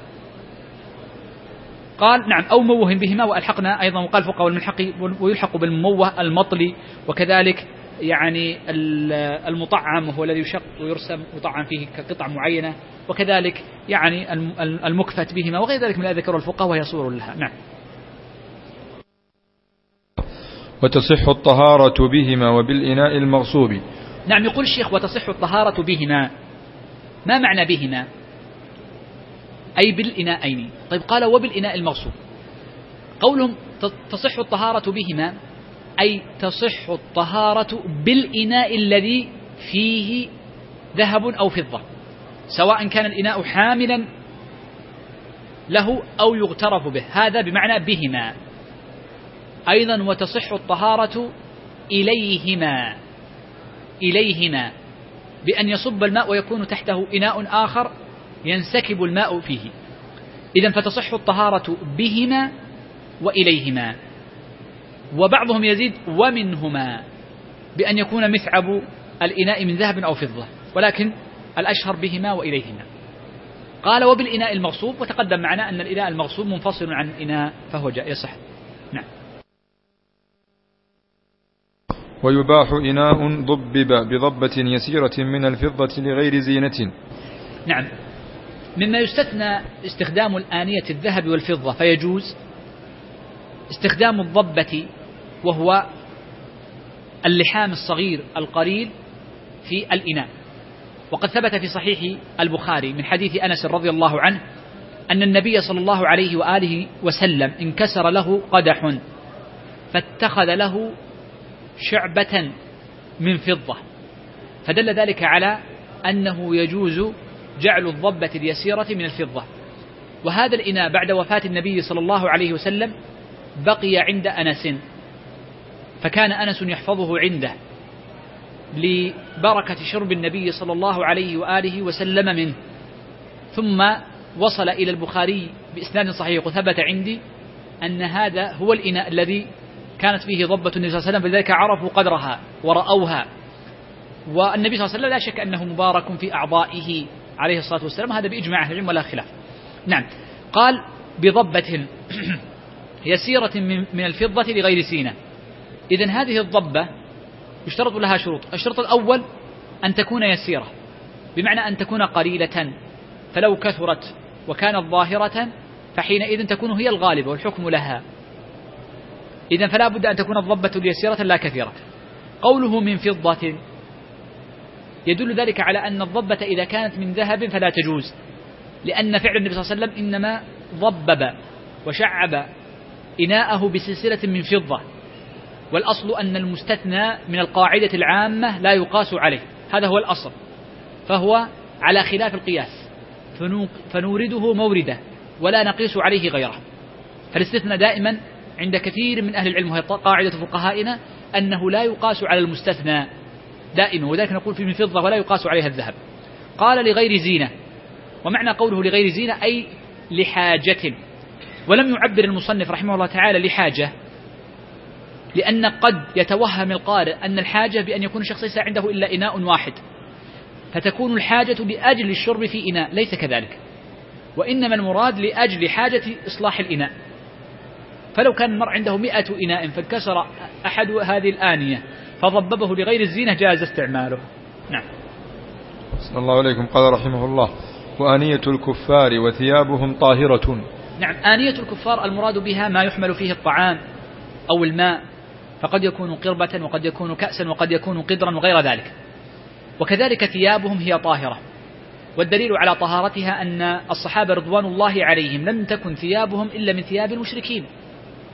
قال نعم أو موه بهما، وألحقنا أيضا وقال فقه والملحق ويلحق بالمموه المطلي، وكذلك يعني المطعم هو الذي يشق ويرسم مطعم فيه كقطع معينة، وكذلك يعني المكفت بهما وغير ذلك من الذي ذكر الفقهاء وهي صور لها. نعم. وتصح الطهارة بهما وبالإناء المغصوب. نعم يقول الشيخ وتصح الطهارة بهما. ما معنى بهما؟ أي بالإناءين. طيب قال وبالإناء المغصوب. قولهم تصح الطهارة بهما أي تصح الطهارة بالإناء الذي فيه ذهب أو فضة، سواء كان الإناء حاملا له أو يغترف به، هذا بمعنى بهما. أيضا وتصح الطهارة إليهما، إليهما بأن يصب الماء ويكون تحته إناء آخر ينسكب الماء فيه. إذن فتصح الطهارة بهما وإليهما. وبعضهم يزيد ومنهما بأن يكون مثعب الإناء من ذهب أو فضة، ولكن الأشهر بهما وإليهما. قال وبالإناء المغصوب، وتقدم معنا أن الإناء المغصوب منفصل عن الإناء فهو جاء يصح. نعم. ويباح إناء ضبب بضبة يسيرة من الفضة لغير زينة. نعم. مما يستثنى استخدام الآنية الذهب والفضة، فيجوز استخدام الضبة وهو اللحام الصغير القليل في الإناء. وقد ثبت في صحيح البخاري من حديث أنس رضي الله عنه أن النبي صلى الله عليه وآله وسلم انكسر له قدح فاتخذ له شعبة من فضة، فدل ذلك على أنه يجوز جعل الضبة اليسيرة من الفضة. وهذا الإناء بعد وفاة النبي صلى الله عليه وسلم بقي عند أنس، فكان أنس يحفظه عنده لبركة شرب النبي صلى الله عليه وآله وسلم منه، ثم وصل إلى البخاري بإسناد صحيح وثبت عندي أن هذا هو الإناء الذي كانت فيه ضبة النبي صلى الله عليه وسلم، فلذلك عرفوا قدرها ورأوها. والنبي صلى الله عليه وسلم لا شك أنه مبارك في أعضائه عليه الصلاة والسلام، هذا بإجماع أهل العلم ولا خلاف. نعم. قال بضبة يسيرة من الفضة لغير سينة. إذن هذه الضبة يشترط لها شروط. الشرط الأول أن تكون يسيرة، بمعنى أن تكون قليلة، فلو كثرت وكانت ظاهرة فحينئذ تكون هي الغالبة والحكم لها. إذن فلا بد أن تكون الضبة اليسيرة لا كثيرة. قوله من فضة يدل ذلك على أن الضبة إذا كانت من ذهب فلا تجوز، لأن فعل النبي صلى الله عليه وسلم إنما ضبب وشعب إناءه بسلسلة من فضة، والأصل أن المستثنى من القاعدة العامة لا يقاس عليه، هذا هو الأصل، فهو على خلاف القياس فنورده مورده ولا نقيس عليه غيره. فالاستثناء دائما عند كثير من أهل العلم، وهي قاعدة فقهائنا، أنه لا يقاس على المستثنى دائما، وذلك نقول في من فضة ولا يقاس عليها الذهب. قال لغير زينة، ومعنى قوله لغير زينة أي لحاجة، ولم يعبر المصنف رحمه الله تعالى لحاجة، لأن قد يتوهم القارئ أن الحاجة بأن يكون الشخص ليس عنده إلا إناء واحد، فتكون الحاجة لأجل الشرب في إناء، ليس كذلك، وإنما المراد لأجل حاجة إصلاح الإناء. فلو كان المرء عنده مئة إناء فانكسر أحد هذه الآنية فضببه لغير الزينة جاز استعماله. نعم. صلى الله عليكم. قال رحمه الله وآنية الكفار وثيابهم طاهرة. نعم. آنية الكفار المراد بها ما يحمل فيه الطعام أو الماء، فقد يكون قربة وقد يكون كأسا وقد يكون قدرا وغير ذلك. وكذلك ثيابهم هي طاهرة، والدليل على طهارتها أن الصحابة رضوان الله عليهم لم تكن ثيابهم إلا من ثياب المشركين،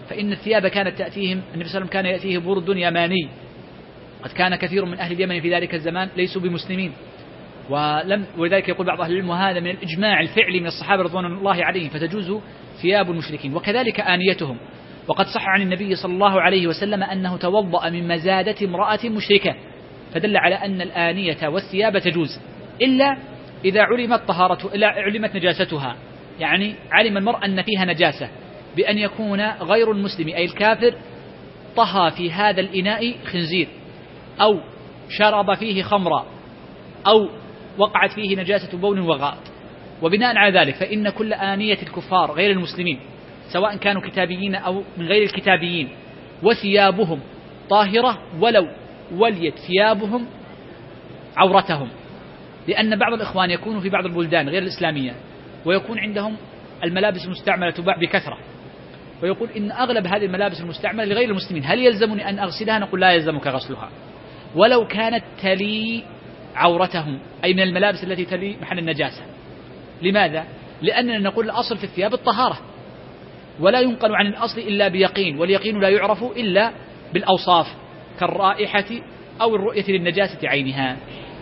فإن الثياب كانت تأتيهم، النبي صلى الله عليه وسلم كان يأتيه برد يماني، قد كان كثير من أهل اليمن في ذلك الزمان ليسوا بمسلمين، ولم ولذلك يقول بعض أهل العلم وهذا من الإجماع الفعلي من الصحابة رضوان الله عليهم، فتجوز ثياب المشركين، وكذلك آنيتهم. وقد صح عن النبي صلى الله عليه وسلم أنه توضأ من مزادة امرأة مشركة، فدل على أن الآنية والثياب تجوز إلا إذا علمت طهارته، إلا علمت نجاستها، يعني علم المرء أن فيها نجاسة بأن يكون غير المسلم أي الكافر طهى في هذا الإناء خنزير، أو شرب فيه خمرا، أو وقعت فيه نجاسة بول وغائط. وبناء على ذلك فإن كل آنية الكفار غير المسلمين سواء كانوا كتابيين أو من غير الكتابيين وثيابهم طاهرة ولو وليت ثيابهم عورتهم، لأن بعض الإخوان يكون في بعض البلدان غير الإسلامية ويكون عندهم الملابس المستعملة تباع بكثرة، ويقول إن أغلب هذه الملابس المستعملة لغير المسلمين، هل يلزمني أن أغسلها؟ نقول لا يلزمك غسلها ولو كانت تلي عورتهم، أي من الملابس التي تلي محل النجاسة. لماذا؟ لأننا نقول الأصل في الثياب الطهارة، ولا ينقل عن الأصل إلا بيقين، واليقين لا يعرف إلا بالأوصاف كالرائحة أو الرؤية للنجاسة عينها.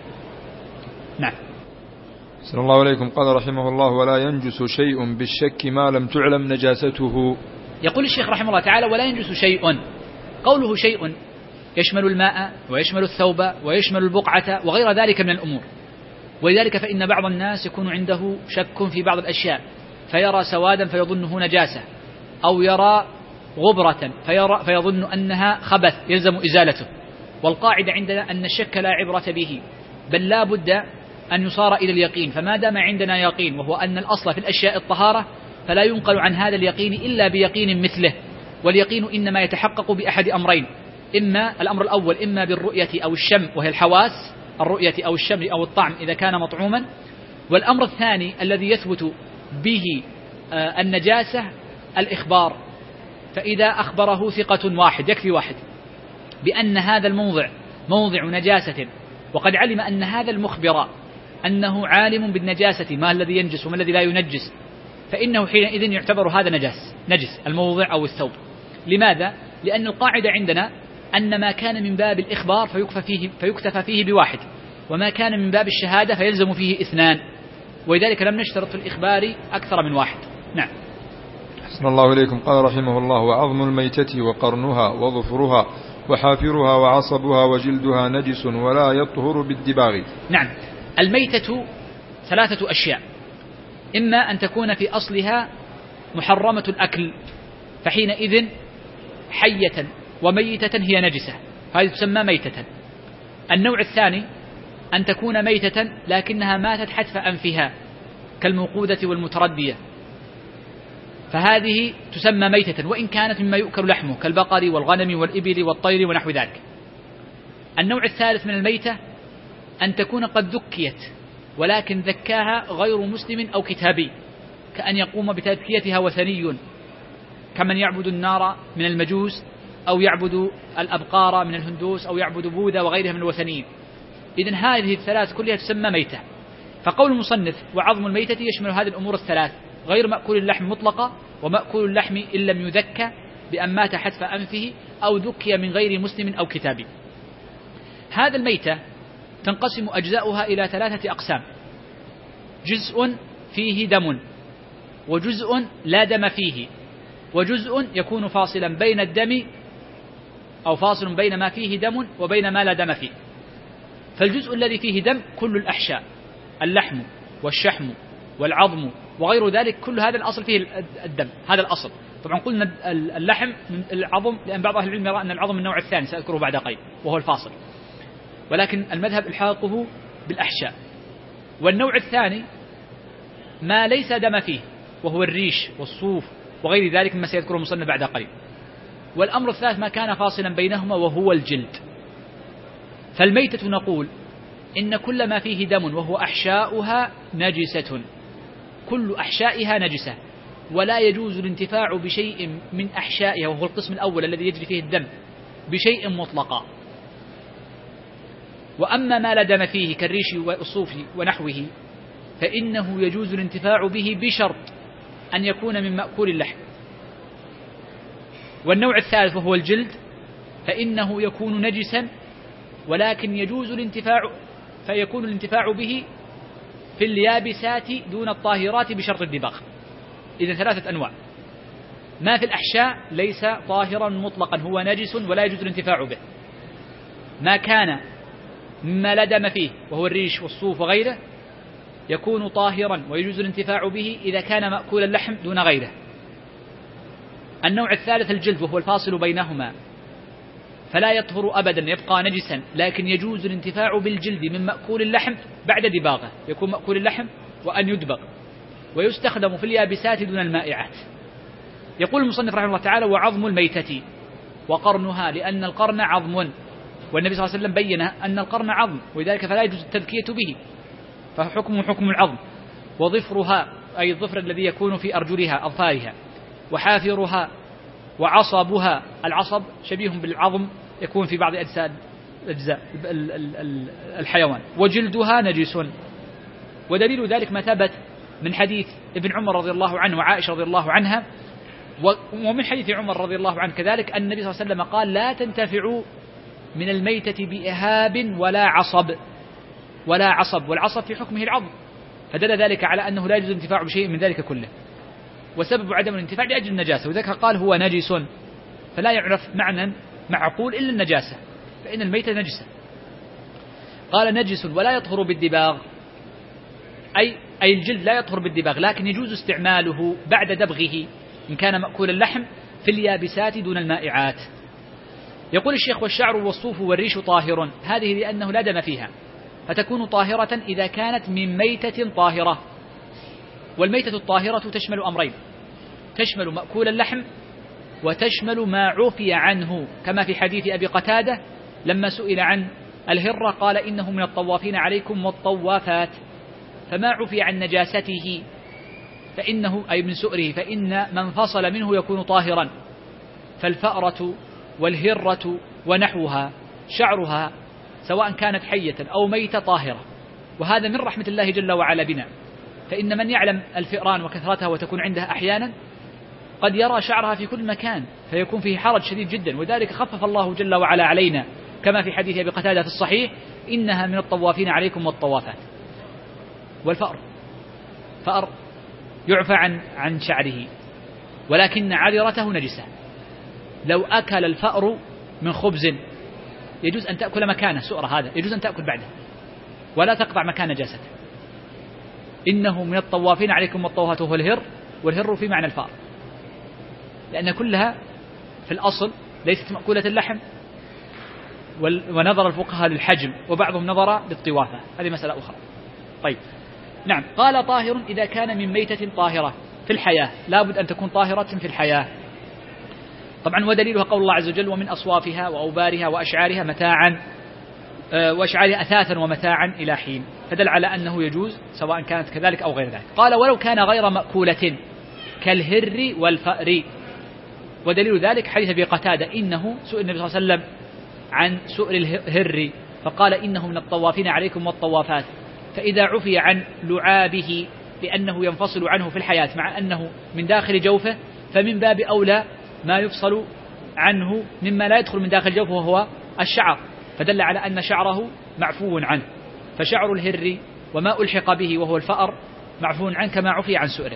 نعم. صلى الله عليكم. قال رحمه الله: ولا ينجس شيء بالشك ما لم تعلم نجاسته. يقول الشيخ رحمه الله تعالى: ولا ينجس شيء. قوله شيء يشمل الماء ويشمل الثوب ويشمل البقعة وغير ذلك من الأمور، ولذلك فإن بعض الناس يكون عنده شك في بعض الأشياء فيرى سوادا فيظنه نجاسة، أو يرى غبرة فيرى فيظن أنها خبث يلزم إزالته. والقاعدة عندنا أن الشك لا عبرة به، بل لا بد أن يصار إلى اليقين. فما دام عندنا يقين وهو أن الأصل في الأشياء الطهارة، فلا ينقل عن هذا اليقين إلا بيقين مثله. واليقين إنما يتحقق بأحد أمرين: إما الأمر الأول إما بالرؤية أو الشم وهي الحواس، الرؤية أو الشم أو الطعم إذا كان مطعوما. والأمر الثاني الذي يثبت به النجاسة الإخبار، فإذا أخبره ثقة واحد، يكفي واحد، بأن هذا الموضع موضع نجاسة، وقد علم أن هذا المخبر أنه عالم بالنجاسة، ما الذي ينجس وما الذي لا ينجس، فإنه حينئذ يعتبر هذا نجس نجس الموضع أو الثوب. لماذا؟ لأن القاعدة عندنا أن ما كان من باب الإخبار فيكفى فيه, فيكتفى فيه بواحد، وما كان من باب الشهادة فيلزم فيه اثنان، ولذلك لم نشترط في الإخبار أكثر من واحد. نعم. أحسن الله إليكم. قال رحمه الله: وعظم الميتة وقرنها وظفرها وحافرها وعصبها وجلدها نجس ولا يطهر بالدباغ. نعم. الميتة ثلاثة أشياء: إما أن تكون في أصلها محرمة الأكل، فحينئذ حية وميتة هي نجسة، هذه تسمى ميتة. النوع الثاني أن تكون ميتة لكنها ماتت حتف أنفها كالموقودة والمتردية، فهذه تسمى ميتة وإن كانت مما يؤكل لحمه كالبقر والغنم والإبل والطير ونحو ذلك. النوع الثالث من الميتة أن تكون قد ذكيت ولكن ذكاها غير مسلم أو كتابي، كأن يقوم بتذكيتها وثني كمن يعبد النار من المجوس، أو يعبد الأبقار من الهندوس، أو يعبد بوذا وغيرها من الوثنيين. إذن هذه الثلاث كلها تسمى ميتة. فقول المصنف وعظم الميتة يشمل هذه الأمور الثلاث: غير مأكول اللحم مطلقة، ومأكول اللحم إن لم يذكى بأن مات حتف أنفه، أو ذكي من غير مسلم أو كتابي. هذا الميتة تنقسم أجزاؤها إلى ثلاثة أقسام: جزء فيه دم، وجزء لا دم فيه، وجزء يكون فاصلا بين الدم أو فاصل بين ما فيه دم وبين ما لا دم فيه. فالجزء الذي فيه دم كل الأحشاء، اللحم والشحم والعظم وغير ذلك، كل هذا الأصل فيه الدم، هذا الأصل. طبعا قلنا اللحم من العظم لأن بعض أهل العلم يرى أن العظم النوع الثاني سأذكره بعد قليل وهو الفاصل، ولكن المذهب إلحاقه بالأحشاء. والنوع الثاني ما ليس دم فيه وهو الريش والصوف وغير ذلك مما سيذكره المصنف بعد قليل. والأمر الثالث ما كان فاصلا بينهما وهو الجلد. فالميتة نقول إن كل ما فيه دم وهو أحشاؤها نجسة، كل أحشائها نجسة، ولا يجوز الانتفاع بشيء من أحشائها وهو القسم الأول الذي يجري فيه الدم بشيء مطلقا. وأما ما لا دم فيه كالريش والصوف ونحوه فإنه يجوز الانتفاع به بشرط أن يكون من مأكول اللحم. والنوع الثالث وهو الجلد فإنه يكون نجسا ولكن يجوز الانتفاع فيكون الانتفاع به في اليابسات دون الطاهرات بشرط الدباغ. إذن ثلاثة أنواع. ما في الأحشاء ليس طاهرا مطلقا، هو نجس ولا يجوز الانتفاع به. ما كان مما لا دم فيه وهو الريش والصوف وغيره يكون طاهرا ويجوز الانتفاع به إذا كان مأكول اللحم دون غيره. النوع الثالث الجلد وهو الفاصل بينهما، فلا يطهر أبدا يبقى نجسا، لكن يجوز الانتفاع بالجلد من مأكول اللحم بعد دباغه، يكون مأكول اللحم وأن يدبغ، ويستخدم في اليابسات دون المائعات. يقول المصنف رحمه الله تعالى: وعظم الميتة وقرنها، لأن القرن عظم، والنبي صلى الله عليه وسلم بين أن القرن عظم، ولذلك فلا يجوز التذكية به، فحكمه حكم العظم. وظفرها أي الظفر الذي يكون في أرجلها أظفارها، وحافرها، وعصبها، العصب شبيه بالعظم يكون في بعض أجزاء أجزاء الحيوان، وجلدها نجس. ودليل ذلك ما ثبت من حديث ابن عمر رضي الله عنه وعائشة رضي الله عنها، ومن حديث عمر رضي الله عنه كذلك أن النبي صلى الله عليه وسلم قال: لا تنتفعوا من الميتة بإهاب ولا عصب ولا عصب، والعصب في حكمه العظم، فدل ذلك على أنه لا يجوز الانتفاع بشيء من ذلك كله. وسبب عدم الانتفاع لأجل النجاسة، وذلك قال هو نجس، فلا يعرف معنى معقول إلا النجاسة، فإن الميتة نجسة. قال: نجس ولا يطهر بالدباغ، أي أي الجلد لا يطهر بالدباغ، لكن يجوز استعماله بعد دبغه إن كان مأكول اللحم في اليابسات دون المائعات. يقول الشيخ: والشعر والصوف والريش طاهر، هذه لأنه لا دم فيها، فتكون طاهرة إذا كانت من ميتة طاهرة. والميتة الطاهرة تشمل أمرين: تشمل مأكول اللحم وتشمل ما عفي عنه، كما في حديث أبي قتادة لما سئل عن الهرة قال: إنه من الطوافين عليكم والطوافات، فما عفي عن نجاسته فإنه أي من سؤره فإن من فصل منه يكون طاهرا. فالفأرة والهرة ونحوها شعرها سواء كانت حية أو ميتة طاهرة، وهذا من رحمة الله جل وعلا بنا، فإن من يعلم الفئران وكثرتها وتكون عندها أحيانا قد يرى شعرها في كل مكان فيكون فيه حرج شديد جدا، وذلك خفف الله جل وعلا علينا كما في حديث أبي قتادة في الصحيح: إنها من الطوافين عليكم والطوافات. والفأر فأر يعفى عن عن شعره، ولكن عذرته نجسة. لو أكل الفأر من خبز يجوز أن تأكل مكانه سؤر، هذا يجوز أن تأكل بعده ولا تقطع مكان نجاسته. إنه من الطوافين عليكم والطوافات، وهو الهر، والهر في معنى الفأر، لأن كلها في الأصل ليست مأكولة اللحم، ونظر الفقهاء للحجم وبعضهم نظر للطوافة، هذه مسألة أخرى. طيب نعم. قال: طاهر إذا كان من ميتة طاهرة في الحياة، لابد أن تكون طاهرة في الحياة. طبعا ودليلها قول الله عز وجل: ومن أصوافها وأوبارها وأشعارها متاعا وأشعارها أثاثا ومتاعا إلى حين، فدل على أنه يجوز سواء كانت كذلك أو غير ذلك. قال: ولو كان غير مأكولة كالهر والفأر، ودليل ذلك حديث أبي قتادة إنه سئل النبي صلى الله عليه وسلم عن سؤر الهر فقال: إنه من الطوافين عليكم والطوافات، فإذا عفي عن لعابه لأنه ينفصل عنه في الحياة مع أنه من داخل جوفه، فمن باب أولى ما يفصل عنه مما لا يدخل من داخل جوفه وهو الشعر، فدل على أن شعره معفو عنه. فشعر الهر وما ألحق به وهو الفأر معفو عنه كما عفي عن سؤره.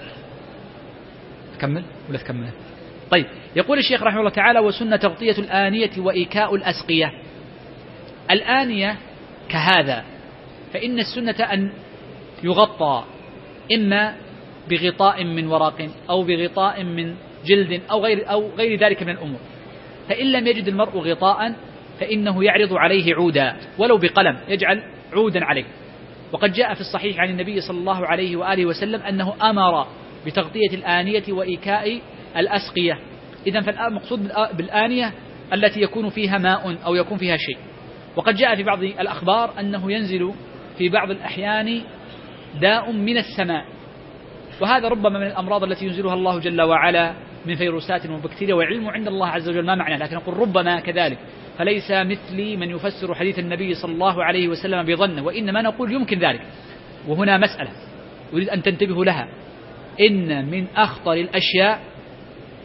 تكمل ولا تكمل؟ طيب. يقول الشيخ رحمه الله تعالى: وسنة تغطية الآنية وإيكاء الأسقية. الآنية كهذا، فإن السنة أن يغطى إما بغطاء من ورق أو بغطاء من جلد أو غير أو غير ذلك من الأمور. فإن لم يجد المرء غطاء فإنه يعرض عليه عودا ولو بقلم، يجعل عودا عليه. وقد جاء في الصحيح عن النبي صلى الله عليه وآله وسلم أنه أمر بتغطية الآنية وإيكاء الأسقية. إذن فالمقصود بالآنية التي يكون فيها ماء أو يكون فيها شيء. وقد جاء في بعض الأخبار أنه ينزل في بعض الأحيان داء من السماء، وهذا ربما من الأمراض التي ينزلها الله جل وعلا من فيروسات وبكتيريا، والعلم عند الله عز وجل ما معنى، لكن نقول ربما كذلك، فليس مثلي من يفسر حديث النبي صلى الله عليه وسلم بظنه، وإنما نقول يمكن ذلك. وهنا مسألة أريد أن تنتبهوا لها: إن من أخطر الأشياء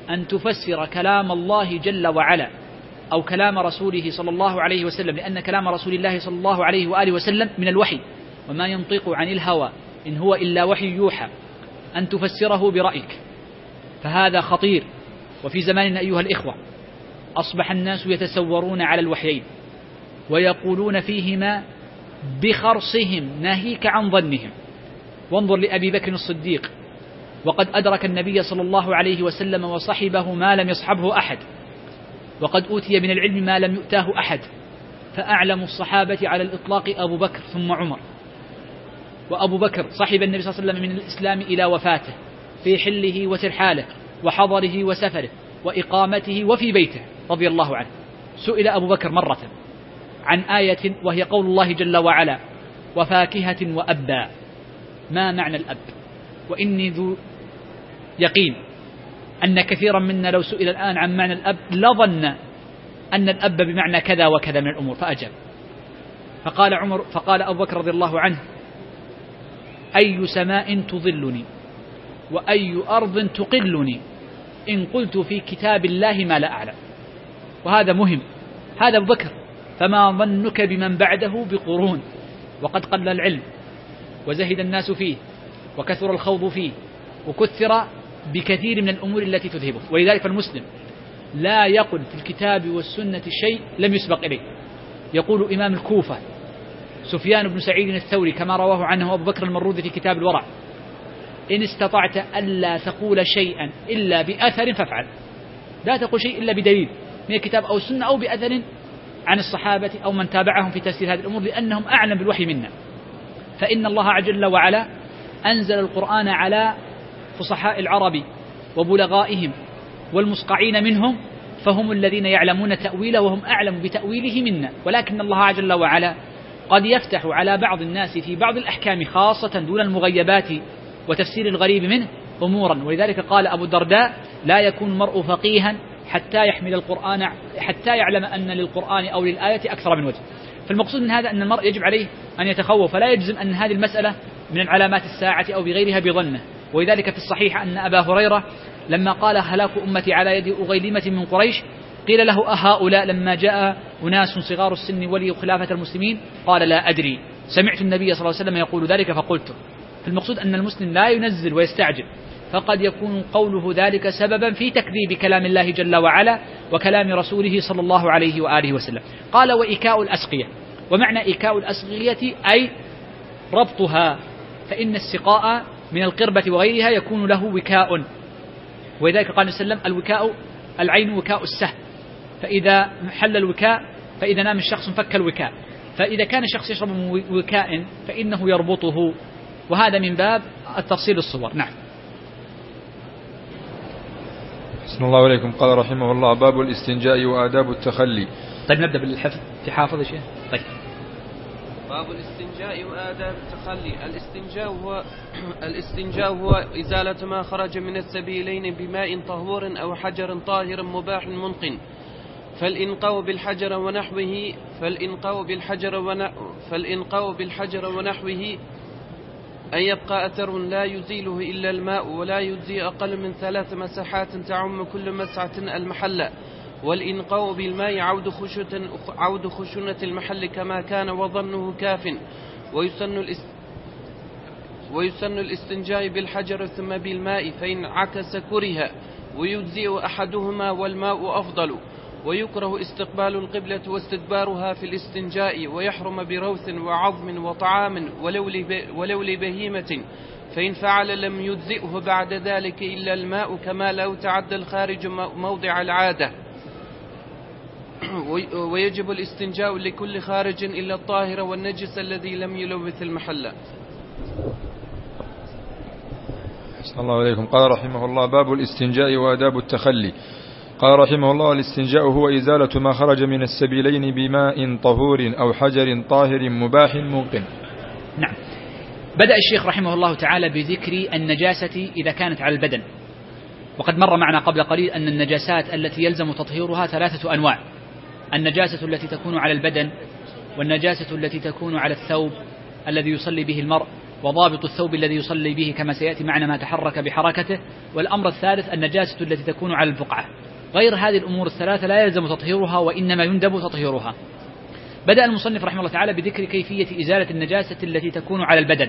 أن تفسر كلام الله جل وعلا أو كلام رسوله صلى الله عليه وسلم، لأن كلام رسول الله صلى الله عليه وآله وسلم من الوحي، وما ينطق عن الهوى إن هو إلا وحي يوحى، أن تفسره برأيك، فهذا خطير. وفي زماننا أيها الإخوة أصبح الناس يتسورون على الوحيين ويقولون فيهما بخرصهم ناهيك عن ظنهم. وانظر لأبي بكر الصديق، وقد أدرك النبي صلى الله عليه وسلم وصحبه ما لم يصحبه أحد، وقد أوتي من العلم ما لم يؤتاه أحد، فأعلم الصحابة على الإطلاق أبو بكر ثم عمر. وأبو بكر صحب النبي صلى الله عليه وسلم من الإسلام إلى وفاته، في حله وترحاله وحضره وسفره وإقامته وفي بيته رضي الله عنه. سئل أبو بكر مرة عن آية وهي قول الله جل وعلا: وفاكهة وأبا، ما معنى الأب؟ وإني ذو يقين أن كثيرا منا لو سئل الآن عن معنى الأب لظن أن الأب بمعنى كذا وكذا من الأمور فأجاب. فقال عمر فقال أبو بكر رضي الله عنه: أي سماء تظلني وأي أرض تقلني إن قلت في كتاب الله ما لا أعلم. وهذا مهم، هذا أبو بكر، فما ظنك بمن بعده بقرون، وقد قل العلم وزهد الناس فيه وكثر الخوض فيه وكثر بكثير من الأمور التي تذهبه. ولذلك فالمسلم لا يقل في الكتاب والسنة شيء لم يسبق إليه. يقول إمام الكوفة سفيان بن سعيد الثوري كما رواه عنه أبو بكر المروذي في كتاب الورع: إن استطعت ألا تقول شيئا إلا بأثر فافعل. لا تقول شيء إلا بدليل من الكتاب أو السنة أو بأثر عن الصحابة أو من تابعهم في تفسير هذه الأمور، لأنهم أعلم بالوحي منا. فإن الله جل وعلا أنزل القرآن على فصحاء العرب وبلغائهم والمصقعين منهم، فهم الذين يعلمون تأويله وهم أعلم بتأويله منا. ولكن الله جل وعلا قد يفتح على بعض الناس في بعض الأحكام خاصة دون المغيبات وتفسير الغريب منه أمورا. ولذلك قال أبو الدرداء: لا يكون المرء فقيها حتى يحمل القرآن حتى يعلم أن للقرآن أو للآية أكثر من وجه. فالمقصود من هذا أن المرء يجب عليه أن يتخوف، فلا يجزم أن هذه المسألة من علامات الساعة أو بغيرها بظنه. ولذلك في الصحيح أن أبا هريرة لما قال: هلاك أمتي على يد أغيلمة من قريش، قيل له: أهؤلاء لما جاء أناس صغار السن ولي خلافة المسلمين؟ قال: لا أدري، سمعت النبي صلى الله عليه وسلم يقول ذلك فقلت. فالمقصود أن المسلم لا ينزل ويستعجل، فقد يكون قوله ذلك سببا في تكذيب كلام الله جل وعلا وكلام رسوله صلى الله عليه وآله وسلم. قال: وإيكاء الأسقية. ومعنى إيكاء الأسقية أي ربطها، فإن السقاء من القربة وغيرها يكون له وكاء. ولذلك قال صلى الله عليه وسلم: الوكاء العين وكاء السهم، فإذا حل الوكاء فإذا نام الشخص فك الوكاء، فإذا كان الشخص يشرب من وكاء فإنه يربطه. وهذا من باب التفصيل الصور. نعم. بسم الله عليكم. قال رحمه الله: باب الاستنجاء وآداب التخلي. طيب نبدأ بالحفظ في حافظ شيء. طيب. باب الاستنجاء وآداب التخلي. الاستنجاء هو الاستنجاء هو إزالة ما خرج من السبيلين بماء طهور أو حجر طاهر مباح منقن. فالإنقاء بالحجر ونحوه فالإنقاء بالحجر ونحوه فالإنقاء بالحجر ونحوه أن يبقى أثر لا يزيله إلا الماء، ولا يجزي أقل من ثلاث مسحات تعم كل مسعة المحل. والإنقاء بالماء عود خشونة عود خشونة المحل كما كان وظنه كاف. ويسن الاست ويسن الاستنجاء بالحجر ثم بالماء، فإن عكس كره، ويجزئ أحدهما والماء أفضل. ويكره استقبال القبلة واستدبارها في الاستنجاء، ويحرم بروث وعظم وطعام ولو لبهيمة، فإن فعل لم يجزئه بعد ذلك إلا الماء، كما لو تعدى الخارج موضع العادة. ويجب الاستنجاء لكل خارج إلا الطاهر والنجس الذي لم يلوث المحل. صلى الله عليكم. قال رحمه الله: باب الاستنجاء وآداب التخلي. قال رحمه الله: الاستنجاء هو إزالة ما خرج من السبيلين بماء طهور أو حجر طاهر مباح منقن. نعم. بدأ الشيخ رحمه الله تعالى بذكر النجاسة إذا كانت على البدن، وقد مر معنا قبل قليل أن النجاسات التي يلزم تطهيرها ثلاثة أنواع: النجاسة التي تكون على البدن، والنجاسة التي تكون على الثوب الذي يصلي به المرء، وضابط الثوب الذي يصلي به كما سيأتي معنا ما تحرك بحركته. والأمر الثالث النجاسة التي تكون على البقعة. غير هذه الأمور الثلاثة لا يلزم تطهيرها وإنما يندب تطهيرها. بدأ المصنف رحمه الله تعالى بذكر كيفية إزالة النجاسة التي تكون على البدن،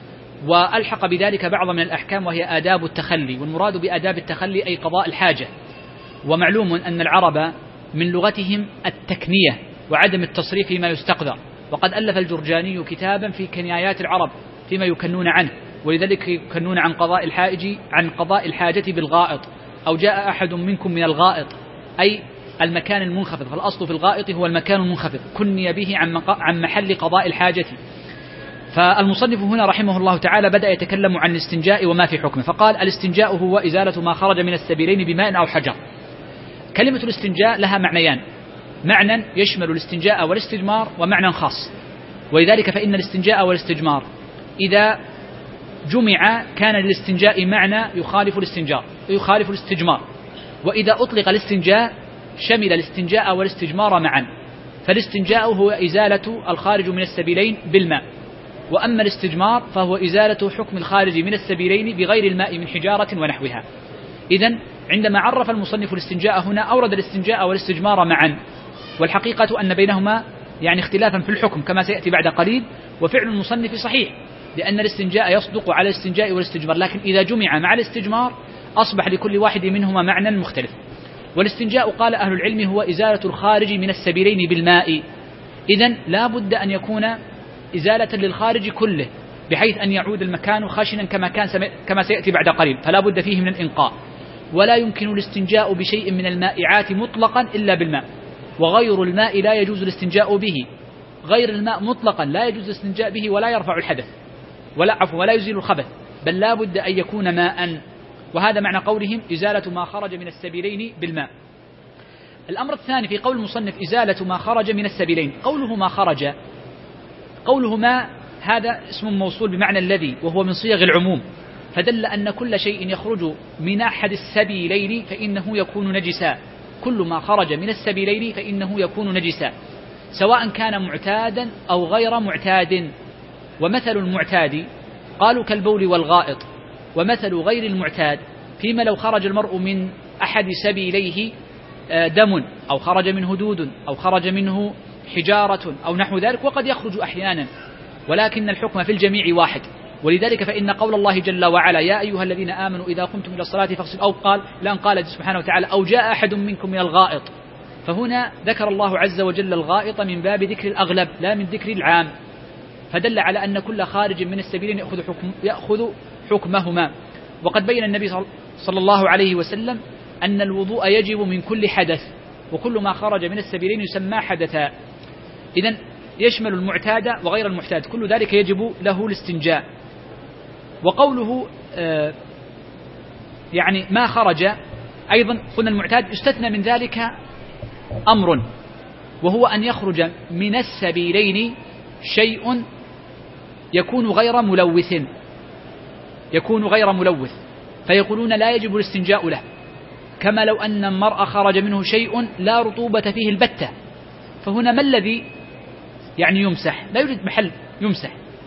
وألحق بذلك بعض من الأحكام وهي آداب التخلي. والمراد بآداب التخلي أي قضاء الحاجة. ومعلوم أن العرب من لغتهم التكنية وعدم التصريف فيما يستقذر، وقد ألف الجرجاني كتابا في كنايات العرب فيما يكنون عنه، ولذلك يكنون عن قضاء الحاجة عن قضاء الحاجة بالغائط، أو جاء أحد منكم من الغائط أي المكان المنخفض، فالأصل في الغائط هو المكان المنخفض، كني به عن عن محل قضاء الحاجة. فالمصنف هنا رحمه الله تعالى بدأ يتكلم عن الاستنجاء وما في حكمه، فقال الاستنجاء هو إزالة ما خرج من السبيلين بماء أو حجر. كلمة الاستنجاء لها معنيان، معنى يشمل الاستنجاء والاستجمار، ومعنى خاص. ولذلك فإن الاستنجاء والاستجمار إذا جمع كان للاستنجاء معنى يخالف الاستنجار يخالف الاستجمار، وإذا أطلق الاستنجاء شمل الاستنجاء والاستجمار معا. فالاستنجاء هو إزالة الخارج من السبيلين بالماء، وأما الاستجمار فهو إزالة حكم الخارج من السبيلين بغير الماء من حجارة ونحوها. إذن عندما عرف المصنف الاستنجاء هنا أورد الاستنجاء والاستجمار معا، والحقيقة أن بينهما يعني اختلافا في الحكم كما سيأتي بعد قليل. وفعل المصنف صحيح، لأن الاستنجاء يصدق على الاستنجاء والاستجمار، لكن إذا جمع مع الاستجمار أصبح لكل واحد منهما معنى مختلف. والاستنجاء قال أهل العلم هو إزالة الخارج من السبيلين بالماء. إذن لا بد أن يكون إزالة للخارج كله، بحيث أن يعود المكان خشنا كما كان كما سيأتي بعد قليل، فلا بد فيه من الإنقاء. ولا يمكن الاستنجاء بشيء من المائعات مطلقا إلا بالماء، وغير الماء لا يجوز الاستنجاء به. غير الماء مطلقا لا يجوز الاستنجاء به ولا يرفع الحدث ولا عفوا ولا يزيل الخبث، بل لا بد أن يكون ماء. وهذا معنى قولهم إزالة ما خرج من السبيلين بالماء. الأمر الثاني في قول المصنف إزالة ما خرج من السبيلين، قوله ما خرج، قوله ما هذا اسم موصول بمعنى الذي، وهو من صيغ العموم، فدل أن كل شيء يخرج من أحد السبيلين فإنه يكون نجسا. كل ما خرج من السبيلين فإنه يكون نجسا، سواء كان معتادا أو غير معتاد. ومثل المعتاد قالوا كالبول والغائط، ومثل غير المعتاد فيما لو خرج المرء من أحد سبيليه دم، أو خرج منه دود، أو خرج منه حجارة أو نحو ذلك، وقد يخرج أحيانا، ولكن الحكم في الجميع واحد. ولذلك فإن قول الله جل وعلا يا أيها الذين آمنوا إذا قمتم إلى الصلاة فاغسلوا، أو قال لأن قال سبحانه وتعالى أو جاء أحد منكم من الغائط، فهنا ذكر الله عز وجل الغائط من باب ذكر الأغلب لا من ذكر العام، فدل على أن كل خارج من السبيلين يأخذ, حكم يأخذ حكمهما. وقد بين النبي صلى الله عليه وسلم أن الوضوء يجب من كل حدث، وكل ما خرج من السبيلين يسمى حدثا. إذن يشمل المعتاد وغير المعتاد، كل ذلك يجب له الاستنجاء. وقوله آه يعني ما خرج أيضا قلنا المعتاد يستثنى من ذلك أمر، وهو أن يخرج من السبيلين شيء يكون غير ملوث يكون غير ملوث فيقولون لا يجب الاستنجاء له، كما لو أن المرء خرج منه شيء لا رطوبة فيه البتة، فهنا ما الذي يعني يمسح؟ لا يوجد محل يمسح،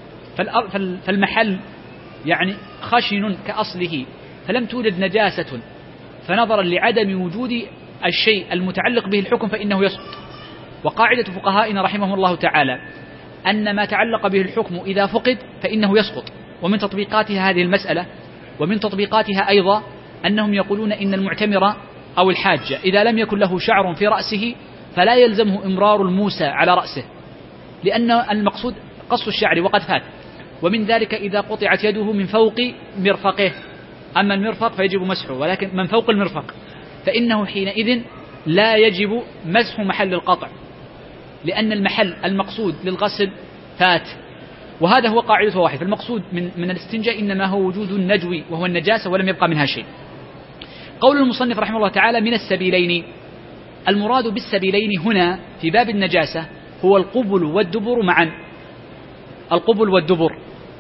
فالمحل يعني خشن كأصله، فلم توجد نجاسة، فنظرا لعدم وجود الشيء المتعلق به الحكم فإنه يسقط. وقاعدة فقهائنا رحمهم الله تعالى أن ما تعلق به الحكم إذا فقد فإنه يسقط. ومن تطبيقاتها هذه المسألة ومن تطبيقاتها أيضا أنهم يقولون إن المعتمر أو الحاج إذا لم يكن له شعر في رأسه فلا يلزمه إمرار الموسى على رأسه، لأن المقصود قص الشعر وقد فات. ومن ذلك إذا قطعت يده من فوق مرفقه، أما المرفق فيجب مسحه، ولكن من فوق المرفق فإنه حينئذ لا يجب مسح محل القطع، لأن المحل المقصود للغسل فات. وهذا هو قاعدته واحد، فالمقصود من, من الاستنجاء إنما هو وجود النجو وهو النجاسة ولم يبقى منها شيء. قول المصنف رحمه الله تعالى من السبيلين، المراد بالسبيلين هنا في باب النجاسة هو القبل والدبر معا، القبل والدبر.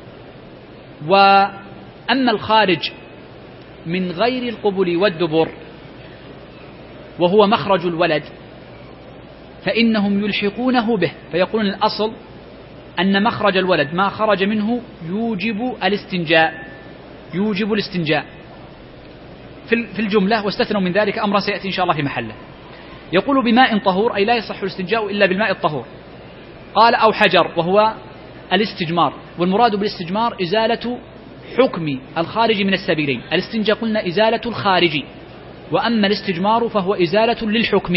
وأما الخارج من غير القبل والدبر وهو مخرج الولد فإنهم يلحقونه به، فيقولون الأصل أن مخرج الولد ما خرج منه يوجب الاستنجاء يوجب الاستنجاء في الجملة، واستثنوا من ذلك أمرا سيأتي إن شاء الله في محله. يقول بماء طهور، أي لا يصح الاستنجاء إلا بالماء الطهور. قال أو حجر، وهو الاستجمار، والمراد بالاستجمار إزالة حكم الخارج من السبيلين. الاستنجاء قلنا إزالة الخارج، وأما الاستجمار فهو إزالة للحكم.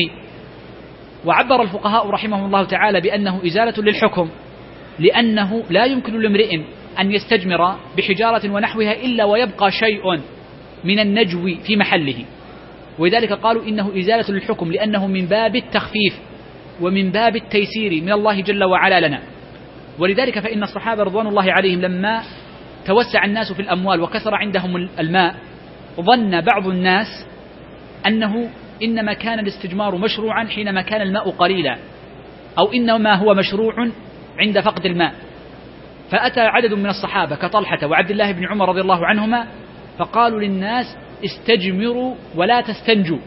وعبر الفقهاء رحمهم الله تعالى بأنه إزالة للحكم، لأنه لا يمكن لامرئ أن يستجمر بحجارة ونحوها إلا ويبقى شيء من النجو في محله، ولذلك قالوا إنه إزالة للحكم، لأنه من باب التخفيف ومن باب التيسير من الله جل وعلا لنا. ولذلك فإن الصحابة رضوان الله عليهم لما توسع الناس في الأموال وكثر عندهم الماء، ظن بعض الناس أنه إنما كان الاستجمار مشروعا حينما كان الماء قليلا، أو إنما هو مشروع عند فقد الماء. فأتى عدد من الصحابة كطلحة وعبد الله بن عمر رضي الله عنهما فقالوا للناس استجمروا ولا تستنجوا،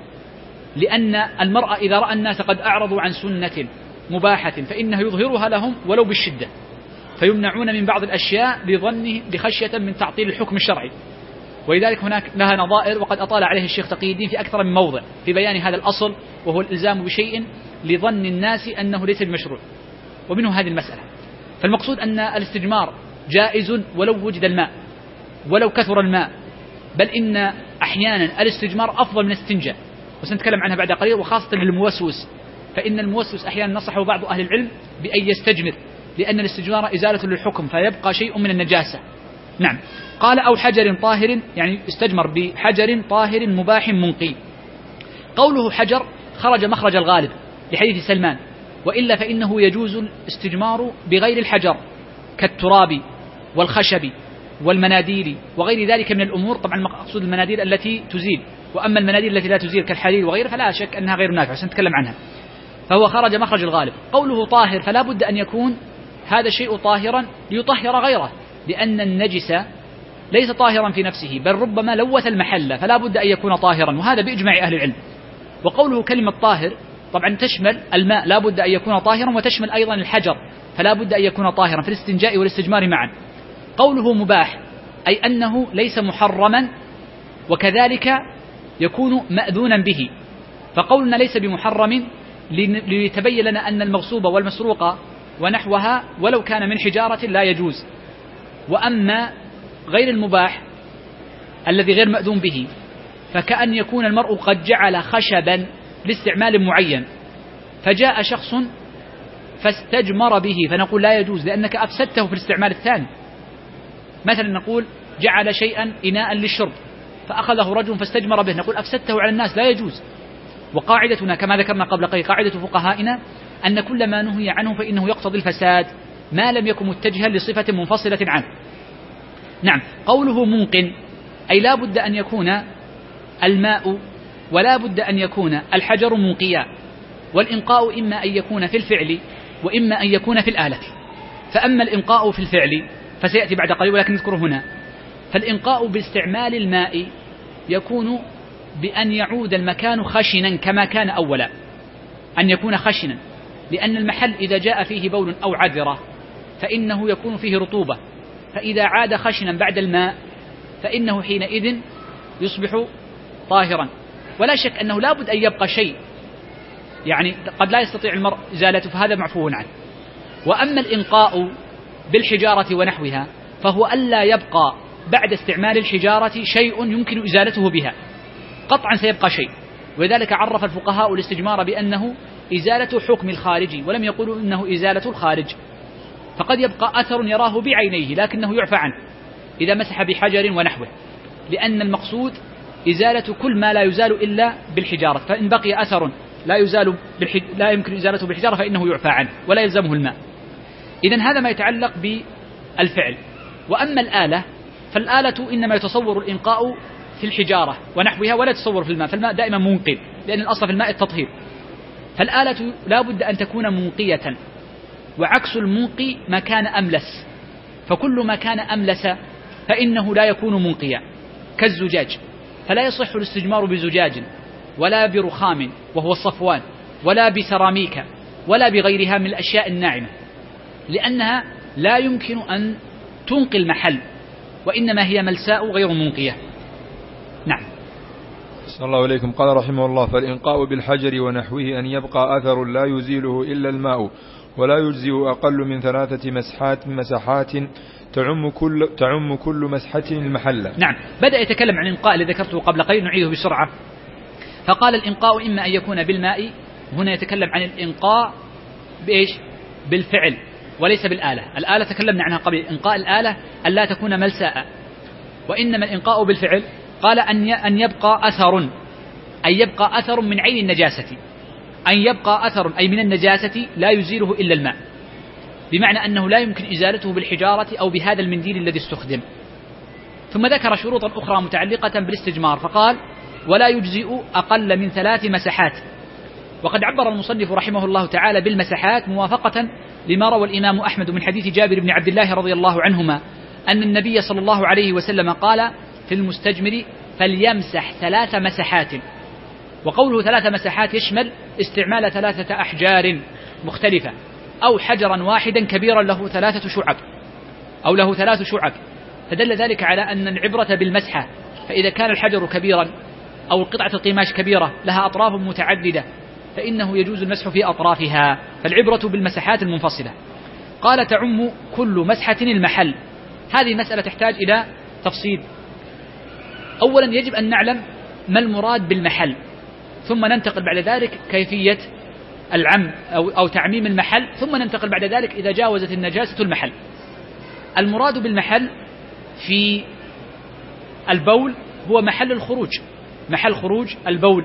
لأن المرأة إذا رأى الناس قد أعرضوا عن سنة مباحة فإنه يظهرها لهم ولو بالشدة، فيمنعون من بعض الأشياء لظنه بخشية من تعطيل الحكم الشرعي. ولذلك هناك لها نظائر، وقد أطال عليه الشيخ تقي الدين في أكثر من موضع في بيان هذا الأصل، وهو الإلزام بشيء لظن الناس أنه ليس بمشروع، ومنه هذه المسألة. فالمقصود أن الاستجمار جائز ولو وجد الماء ولو كثر الماء، بل إن أحيانا الاستجمار أفضل من الاستنجاء، وسنتكلم عنها بعد قليل، وخاصة للموسوس، فإن الموسوس أحيانا نصحه بعض أهل العلم بأن يستجمر، لأن الاستجمار إزالة للحكم فيبقى شيء من النجاسة. نعم. قال أو حجر طاهر، يعني استجمر بحجر طاهر مباح منقي. قوله حجر خرج مخرج الغالب لحديث سلمان، وإلا فإنه يجوز الاستجمار بغير الحجر كالتراب والخشب والمناديل وغير ذلك من الأمور. طبعا مقصود المناديل التي تزيل، وأما المناديل التي لا تزيل كالحرير وغيره فلا شك أنها غير نافعة، سنتكلم عنها. فهو خرج مخرج الغالب. قوله طاهر فلا بد أن يكون هذا الشيء طاهرا ليطهر غيره، لأن النجس ليس طاهرا في نفسه، بل ربما لوث المحل، فلا بد أن يكون طاهرا، وهذا بإجماع أهل العلم. وقوله كلمة طاهر طبعا تشمل الماء، لا بد أن يكون طاهرا، وتشمل أيضا الحجر، فلا بد أن يكون طاهرا في الاستنجاء والاستجمار معا. قوله مباح أي أنه ليس محرما، وكذلك يكون مأذونا به. فقولنا ليس بمحرم ليتبين لنا أن المغصوب والمسروق ونحوها ولو كان من حجارة لا يجوز. وأما غير المباح الذي غير مأذون به، فكأن يكون المرء قد جعل خشبا لاستعمال معين، فجاء شخص فاستجمر به، فنقول لا يجوز لأنك أفسدته في الاستعمال الثاني. مثلا نقول جعل شيئا إناء للشرب فأخذه رجل فاستجمر به، نقول أفسدته على الناس، لا يجوز. وقاعدتنا كما ذكرنا قبل قليل، قاعدة فقهائنا أن كل ما نهي عنه فإنه يقتضي الفساد ما لم يكن متجها لصفة منفصلة عنه. نعم. قوله منقن أي لا بد أن يكون الماء ولا بد أن يكون الحجر منقيا، والإنقاء إما أن يكون في الفعل وإما أن يكون في الآلة. فأما الإنقاء في الفعل فسيأتي بعد قليل ولكن نذكره هنا. فالإنقاء باستعمال الماء يكون بأن يعود المكان خشنا كما كان أولا، أن يكون خشنا، لأن المحل إذا جاء فيه بول أو عذرة فإنه يكون فيه رطوبة، فإذا عاد خشنا بعد الماء فإنه حينئذ يصبح طاهرا. ولا شك أنه لا بد أن يبقى شيء، يعني قد لا يستطيع المرء إزالته، فهذا معفو عنه. وأما الإنقاء بالحجارة ونحوها فهو ألا يبقى بعد استعمال الحجارة شيء يمكن إزالته بها، قطعا سيبقى شيء. ولذلك عرف الفقهاء الاستجمار بأنه إزالة حكم الخارج، ولم يقولوا إنه إزالة الخارج. فقد يبقى أثر يراه بعينيه لكنه يعفى عنه إذا مسح بحجر ونحوه، لأن المقصود إزالة كل ما لا يزال إلا بالحجارة. فإن بقي أثر لا يزال بالحج... لا يمكن إزالته بالحجارة فإنه يعفى عنه ولا يلزمه الماء. إذن هذا ما يتعلق بالفعل. وأما الآلة فالآلة إنما يتصور الإنقاء في الحجارة ونحوها ولا يتصور في الماء، فالماء دائما منقي، لأن الأصل في الماء التطهير. فالآلة لا بد أن تكون منقية، وعكس المنقي ما كان أملس، فكل ما كان أملس فإنه لا يكون منقيا، كالزجاج، فلا يصح الاستجمار بزجاج ولا برخام وهو الصفوان ولا بسراميك ولا بغيرها من الأشياء الناعمة، لأنها لا يمكن أن تنقي المحل، وإنما هي ملساء غير منقية. نعم. صلى الله عليكم. قال رحمه الله: فالإنقاء بالحجر ونحوه أن يبقى أثر لا يزيله إلا الماء، ولا يجزئ أقل من ثلاثة مسحات مسحات تعم كل تعم كل مسحة المحل. نعم. بدأ يتكلم عن الإنقاء الذي ذكرته قبل قليل، نعيده بسرعة. فقال الإنقاء إما أن يكون بالماء، هنا يتكلم عن الإنقاء بإيش؟ بالفعل وليس بالآلة. الآلة تكلمنا عنها قبل. إنقاء الآلة أن لا تكون ملساء، وإنما الإنقاء بالفعل قال أن أن يبقى أثر، أن يبقى أثر من عين النجاسة، أن يبقى أثر أي من النجاسة لا يزيله إلا الماء، بمعنى أنه لا يمكن إزالته بالحجارة أو بهذا المنديل الذي استخدم. ثم ذكر شروطا أخرى متعلقة بالاستجمار، فقال: ولا يجزئ أقل من ثلاث مسحات. وقد عبر المصنف رحمه الله تعالى بالمسحات موافقة لما روى الإمام أحمد من حديث جابر بن عبد الله رضي الله عنهما أن النبي صلى الله عليه وسلم قال في المستجمر: فليمسح ثلاث مسحات. وقوله ثلاث مسحات يشمل استعمال ثلاثة أحجار مختلفة، أو حجرا واحدا كبيرا له ثلاثة شعب، أو له ثلاث شعب، فدل ذلك على أن العبرة بالمسحة. فإذا كان الحجر كبيرا أو قطعة القماش كبيرة لها أطراف متعددة فإنه يجوز المسح في أطرافها، فالعبرة بالمسحات المنفصلة. قال: تعم كل مسحة المحل. هذه مسألة تحتاج إلى تفصيل. أولا يجب أن نعلم ما المراد بالمحل، ثم ننتقل بعد ذلك كيفية العم أو, أو تعميم المحل، ثم ننتقل بعد ذلك إذا جاوزت النجاسة المحل. المراد بالمحل في البول هو محل الخروج، محل خروج البول.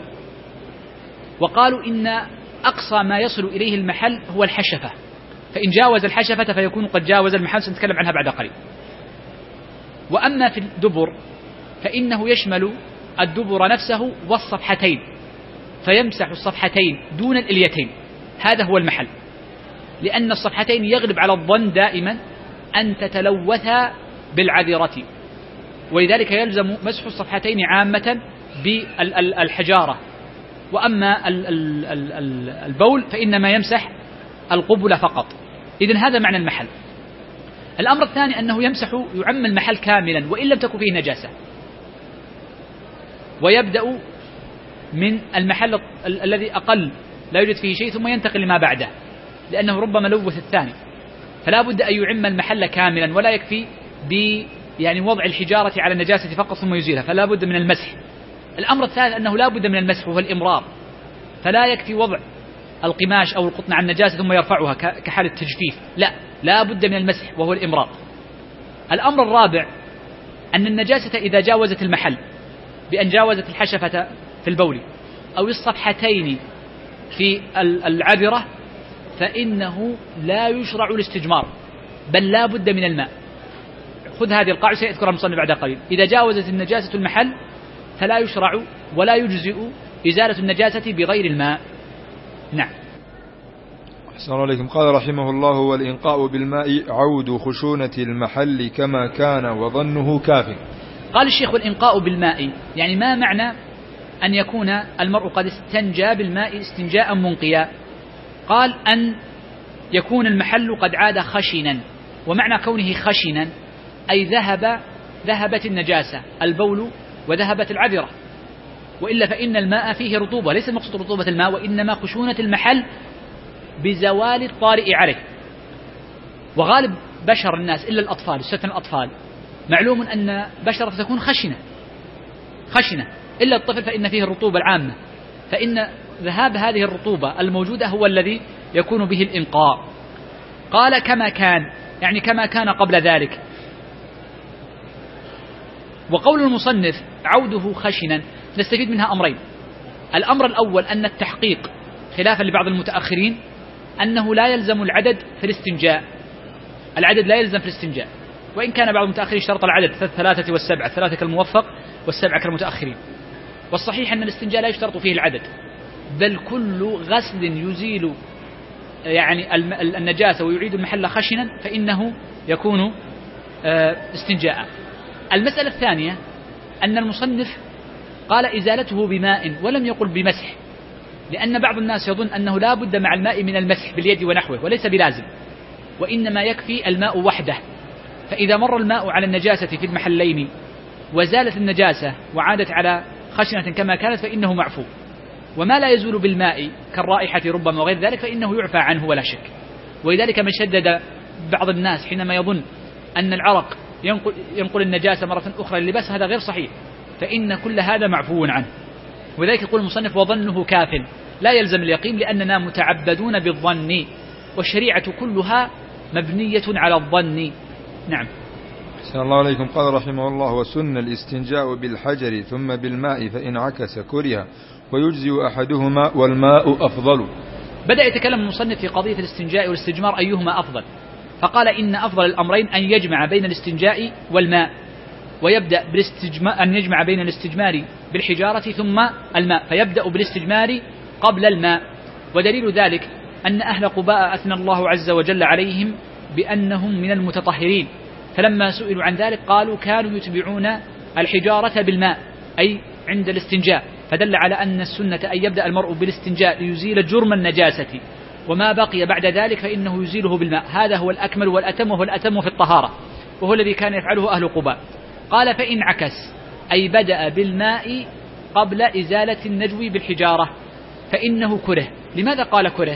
وقالوا إن أقصى ما يصل إليه المحل هو الحشفة، فإن جاوز الحشفة فيكون قد جاوز المحل، سنتكلم عنها بعد قليل. وأما في الدبر فإنه يشمل الدبر نفسه والصفحتين، فيمسح الصفحتين دون الإليتين، هذا هو المحل. لأن الصفحتين يغلب على الظن دائما أن تتلوثا بالعذرة، ولذلك يلزم مسح الصفحتين عامة بالحجارة. وأما البول فإنما يمسح القبل فقط. إذن هذا معنى المحل. الأمر الثاني أنه يمسح يعم المحل كاملا وإن لم تكن فيه نجاسة، ويبدأ من المحل الذي أقل لا يوجد فيه شيء ثم ينتقل لما بعده، لأنه ربما لوث الثاني، فلا بد أن يعم المحل كاملا، ولا يكفي ب يعني وضع الحجارة على النجاسة فقط ثم يزيلها، فلا بد من المسح. الأمر الثالث أنه لا بد من المسح وهو الإمرار، فلا يكفي وضع القماش أو القطن على النجاسة ثم يرفعها كحال التجفيف، لا لا بد من المسح وهو الإمرار. الأمر الرابع أن النجاسة إذا جاوزت المحل بأن جاوزت الحشفة في البول أو الصفحتين في العذرة فإنه لا يشرع الاستجمار، بل لا بد من الماء. خذ هذه القاعدة سيذكرها المصنف بعد قليل. إذا جاوزت النجاسة المحل فلا يشرع ولا يجزئ إزالة النجاسة بغير الماء. نعم. أحسن الله عليكم. قال رحمه الله: والإنقاء بالماء عود خشونة المحل كما كان وظنه كاف. قال الشيخ: والإنقاء بالماء، يعني ما معنى أن يكون المرء قد استنجى بالماء استنجاء منقيا؟ قال: أن يكون المحل قد عاد خشنا، ومعنى كونه خشنا أي ذهب ذهبت النجاسة البول وذهبت العذرة، وإلا فإن الماء فيه رطوبة، ليس المقصود رطوبة الماء وإنما خشونة المحل بزوال الطارئ عليه. وغالب بشر الناس إلا الأطفال، الستن الأطفال معلوم أن بشرة تكون خشنة خشنة إلا الطفل فإن فيه الرطوبة العامة، فإن ذهاب هذه الرطوبة الموجودة هو الذي يكون به الإنقاء. قال: كما كان، يعني كما كان قبل ذلك. وقول المصنف عوده خشنا نستفيد منها أمرين. الأمر الأول أن التحقيق خلافا لبعض المتأخرين أنه لا يلزم العدد في الاستنجاء، العدد لا يلزم في الاستنجاء، وإن كان بعض المتأخرين اشترط العدد الثلاثة والسبعة، الثلاثة كالموفق والسبعة كالمتأخرين. والصحيح أن الاستنجاء لا يشترط فيه العدد، بل كل غسل يزيل يعني النجاسة ويعيد المحل خشنا فإنه يكون استنجاء. المسألة الثانية أن المصنف قال إزالته بماء ولم يقل بمسح، لأن بعض الناس يظن أنه لا بد مع الماء من المسح باليد ونحوه، وليس بلازم. وإنما يكفي الماء وحده. فإذا مر الماء على النجاسة في المحلين وزالت النجاسة وعادت على خشنة كما كانت فإنه معفو. وما لا يزول بالماء كالرائحة ربما وغير ذلك فإنه يعفى عنه ولا شك. ولذلك من شدد بعض الناس حينما يظن أن العرق ينقل, ينقل النجاسة مرة أخرى للباس، هذا غير صحيح، فإن كل هذا معفو عنه. وذلك يقول المصنف وظنه كاف لا يلزم اليقين، لأننا متعبدون بالظن، والشريعة كلها مبنية على الظن. نعم. أحسن الله عليكم. قال رحمه الله: وسن الاستنجاء بالحجر ثم بالماء فإن عكس كره ويجزي أحدهما والماء أفضل. بدأ يتكلم المصنف في قضية الاستنجاء والاستجمار أيهما أفضل، فقال إن أفضل الأمرين أن يجمع بين الاستنجاء والماء، ويبدأ بالاستجمار أن يجمع بين الاستجمار بالحجارة ثم الماء، فيبدأ بالاستجمار قبل الماء. ودليل ذلك أن أهل قباء أثنى الله عز وجل عليهم بأنهم من المتطهرين، فلما سئلوا عن ذلك قالوا كانوا يتبعون الحجارة بالماء أي عند الاستنجاء، فدل على أن السنة أن يبدأ المرء بالاستنجاء ليزيل جرم النجاسة، وما بقي بعد ذلك فإنه يزيله بالماء. هذا هو الأكمل والأتم، وهو الأتم في الطهارة، وهو الذي كان يفعله أهل قباء. قال فإن عكس أي بدأ بالماء قبل إزالة النجو بالحجارة فإنه كره. لماذا قال كره؟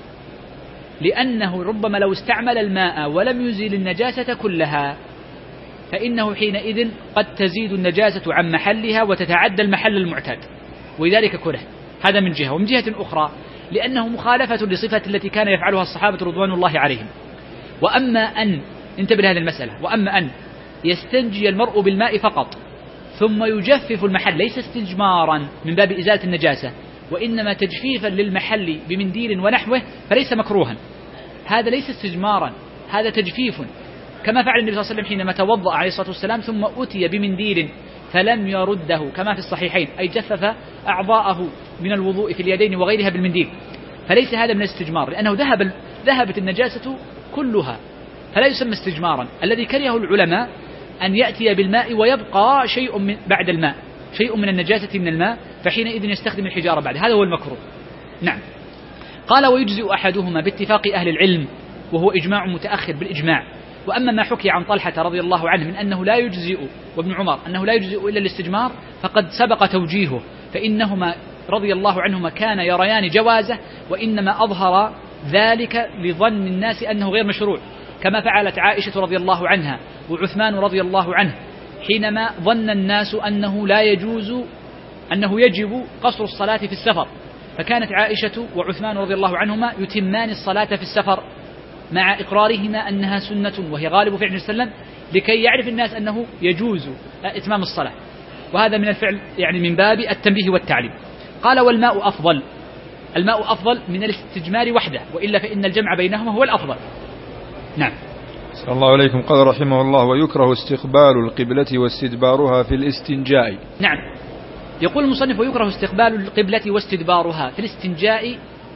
لأنه ربما لو استعمل الماء ولم يزيل النجاسة كلها فإنه حينئذ قد تزيد النجاسة عن محلها وتتعدى المحل المعتاد، ولذلك كره. هذا من جهة. ومن جهة أخرى لأنه مخالفة لصفة التي كان يفعلها الصحابة رضوان الله عليهم. وأما أن انتبه لهذه المسألة، وأما أن يستنجي المرء بالماء فقط ثم يجفف المحل ليس استجمارا من باب إزالة النجاسة، وإنما تجفيفا للمحل بمنديل ونحوه، فليس مكروها. هذا ليس استجمارا، هذا تجفيف، كما فعل النبي صلى الله عليه وسلم حينما توضأ عليه الصلاة والسلام ثم أتي بمنديل فلم يرده كما في الصحيحين، أي جفف أعضاءه من الوضوء في اليدين وغيرها بالمنديل. فليس هذا من الاستجمار، لأنه ذهب ذهبت النجاسة كلها، فلا يسمى استجمارا. الذي كرهه العلماء أن يأتي بالماء ويبقى شيء من بعد الماء، شيء من النجاسة من الماء، فحينئذ يستخدم الحجارة بعد، هذا هو المكروه. نعم. قال ويجزئ أحدهما باتفاق أهل العلم، وهو إجماع متأخر بالإجماع. وأما ما حكي عن طلحة رضي الله عنه من أنه لا يجزئ، وابن عمر أنه لا يجزئ إلا الاستجمار، فقد سبق توجيهه، فإنهما رضي الله عنهما كان يريان جوازه، وإنما أظهر ذلك لظن الناس أنه غير مشروع، كما فعلت عائشة رضي الله عنها وعثمان رضي الله عنه حينما ظن الناس أنه لا يجوز أنه يجب قصر الصلاة في السفر، فكانت عائشة وعثمان رضي الله عنهما يتمان الصلاة في السفر مع إقرارهما أنها سنة وهي غالب فعل السلام، لكي يعرف الناس أنه يجوز إتمام الصلاة. وهذا من الفعل يعني من باب التنبيه والتعليم. قال والماء أفضل، الماء أفضل من الاستجمار وحده، وإلا فإن الجمع بينهما هو الأفضل. نعم. صلى الله عليكم. قال رحمه الله ويكره استقبال القبلة واستدبارها في الاستنجاء. نعم. يقول المصنف ويكره استقبال القبلة واستدبارها في الاستنجاء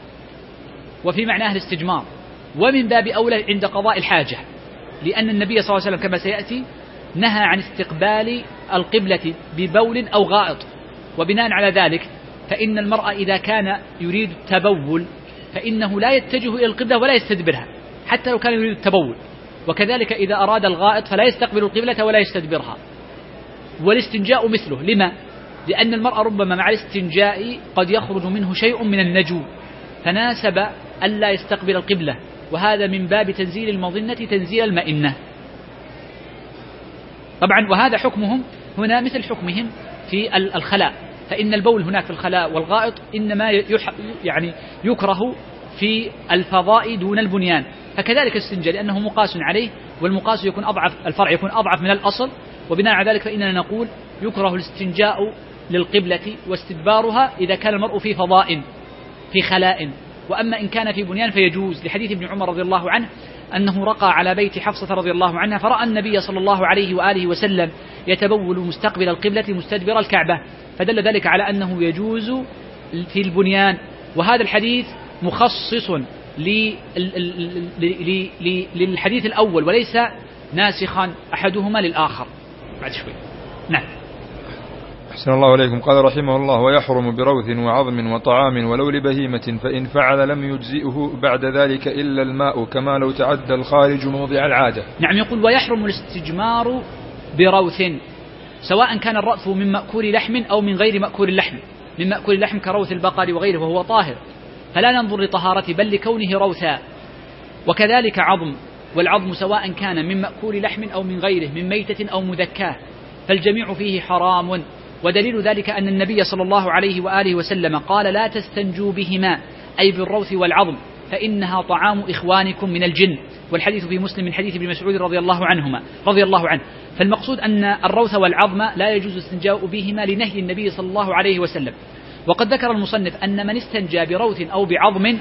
وفي معناه الاستجمار، ومن باب أولى عند قضاء الحاجة، لأن النبي صلى الله عليه وسلم كما سيأتي نهى عن استقبال القبلة ببول أو غائط. وبناء على ذلك فإن المرء إذا كان يريد التبول فإنه لا يتجه إلى القبلة ولا يستدبرها حتى لو كان يريد التبول، وكذلك إذا أراد الغائط فلا يستقبل القبلة ولا يستدبرها. والاستنجاء مثله. لما؟ لأن المرء ربما مع الاستنجاء قد يخرج منه شيء من النجو، فناسب ألا يستقبل القبلة، وهذا من باب تنزيل المظنة تنزيل المئنة. طبعا وهذا حكمهم هنا مثل حكمهم في الخلاء، فإن البول هناك في الخلاء والغائط إنما يعني يكره في الفضاء دون البنيان، فكذلك الاستنجاء لأنه مقاس عليه، والمقاس يكون أضعف، الفرع يكون أضعف من الأصل، وبناء على ذلك فإننا نقول يكره الاستنجاء للقبلة واستدبارها إذا كان المرء في فضاء في خلاء. وأما إن كان في بنيان فيجوز، لحديث ابن عمر رضي الله عنه أنه رقى على بيت حفصة رضي الله عنها فرأى النبي صلى الله عليه وآله وسلم يتبول مستقبل القبلة مستدبر الكعبة، فدل ذلك على أنه يجوز في البنيان. وهذا الحديث مخصص للحديث الأول وليس ناسخا أحدهما للآخر. بعد شوي. نعم. أحسن الله عليكم. قال رحمه الله: ويحرم بروث وعظم وطعام ولو لبهيمة، فإن فعل لم يجزئه بعد ذلك إلا الماء، كما لو تعدى الخارج موضع العادة. نعم، يقول: ويحرم الاستجمار بروث، سواء كان الرأث من مأكول لحم أو من غير مأكول اللحم. من مأكول اللحم كروث البقر وغيره وهو طاهر، فلا ننظر لطهارته بل لكونه روثا. وكذلك عظم، والعظم سواء كان من مأكول لحم أو من غيره، من ميتة أو مذكاة، فالجميع فيه حرام. ودليل ذلك أن النبي صلى الله عليه وآله وسلم قال: لا تستنجوا بهما، أي بالروث والعظم، فإنها طعام إخوانكم من الجن. والحديث في مسلم من حديث ابن مسعود رضي الله عنهما رضي الله عنه. فالمقصود أن الروث والعظم لا يجوز الاستنجاء بهما لنهي النبي صلى الله عليه وسلم. وقد ذكر المصنف أن من استنجى بروث أو بعظم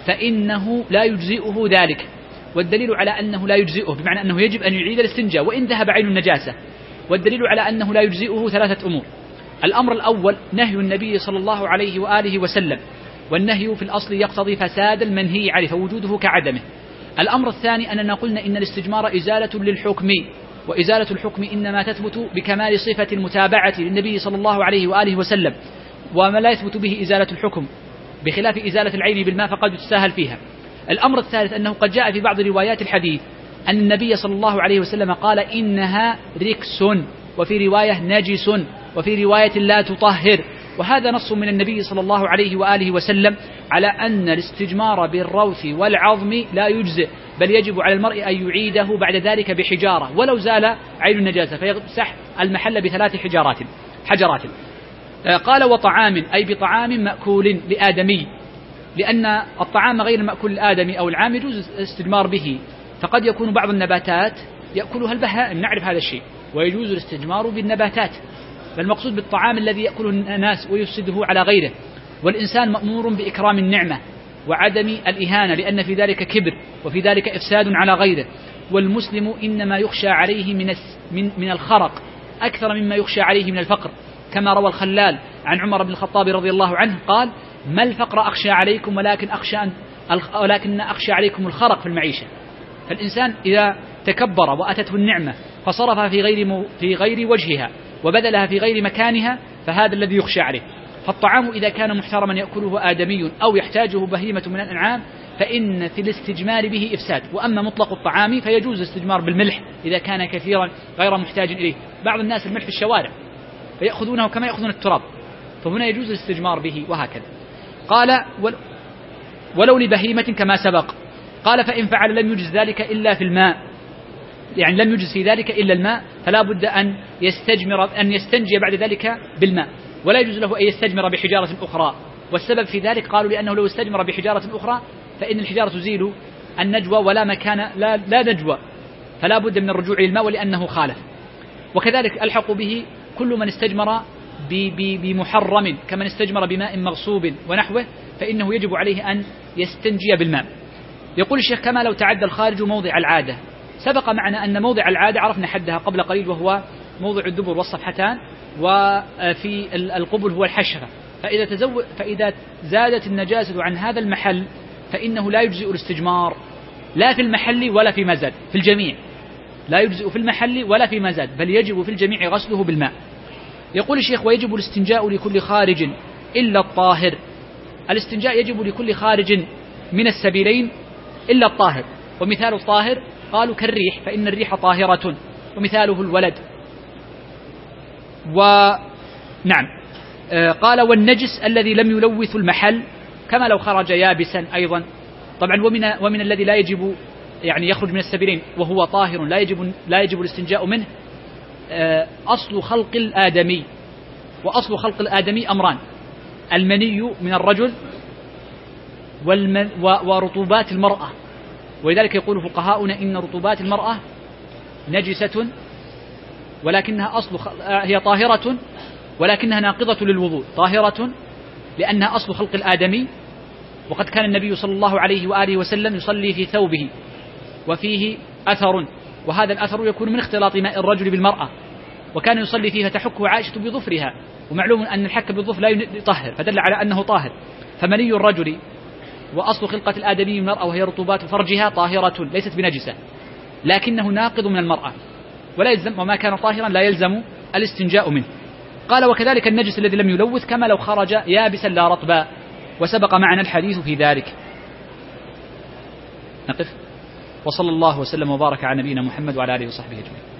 فإنه لا يجزئه ذلك، والدليل على أنه لا يجزئه بمعنى أنه يجب أن يعيد الاستنجاء وإن ذهب عين النجاسة. والدليل على أنه لا يجزئه ثلاثة أمور. الأمر الأول نهي النبي صلى الله عليه وآله وسلم، والنهي في الأصل يقتضي فساد المنهي عليه فوجوده كعدمه. الأمر الثاني أننا قلنا إن الاستجمار إزالة للحكم، وإزالة الحكم إنما تثبت بكمال صفة المتابعة للنبي صلى الله عليه وآله وسلم، وما لا يثبت به إزالة الحكم، بخلاف إزالة العين بالماء فقد يتساهل فيها. الأمر الثالث أنه قد جاء في بعض روايات الحديث أن النبي صلى الله عليه وسلم قال: إنها ركس، وفي رواية نجس، وفي رواية لا تطهر. وهذا نص من النبي صلى الله عليه وآله وسلم على أن الاستجمار بالروث والعظم لا يجزئ، بل يجب على المرء أن يعيده بعد ذلك بحجارة ولو زال عين النجاسة، فيمسح المحل بثلاث حجارات حجرات. قال: وطعام، أي بطعام مأكول لآدمي، لأن الطعام غير المأكول الآدمي أو العام يجوز الاستجمار به، فقد يكون بعض النباتات يأكلها البهائم، نعرف هذا الشيء، ويجوز الاستجمار بالنباتات. فالمقصود بالطعام الذي يأكله الناس ويفسده على غيره. والإنسان مأمور بإكرام النعمة وعدم الإهانة، لأن في ذلك كبر وفي ذلك إفساد على غيره. والمسلم إنما يخشى عليه من من من الخرق أكثر مما يخشى عليه من الفقر، كما روى الخلال عن عمر بن الخطاب رضي الله عنه قال: ما الفقر أخشى عليكم ولكن أخشى أن ولكن أخشى عليكم الخرق في المعيشة. فالإنسان إذا تكبر وأتته النعمة فصرفها في غير مو في غير وجهها وبذلها في غير مكانها، فهذا الذي يخشى عليه. فالطعام إذا كان محترما يأكله آدمي أو يحتاجه بهيمة من الأنعام فإن في الاستجمار به إفساد. وأما مطلق الطعام فيجوز الاستجمار بالملح إذا كان كثيرا غير محتاج إليه. بعض الناس الملح في الشوارع فيأخذونه كما يأخذون التراب، فهنا يجوز الاستجمار به وهكذا. قال: ولو لبهيمة كما سبق. قال: فإن فعل لم يجز ذلك إلا في الماء، يعني لم يجز في ذلك إلا الماء، فلا بد أن يستجمر أن يستنجي بعد ذلك بالماء، ولا يجوز له أن يستجمر بحجارة أخرى. والسبب في ذلك قالوا لأنه لو استجمر بحجارة أخرى فإن الحجارة تزيل النجوى ولا مكان لا, لا نجوى، فلا بد من الرجوع إلى الماء ولأنه خالف. وكذلك ألحق به كل من استجمر بمحرم كمن استجمر بماء مغصوب ونحوه، فإنه يجب عليه أن يستنجي بالماء. يقول الشيخ: كما لو تعدى الخارج موضع العادة. سبق معنا أن موضع العادة عرفنا حدها قبل قليل، وهو موضع الدبر والصفحتان، وفي القبل هو الحشرة. فإذا, تزو... فإذا زادت النجاسة عن هذا المحل فإنه لا يجزئ الاستجمار، لا في المحل ولا في ما زاد، في الجميع لا يجزئ في المحل ولا في ما زاد، بل يجب في الجميع غسله بالماء. يقول الشيخ: ويجب الاستنجاء لكل خارج إلا الطاهر. الاستنجاء يجب لكل خارج من السبيلين إلا الطاهر. ومثال الطاهر قالوا كالريح، فإن الريح طاهرة، ومثاله الولد. ونعم قال: والنجس الذي لم يلوث المحل، كما لو خرج يابسا أيضا. طبعا ومن, ومن الذي لا يجب يعني يخرج من السبيلين وهو طاهر لا يجب, لا يجب الاستنجاء منه أصل خلق الآدمي. وأصل خلق الآدمي أمران: المني من الرجل ورطوبات المرأة. ولذلك يقول فقهاؤنا إن رطوبات المرأة نجسة ولكنها أصل هي طاهرة ولكنها ناقضة للوضوء، طاهرة لأنها أصل خلق الآدمي. وقد كان النبي صلى الله عليه وآله وسلم يصلي في ثوبه وفيه أثر، وهذا الأثر يكون من اختلاط ماء الرجل بالمرأة، وكان يصلي فيه فتحكه عائشة بظفرها، ومعلوم أن الحك بالظفر لا يطهر، فدل على أنه طاهر. فمني الرجل وأصل خلقة الآدمي من المرأة وهي رطوبات فرجها طاهرة ليست بنجسة، لكنه ناقض من المرأة ولا يلزم، وما كان طاهرا لا يلزم الاستنجاء منه. قال وكذلك النجس الذي لم يلوث كما لو خرج يابسا لا رطبا، وسبق معنا الحديث في ذلك. نقف. وصلى الله وسلم وبارك على نبينا محمد وعلى آله وصحبه أجمعين.